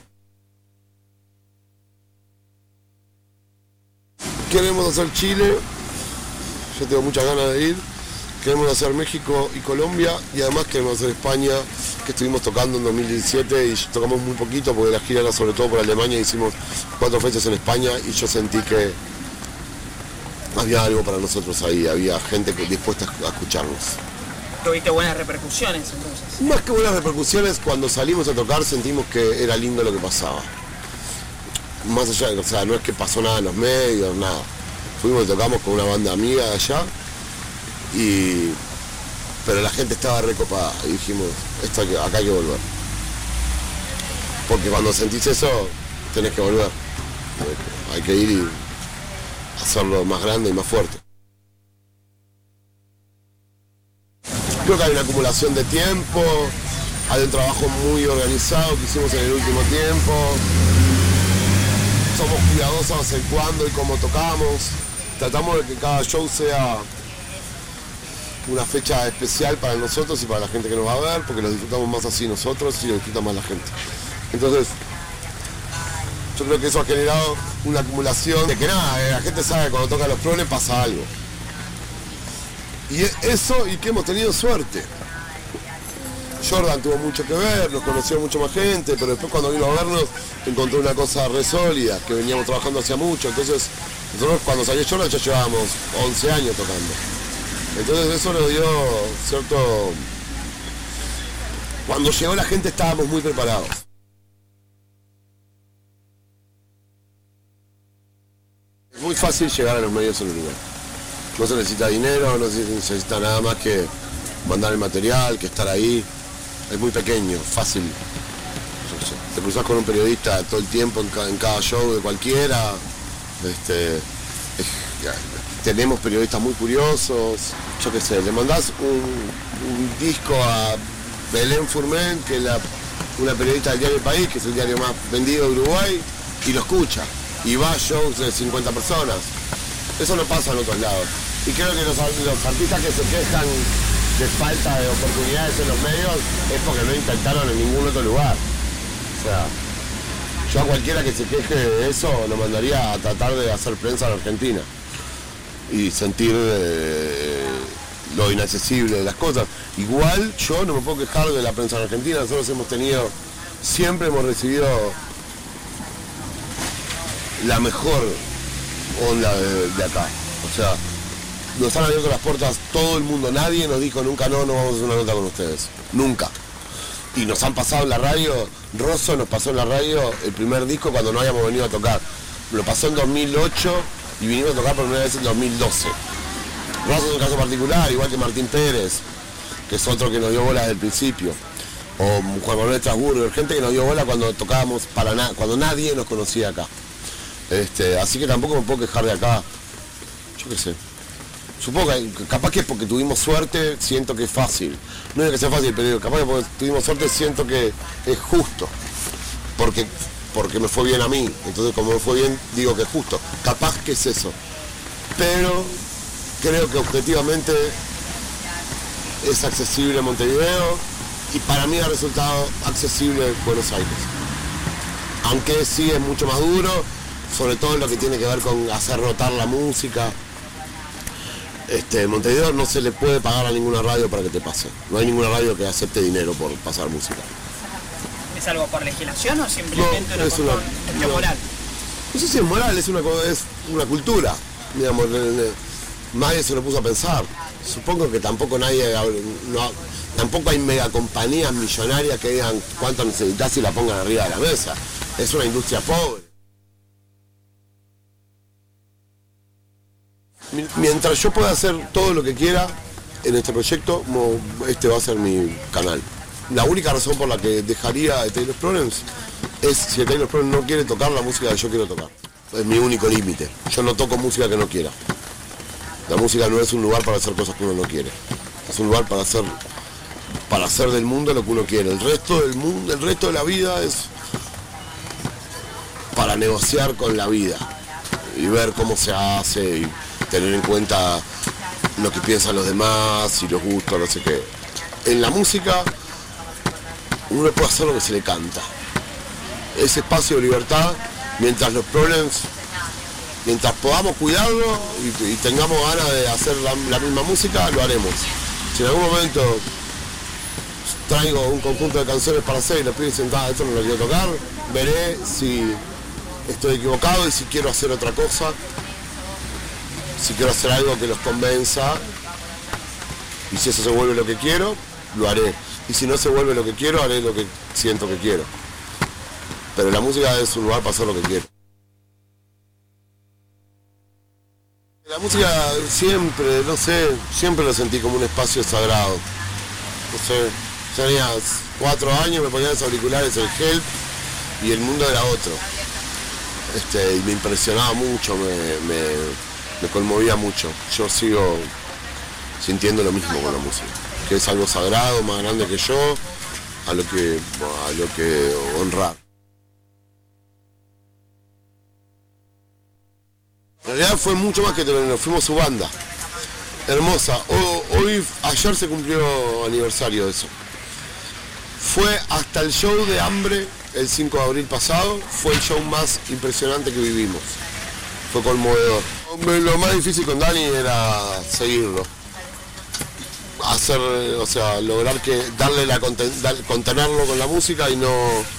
Queremos hacer Chile, yo tengo muchas ganas de ir. Queremos hacer México y Colombia y además queremos hacer España, que estuvimos tocando en dos mil diecisiete y tocamos muy poquito porque la gira era sobre todo por Alemania, hicimos cuatro fechas en España y yo sentí que había algo para nosotros ahí, había gente dispuesta a escucharnos. ¿Tuviste buenas repercusiones entonces? Más que buenas repercusiones, cuando salimos a tocar sentimos que era lindo lo que pasaba. Más allá, o sea, no es que pasó nada en los medios, nada. Fuimos y tocamos con una banda amiga de allá. Y, pero la gente estaba recopada y dijimos, esto hay que, acá hay que volver. Porque cuando sentís eso, tenés que volver. Hay que ir y hacerlo más grande y más fuerte. Creo que hay una acumulación de tiempo, hay un trabajo muy organizado que hicimos en el último tiempo. Somos cuidadosos en cuándo y cómo tocamos. Tratamos de que cada show sea una fecha especial para nosotros y para la gente que nos va a ver, porque lo disfrutamos más así nosotros y lo disfruta más la gente. Entonces, yo creo que eso ha generado una acumulación de que nada, la gente sabe que cuando toca los progres pasa algo. Y eso, y que hemos tenido suerte. Jordan tuvo mucho que ver, nos conoció mucho más gente, pero después cuando vino a vernos encontró una cosa re sólida, que veníamos trabajando hacía mucho. Entonces, nosotros cuando salió Jordan ya llevábamos once años tocando. Entonces eso nos dio cierto... Cuando llegó la gente estábamos muy preparados. Es muy fácil llegar a los medios en Uruguay. No se necesita dinero, no se necesita nada más que mandar el material, que estar ahí. Es muy pequeño, fácil. Yo sé, te cruzás con un periodista todo el tiempo en cada, en cada show de cualquiera. Este, es, ya, tenemos periodistas muy curiosos. Yo qué sé, le mandás un, un disco a Belén Furmen, que es la, una periodista del diario El País, que es el diario más vendido de Uruguay, y lo escucha. Y va a shows de cincuenta personas. Eso no pasa en otros lados. Y creo que los, los artistas que se quejan de falta de oportunidades en los medios es porque no intentaron en ningún otro lugar. O sea, yo a cualquiera que se queje de eso lo mandaría a tratar de hacer prensa en Argentina y sentir eh, lo inaccesible de las cosas. Igual yo no me puedo quejar de la prensa en Argentina. Nosotros hemos tenido, siempre hemos recibido la mejor onda de, de acá. O sea, nos han abierto las puertas todo el mundo. Nadie nos dijo nunca no, no vamos a hacer una nota con ustedes. Nunca. Y nos han pasado en la radio. Rosso nos pasó en la radio el primer disco cuando no habíamos venido a tocar. Lo pasó en dos mil ocho y vinimos a tocar por primera vez en dos mil doce. Rosso es un caso particular, igual que Martín Pérez, que es otro que nos dio bola desde el principio. O Juan Manuel Estrasburgo, gente que nos dio bola cuando tocábamos para nada, cuando nadie nos conocía acá. Este, así que tampoco me puedo quejar de acá. Yo qué sé. Supongo que capaz que es porque tuvimos suerte, siento que es fácil. No es que sea fácil, pero capaz que porque tuvimos suerte siento que es justo. Porque, porque me fue bien a mí. Entonces como me fue bien, digo que es justo. Capaz que es eso. Pero creo que objetivamente es accesible Montevideo y para mí ha resultado accesible Buenos Aires. Aunque sí es mucho más duro, sobre todo en lo que tiene que ver con hacer rotar la música. Este, en Montevideo no se le puede pagar a ninguna radio para que te pase. No hay ninguna radio que acepte dinero por pasar música. ¿Es algo por legislación o simplemente No, una es cuestión una- no. moral? No sé si es moral, es una, co- es una cultura. Digamos, ne- ne- nadie se lo puso a pensar. Supongo que tampoco nadie, no, tampoco hay megacompañías millonarias que digan cuánto necesitas y la pongan arriba de la mesa. Es una industria pobre. Mi- Mientras yo pueda hacer todo lo que quiera en este proyecto, mo- este va a ser mi canal. La única razón por la que dejaría de Taylor's Problems es si Taylor's Problems no quiere tocar la música que yo quiero tocar. Es mi único límite. Yo no toco música que no quiera. La música no es un lugar para hacer cosas que uno no quiere. Es un lugar para hacer, para hacer del mundo lo que uno quiere. El resto del mundo, el resto de la vida es para negociar con la vida y ver cómo se hace y tener en cuenta lo que piensan los demás y los gustos, no sé qué. En la música uno puede hacer lo que se le canta. Ese espacio de libertad, mientras los problemas, mientras podamos cuidarlo y, y tengamos ganas de hacer la, la misma música, lo haremos. Si en algún momento traigo un conjunto de canciones para hacer y los pibes dicen, ah, esto no lo quiero tocar, veré si estoy equivocado y si quiero hacer otra cosa, si quiero hacer algo que los convenza, y si eso se vuelve lo que quiero, lo haré. Y si no se vuelve lo que quiero, haré lo que siento que quiero. Pero la música es un lugar para hacer lo que quiero. La música siempre, no sé, siempre lo sentí como un espacio sagrado. No sé, yo tenía cuatro años, me ponía los auriculares, el Help, y el mundo era otro. Este, y me impresionaba mucho, me, me, me conmovía mucho. Yo sigo sintiendo lo mismo con la música, que es algo sagrado, más grande que yo, a lo que, a lo que honrar. En realidad fue mucho más que telonero, fuimos su banda. Hermosa. O- hoy, ayer se cumplió aniversario de eso. Fue hasta el show de Hambre, el cinco de abril pasado, fue el show más impresionante que vivimos. Fue conmovedor. Lo más difícil con Dani era seguirlo. Hacer, o sea, lograr que, darle la conten- dar- contenerlo con la música y no,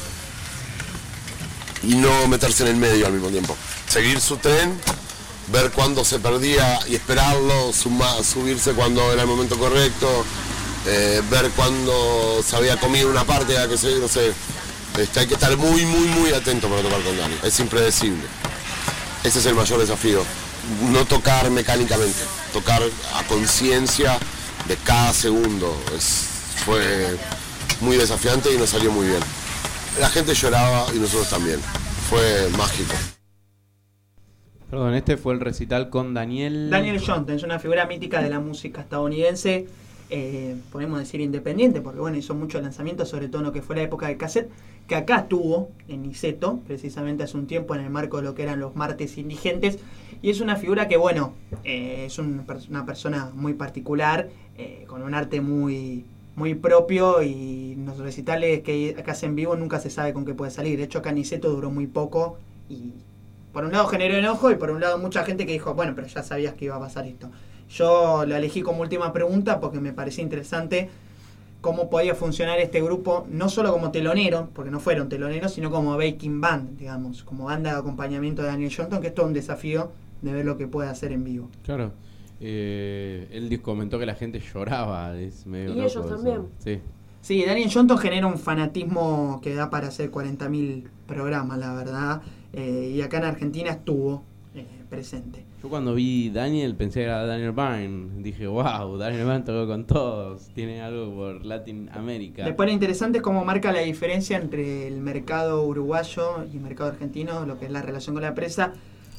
y no meterse en el medio al mismo tiempo. Seguir su tren, ver cuándo se perdía y esperarlo, suma- subirse cuando era el momento correcto, eh, ver cuándo se había comido una parte, a que se, no sé, este, hay que estar muy, muy, muy atento para tocar con Dani, es impredecible. Ese es el mayor desafío, no tocar mecánicamente, tocar a conciencia de cada segundo. Es, fue muy desafiante y nos salió muy bien. La gente lloraba y nosotros también, fue mágico. Perdón, este fue el recital con Daniel... Daniel Johnston es una figura mítica de la música estadounidense, eh, podemos decir independiente, porque bueno, hizo muchos lanzamientos, sobre todo en lo que fue la época del cassette, que acá estuvo en Niceto, precisamente hace un tiempo en el marco de lo que eran los martes indigentes, y es una figura que bueno, eh, es un, una persona muy particular, eh, con un arte muy, muy propio, y los recitales que acá hace en vivo nunca se sabe con qué puede salir. De hecho acá en Niceto duró muy poco, y por un lado generó enojo y por un lado mucha gente que dijo, bueno, pero ya sabías que iba a pasar esto. Yo lo elegí como última pregunta porque me parecía interesante cómo podía funcionar este grupo, no solo como telonero, porque no fueron teloneros, sino como backing band, digamos, como banda de acompañamiento de Daniel Johnston, que es todo un desafío de ver lo que puede hacer en vivo. Claro. Eh, él comentó que la gente lloraba. Es medio Y loco ellos eso. también. Sí. Sí, Daniel Johnston genera un fanatismo que da para hacer cuarenta mil programas, la verdad, eh, y acá en Argentina estuvo eh, presente. Yo cuando vi Daniel pensé que era Daniel Byrne. Dije, wow, Daniel Byrne tocó con todos. Tiene algo por Latinoamérica. Después lo interesante es cómo marca la diferencia entre el mercado uruguayo y el mercado argentino, lo que es la relación con la empresa.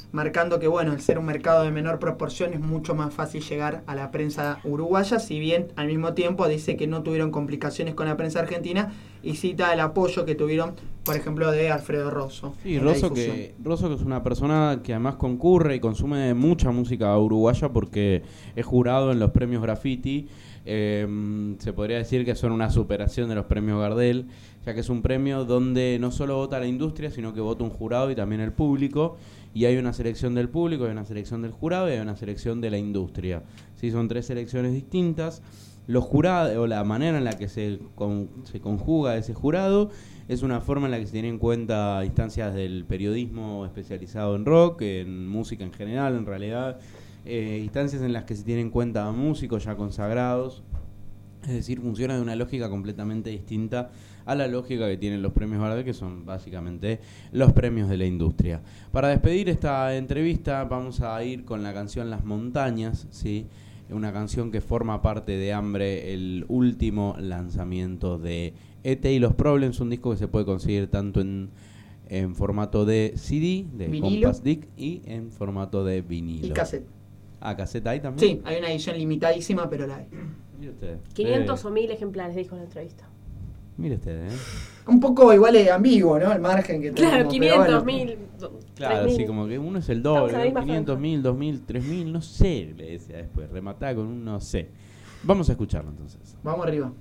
marcando que bueno, el ser un mercado de menor proporción es mucho más fácil llegar a la prensa uruguaya, si bien al mismo tiempo dice que no tuvieron complicaciones con la prensa argentina y cita el apoyo que tuvieron, por ejemplo, de Alfredo Rosso. Sí, en la Rosso difusión. que, Rosso que es una persona que además concurre y consume mucha música uruguaya porque es jurado en los premios Graffiti. Eh, se podría decir que son una superación de los premios Gardel, ya que es un premio donde no solo vota la industria, sino que vota un jurado y también el público, y hay una selección del público, hay una selección del jurado y hay una selección de la industria. Sí, son tres selecciones distintas. Los jurados, o la manera en la que se, con, se conjuga ese jurado, es una forma en la que se tiene en cuenta instancias del periodismo especializado en rock, en música en general, en realidad, eh, instancias en las que se tienen en cuenta músicos ya consagrados. Es decir, funciona de una lógica completamente distinta a la lógica que tienen los premios Gardel, que son básicamente los premios de la industria. Para despedir esta entrevista vamos a ir con la canción Las Montañas, ¿sí? Una canción que forma parte de Hambre, el último lanzamiento de E T y los Problems, un disco que se puede conseguir tanto en, en formato de C D, de Vinilo. Compact Disc, y en formato de vinilo. Y cassette. Ah, ¿cassette hay también? Sí, hay una edición limitadísima, pero la hay. Mire usted. quinientos Eh, o mil ejemplares, dijo en la entrevista. Mire usted, ¿eh? Un poco igual es ambiguo, ¿no? El margen que tenemos. Claro, pero quinientos, bueno. mil, Claro, tres mil. así como que uno es el Estamos doble, en la ¿no? misma quinientos mil, dos mil, tres mil, no sé, le decía después, rematá con un no sé. Vamos a escucharlo entonces. Vamos arriba.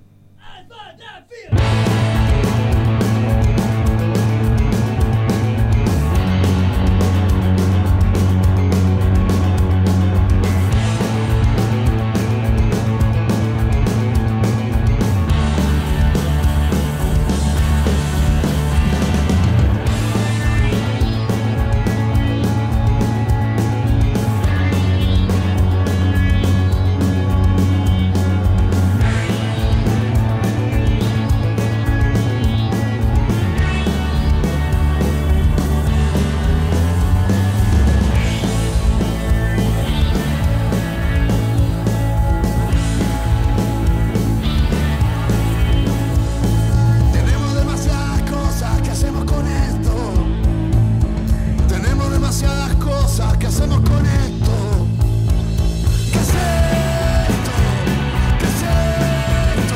Tenemos demasiadas cosas que hacemos con esto. Tenemos demasiadas cosas que hacemos con esto. ¿Qué es esto? ¿Qué es esto?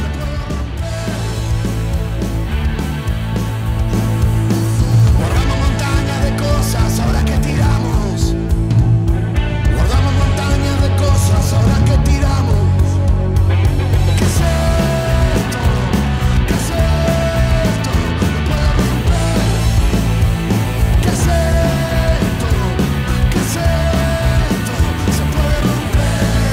Guardamos montañas de cosas ahora que tiramos. Guardamos montañas de cosas ahora que tiramos. ¿Qué es esto? ¿Qué es esto? No puedo romper. ¿Qué es esto? ¿Qué es esto? Se puede romper.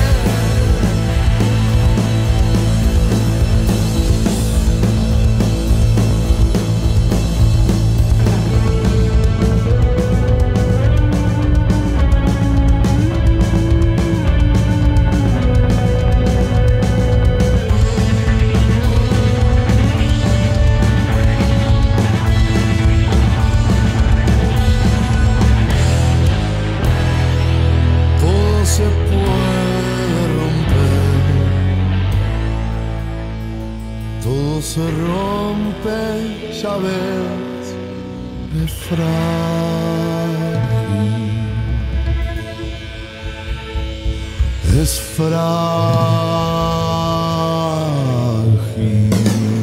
Todo se puede romper, todo se rompe, ya ves, es frágil, es frágil.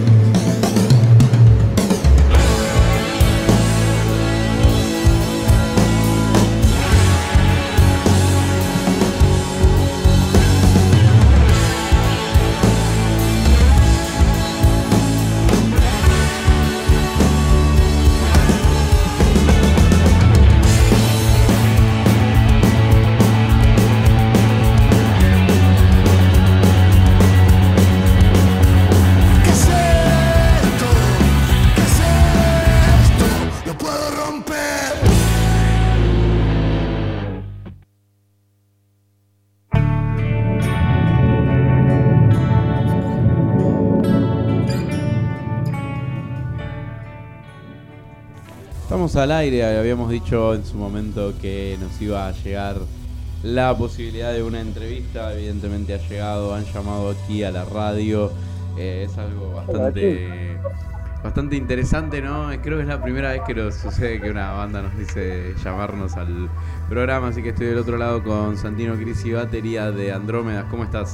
¿Qué es esto? ¿Qué es esto? Lo puedo romper. Estamos al aire, habíamos dicho en su momento que nos iba a llegar la posibilidad de una entrevista, evidentemente ha llegado, han llamado aquí a la radio, eh, es algo bastante bastante interesante, ¿no? Creo que es la primera vez que nos sucede que una banda nos dice llamarnos al programa, así que estoy del otro lado con Santino Crisi, batería de Andrómedas. ¿Cómo estás?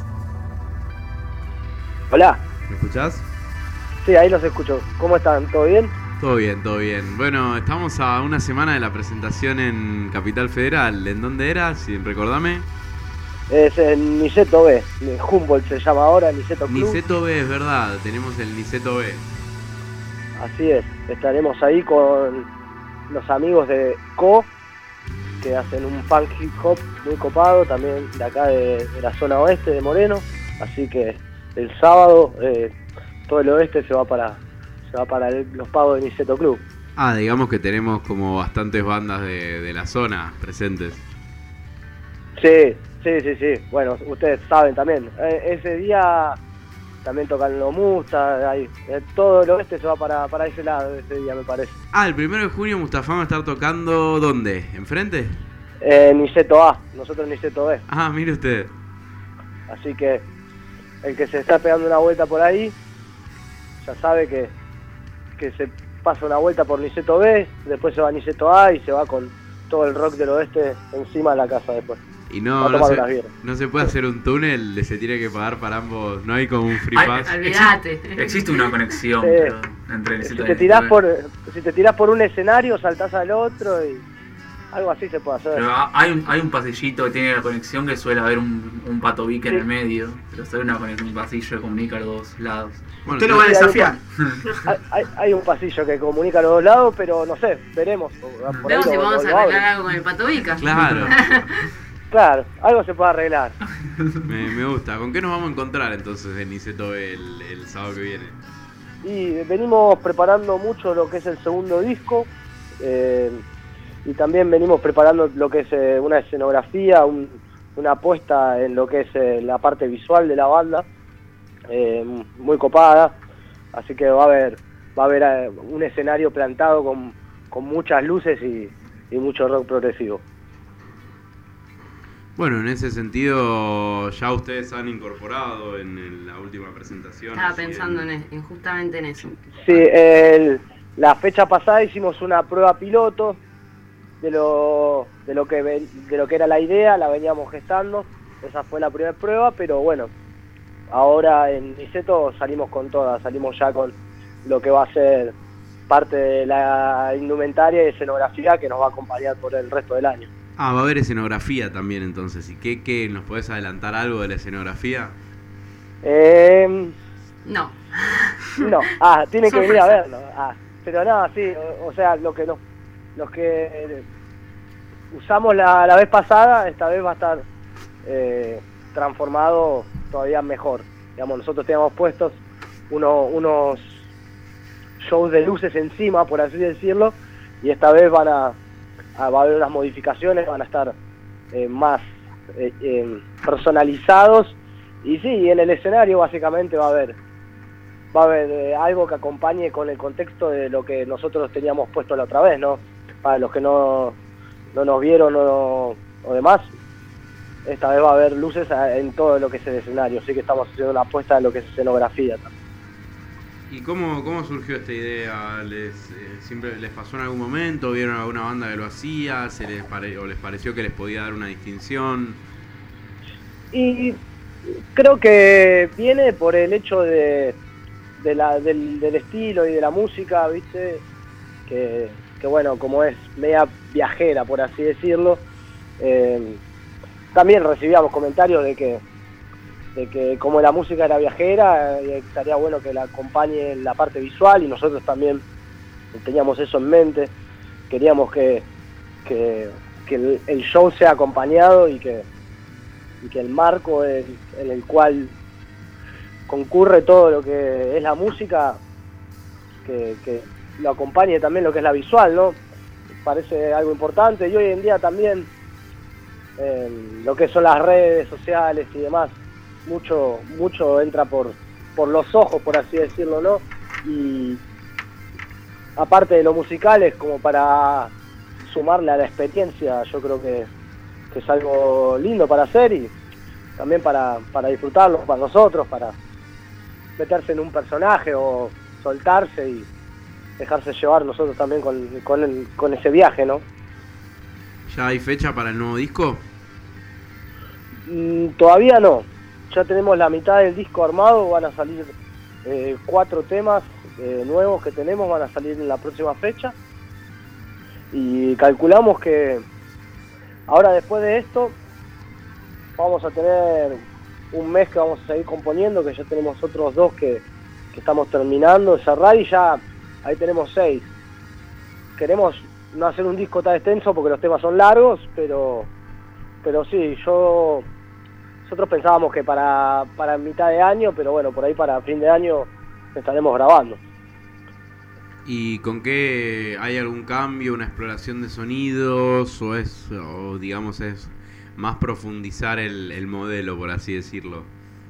Hola. ¿Me escuchás? Sí, ahí los escucho. ¿Cómo están? ¿Todo bien? Todo bien, todo bien. Bueno, estamos a una semana de la presentación en Capital Federal. ¿En dónde era? Si recordame. Es en Niceto B, Humboldt se llama ahora, Niceto Club. Niceto B, es verdad, tenemos el Niceto B. Así es, estaremos ahí con los amigos de Co, que hacen un punk hip hop muy copado, también de acá de, de la zona oeste de Moreno. Así que el sábado eh, todo el oeste se va para se va para el- los pagos de Niceto Club. Ah, digamos que tenemos como bastantes bandas de, de la zona presentes. Sí, sí, sí, sí. Bueno, ustedes saben también. Eh, ese día también tocan los Musta, ahí. Eh, todo el oeste se va para, para ese lado ese día, me parece. Ah, el primero de junio Mustafa va a estar tocando ¿dónde? ¿Enfrente? Eh, Niceto A, nosotros Niceto B. Ah, mire usted. Así que el que se está pegando una vuelta por ahí, ya sabe que, que se pasa una vuelta por Niceto B, después se va a Niceto A y se va con todo el rock del oeste encima de la casa después. Y Va no, a no, tomar se, unas birras. no se puede hacer un túnel, se tiene que pagar para ambos, no hay como un free Hay- pass. Olvídate. Existe una conexión Sí. pero, entre el Si Niceto te y tirás el por, si te tirás por un escenario, saltás al otro y algo así se puede hacer. Pero hay un, hay un pasillito que tiene la conexión que suele haber un, un patobique en Sí. el medio. Pero suele una conexión, un pasillo que comunica los dos lados. Bueno, Usted lo va a Sí, hay un desafiar. Hay, hay- hay un pasillo que comunica a los dos lados, pero no sé, veremos. Por ahí Vemos lo- si lo- podemos lo arreglar abren. algo con el Patovica. Claro, Claro, algo se puede arreglar. me, me gusta. ¿Con qué nos vamos a encontrar entonces en Niceto el, el sábado que viene? Y venimos preparando mucho lo que es el segundo disco, eh, y también venimos preparando lo que es eh, una escenografía, un- una apuesta en lo que es eh, la parte visual de la banda, eh, muy copada. Así que va a haber va a haber eh, un escenario plantado con, con muchas luces y, y mucho rock progresivo. Bueno, en ese sentido ya ustedes han incorporado en el- la última presentación. Estaba así, pensando en, en justamente en eso. Sí, el- la fecha pasada hicimos una prueba piloto de lo de lo que ven- de lo que era la idea, la veníamos gestando. Esa fue la primera prueba, pero bueno, ahora en Niceto salimos con todas, salimos ya con lo que va a ser parte de la indumentaria y escenografía que nos va a acompañar por el resto del año. Ah, va a haber escenografía también entonces. ¿Y qué, qué nos podés adelantar algo de la escenografía? Eh, No. No, ah, tienen que venir a Sorpresa. verlo. Ah, pero no, sí, o, o sea, lo que nos, los que eh, usamos la, la vez pasada, esta vez va a estar eh, transformado todavía mejor. Digamos, nosotros teníamos puestos uno- unos shows de luces encima, por así decirlo, y esta vez van a, a- va a haber unas modificaciones, van a estar eh, más eh, eh, personalizados, y sí, en el escenario básicamente va a haber va a haber eh, algo que acompañe con el contexto de lo que nosotros teníamos puesto la otra vez, ¿no? Para los que no, no nos vieron o, o demás, esta vez va a haber luces a- en todo lo que es el escenario, así que estamos haciendo una apuesta en lo que es escenografía también. ¿Y cómo, cómo surgió esta idea? ¿Les, eh, siempre les pasó en algún momento? ¿Vieron alguna banda que lo hacía? ¿Se les pare- ¿O les pareció que les podía dar una distinción? Y creo que viene por el hecho de, de la, del, del estilo y de la música, ¿viste? Que, que bueno, como es media viajera, por así decirlo, eh, también recibíamos comentarios de que, de que como la música era viajera, eh, estaría bueno que la acompañe la parte visual, y nosotros también teníamos eso en mente. Queríamos que, que, que el, el show sea acompañado y que y que el marco en, en el cual concurre todo lo que es la música, que, que lo acompañe también lo que es la visual, ¿no? Parece algo importante, y hoy en día también eh, lo que son las redes sociales y demás, mucho mucho entra por, por los ojos, por así decirlo, ¿no? Y aparte de lo musical, es como para sumarle a la experiencia, yo creo que que es algo lindo para hacer y también para, para disfrutarlo para nosotros, para meterse en un personaje o soltarse y, dejarse llevar nosotros también con, con, el- con ese viaje, ¿no? ¿Ya hay fecha para el nuevo disco? Mm, todavía no, ya tenemos la mitad del disco armado, van a salir eh, cuatro temas eh, nuevos que tenemos, van a salir en la próxima fecha y calculamos que ahora después de esto vamos a tener un mes que vamos a seguir componiendo, que ya tenemos otros dos que, que estamos terminando de cerrar y ya ahí tenemos seis. Queremos no hacer un disco tan extenso porque los temas son largos, pero pero sí, yo nosotros pensábamos que para, para mitad de año, pero bueno, por ahí para fin de año estaremos grabando. ¿Y con qué hay algún cambio, una exploración de sonidos o es, o digamos es más profundizar el, el modelo, por así decirlo?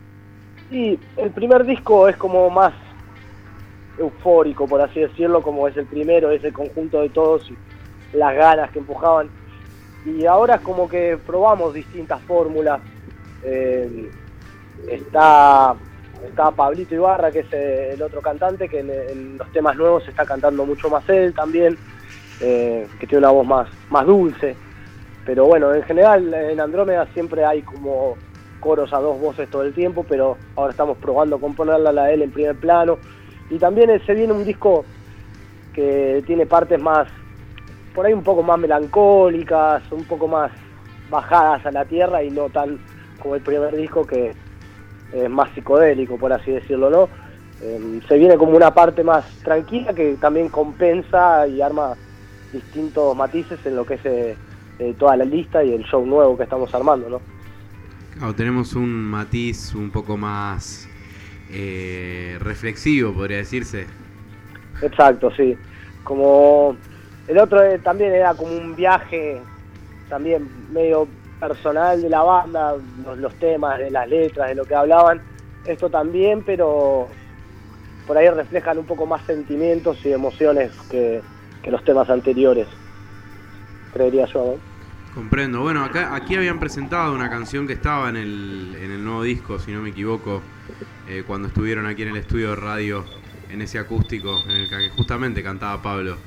Y el primer disco es como más eufórico, por así decirlo, como es el primero, es el conjunto de todos y las ganas que empujaban. Y ahora es como que probamos distintas fórmulas. Eh, está, está Pablito Ibarra, que es eh, el otro cantante, que en, en los temas nuevos está cantando mucho más él también, eh, que tiene una voz más, más dulce. Pero bueno, en general en Andrómeda siempre hay como coros a dos voces todo el tiempo, pero ahora estamos probando con ponerla a la él en primer plano. Y también se viene un disco que tiene partes más, por ahí un poco más melancólicas, un poco más bajadas a la tierra y no tan como el primer disco que es más psicodélico, por así decirlo, ¿no? Eh, se viene como una parte más tranquila que también compensa y arma distintos matices en lo que es eh, eh, toda la lista y el show nuevo que estamos armando, ¿no? Claro, tenemos un matiz un poco más eh, reflexivo, podría decirse. Exacto, sí. Como el otro eh, también era como un viaje también medio personal de la banda, los, los temas, de las letras, de lo que hablaban. Esto también, pero por ahí reflejan un poco más sentimientos y emociones que, que los temas anteriores, creería yo, ¿no? Comprendo. Bueno, acá aquí habían presentado una canción que estaba en el, en el nuevo disco, si no me equivoco, eh, cuando estuvieron aquí en el estudio de radio, en ese acústico, en el que justamente cantaba Pablo.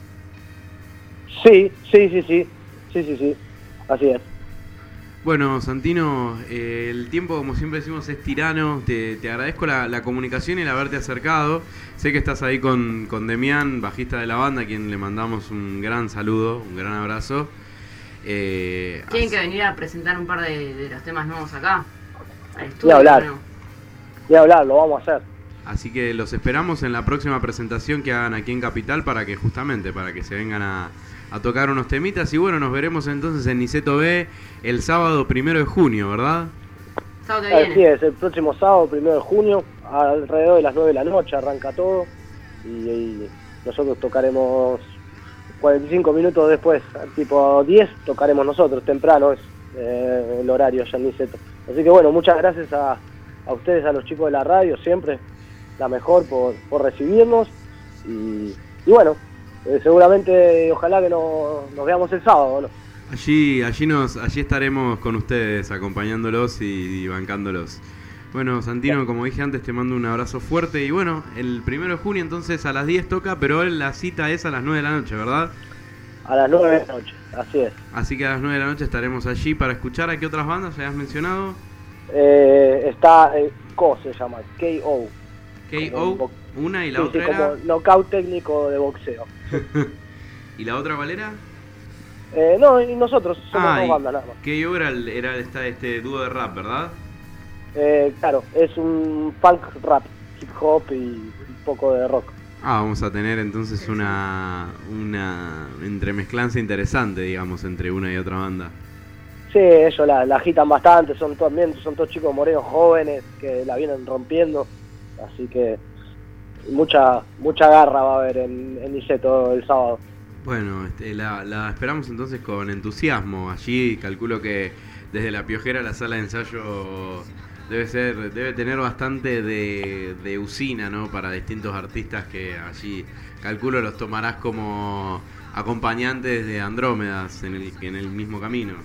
Sí, sí, sí, sí, sí, sí, sí, así es. Bueno, Santino, eh, el tiempo, como siempre decimos, es tirano. Te, te agradezco la, la comunicación y el haberte acercado. Sé que estás ahí con, con Demián, bajista de la banda, a quien le mandamos un gran saludo, un gran abrazo. Eh, Tienen que venir a presentar un par de, de los temas nuevos acá, al Ni estudio. hablar, ¿no? ni hablar, lo vamos a hacer. Así que los esperamos en la próxima presentación que hagan aquí en Capital para que justamente, para que se vengan a, a tocar unos temitas. Y bueno, nos veremos entonces en Niceto B el sábado primero de junio, ¿verdad? Sábado que Así viene. es, el próximo sábado, primero de junio, alrededor de las nueve de la noche arranca todo y, y nosotros tocaremos cuarenta y cinco minutos después, tipo diez, tocaremos nosotros, temprano es eh, el horario allá en Niceto. Así que bueno, muchas gracias a, a ustedes, a los chicos de la radio, siempre la mejor por, por recibirnos y, y bueno, eh, seguramente ojalá que no, nos veamos el sábado, ¿no? Allí, allí nos, allí estaremos con ustedes acompañándolos y, y bancándolos. Bueno, Santino, como dije antes, te mando un abrazo fuerte y bueno, el primero de junio entonces a las diez toca, pero la cita es a las nueve de la noche, ¿verdad? A las nueve de la noche, así es. Así que a las nueve de la noche estaremos allí para escuchar a qué otras bandas ya has mencionado. Eh, está eh, K O se llama, K O K O, una y la sí, otra sí, era... como knockout técnico de boxeo. ¿Y la otra cuál era? Eh, no, y nosotros somos Ah, dos y bandas nada más. K O era, el- era esta, este dúo de rap, ¿verdad? Eh, claro, es un funk rap, hip hop y un poco de rock. Ah, vamos a tener entonces una, una entremezclanza interesante, digamos, entre una y otra banda. Sí, ellos la, la agitan bastante, son todos, también son todos chicos morenos jóvenes que la vienen rompiendo, así que mucha mucha garra va a haber en, en Niceto el sábado. Bueno, este, la, la esperamos entonces con entusiasmo. Allí calculo que desde La Piojera la sala de ensayo debe ser, debe tener bastante de, de usina, ¿no? Para distintos artistas que allí calculo los tomarás como acompañantes de Andrómedas en el, en el mismo camino.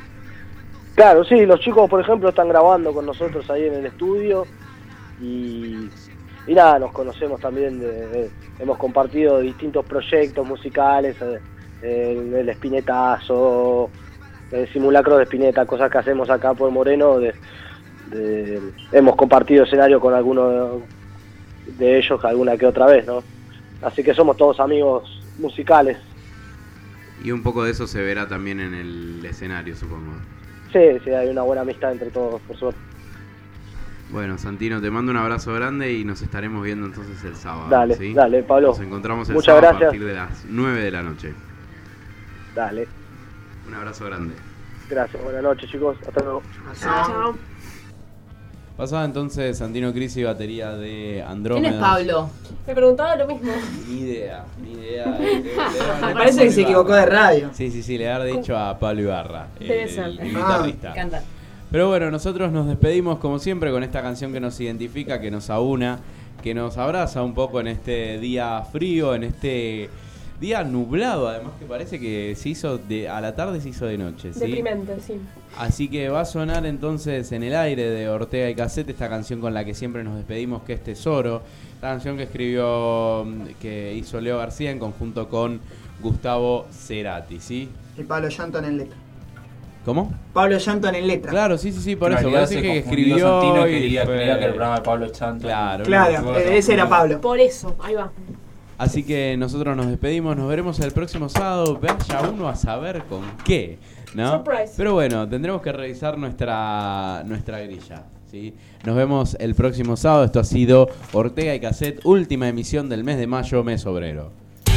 Claro, sí, los chicos por ejemplo están grabando con nosotros ahí en el estudio y, y nada, nos conocemos también, de, de- hemos compartido distintos proyectos musicales, eh, eh, el Espinetazo, el simulacro de Spinetta, cosas que hacemos acá por Moreno, de, de- hemos compartido escenario con algunos de ellos alguna que otra vez, ¿no? Así que somos todos amigos musicales. Y un poco de eso se verá también en el escenario, supongo. Sí, sí, hay una buena amistad entre todos, por suerte. Bueno, Santino, te mando un abrazo grande y nos estaremos viendo entonces el sábado. Dale, ¿sí? dale, Pablo. Nos encontramos el Muchas sábado gracias. a partir de las nueve de la noche. Dale. Un abrazo grande. Gracias, buenas noches, chicos. Hasta luego. Chao. Pasaba entonces Santino Crisi, batería de ¿Quién Andrómeda. es Pablo? Me preguntaba lo mismo. Ni idea, ni idea. Me parece que se equivocó de radio. Sí, sí, sí, le habrá dicho a Pablo Ibarra, Debe el, ser. el Ah. guitarrista. Canta. Pero bueno, nosotros nos despedimos como siempre con esta canción que nos identifica, que nos aúna, que nos abraza un poco en este día frío, en este día nublado, además que parece que se hizo de a la tarde se hizo de noche, ¿sí? Deprimente, sí. Así que va a sonar entonces en el aire de Ortega y Cassette esta canción con la que siempre nos despedimos, que es Tesoro. Esta canción que escribió, que hizo Leo García en conjunto con Gustavo Cerati, ¿sí? Y Pablo Llanton en letra. ¿Cómo? Pablo Llanton en letra. Claro, sí, sí, sí, por En eso. realidad Parece se que confundió escribió Santino y y quería, fue- quería que el programa de Pablo Chanto. Claro, Claro, no, eh, ese era Pablo. Por eso, ahí va. Así que nosotros nos despedimos, nos veremos el próximo sábado. Vaya uno a saber con qué, ¿no? Surprise. Pero bueno, tendremos que revisar nuestra, nuestra grilla, ¿sí? Nos vemos el próximo sábado. Esto ha sido Ortega y Cassette, última emisión del mes de mayo, mes obrero.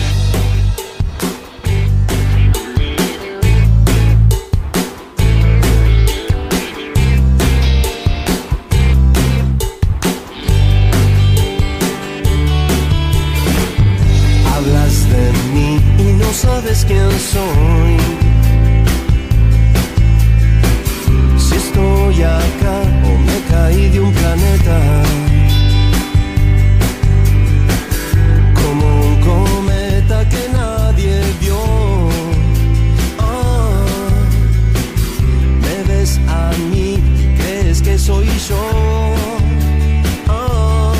Hablas de mí y no sabes quién soy. Si estoy acá o me caí de un planeta, como un cometa que nadie vio. Ah, me ves a mí, crees que soy yo. Ah,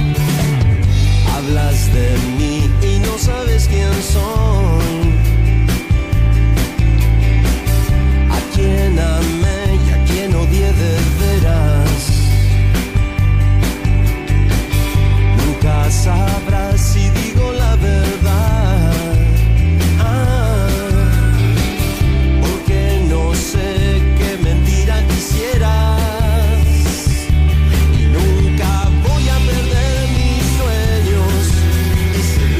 hablas de mí y no sabes quién soy. A quien amé y a quien odié de veras. Nunca sabrás si digo la verdad. Ah, porque no sé qué mentira quisieras. Y nunca voy a perder mis sueños. Ese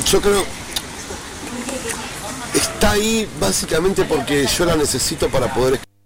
yo creo, está ahí básicamente porque yo la necesito para poder escribir.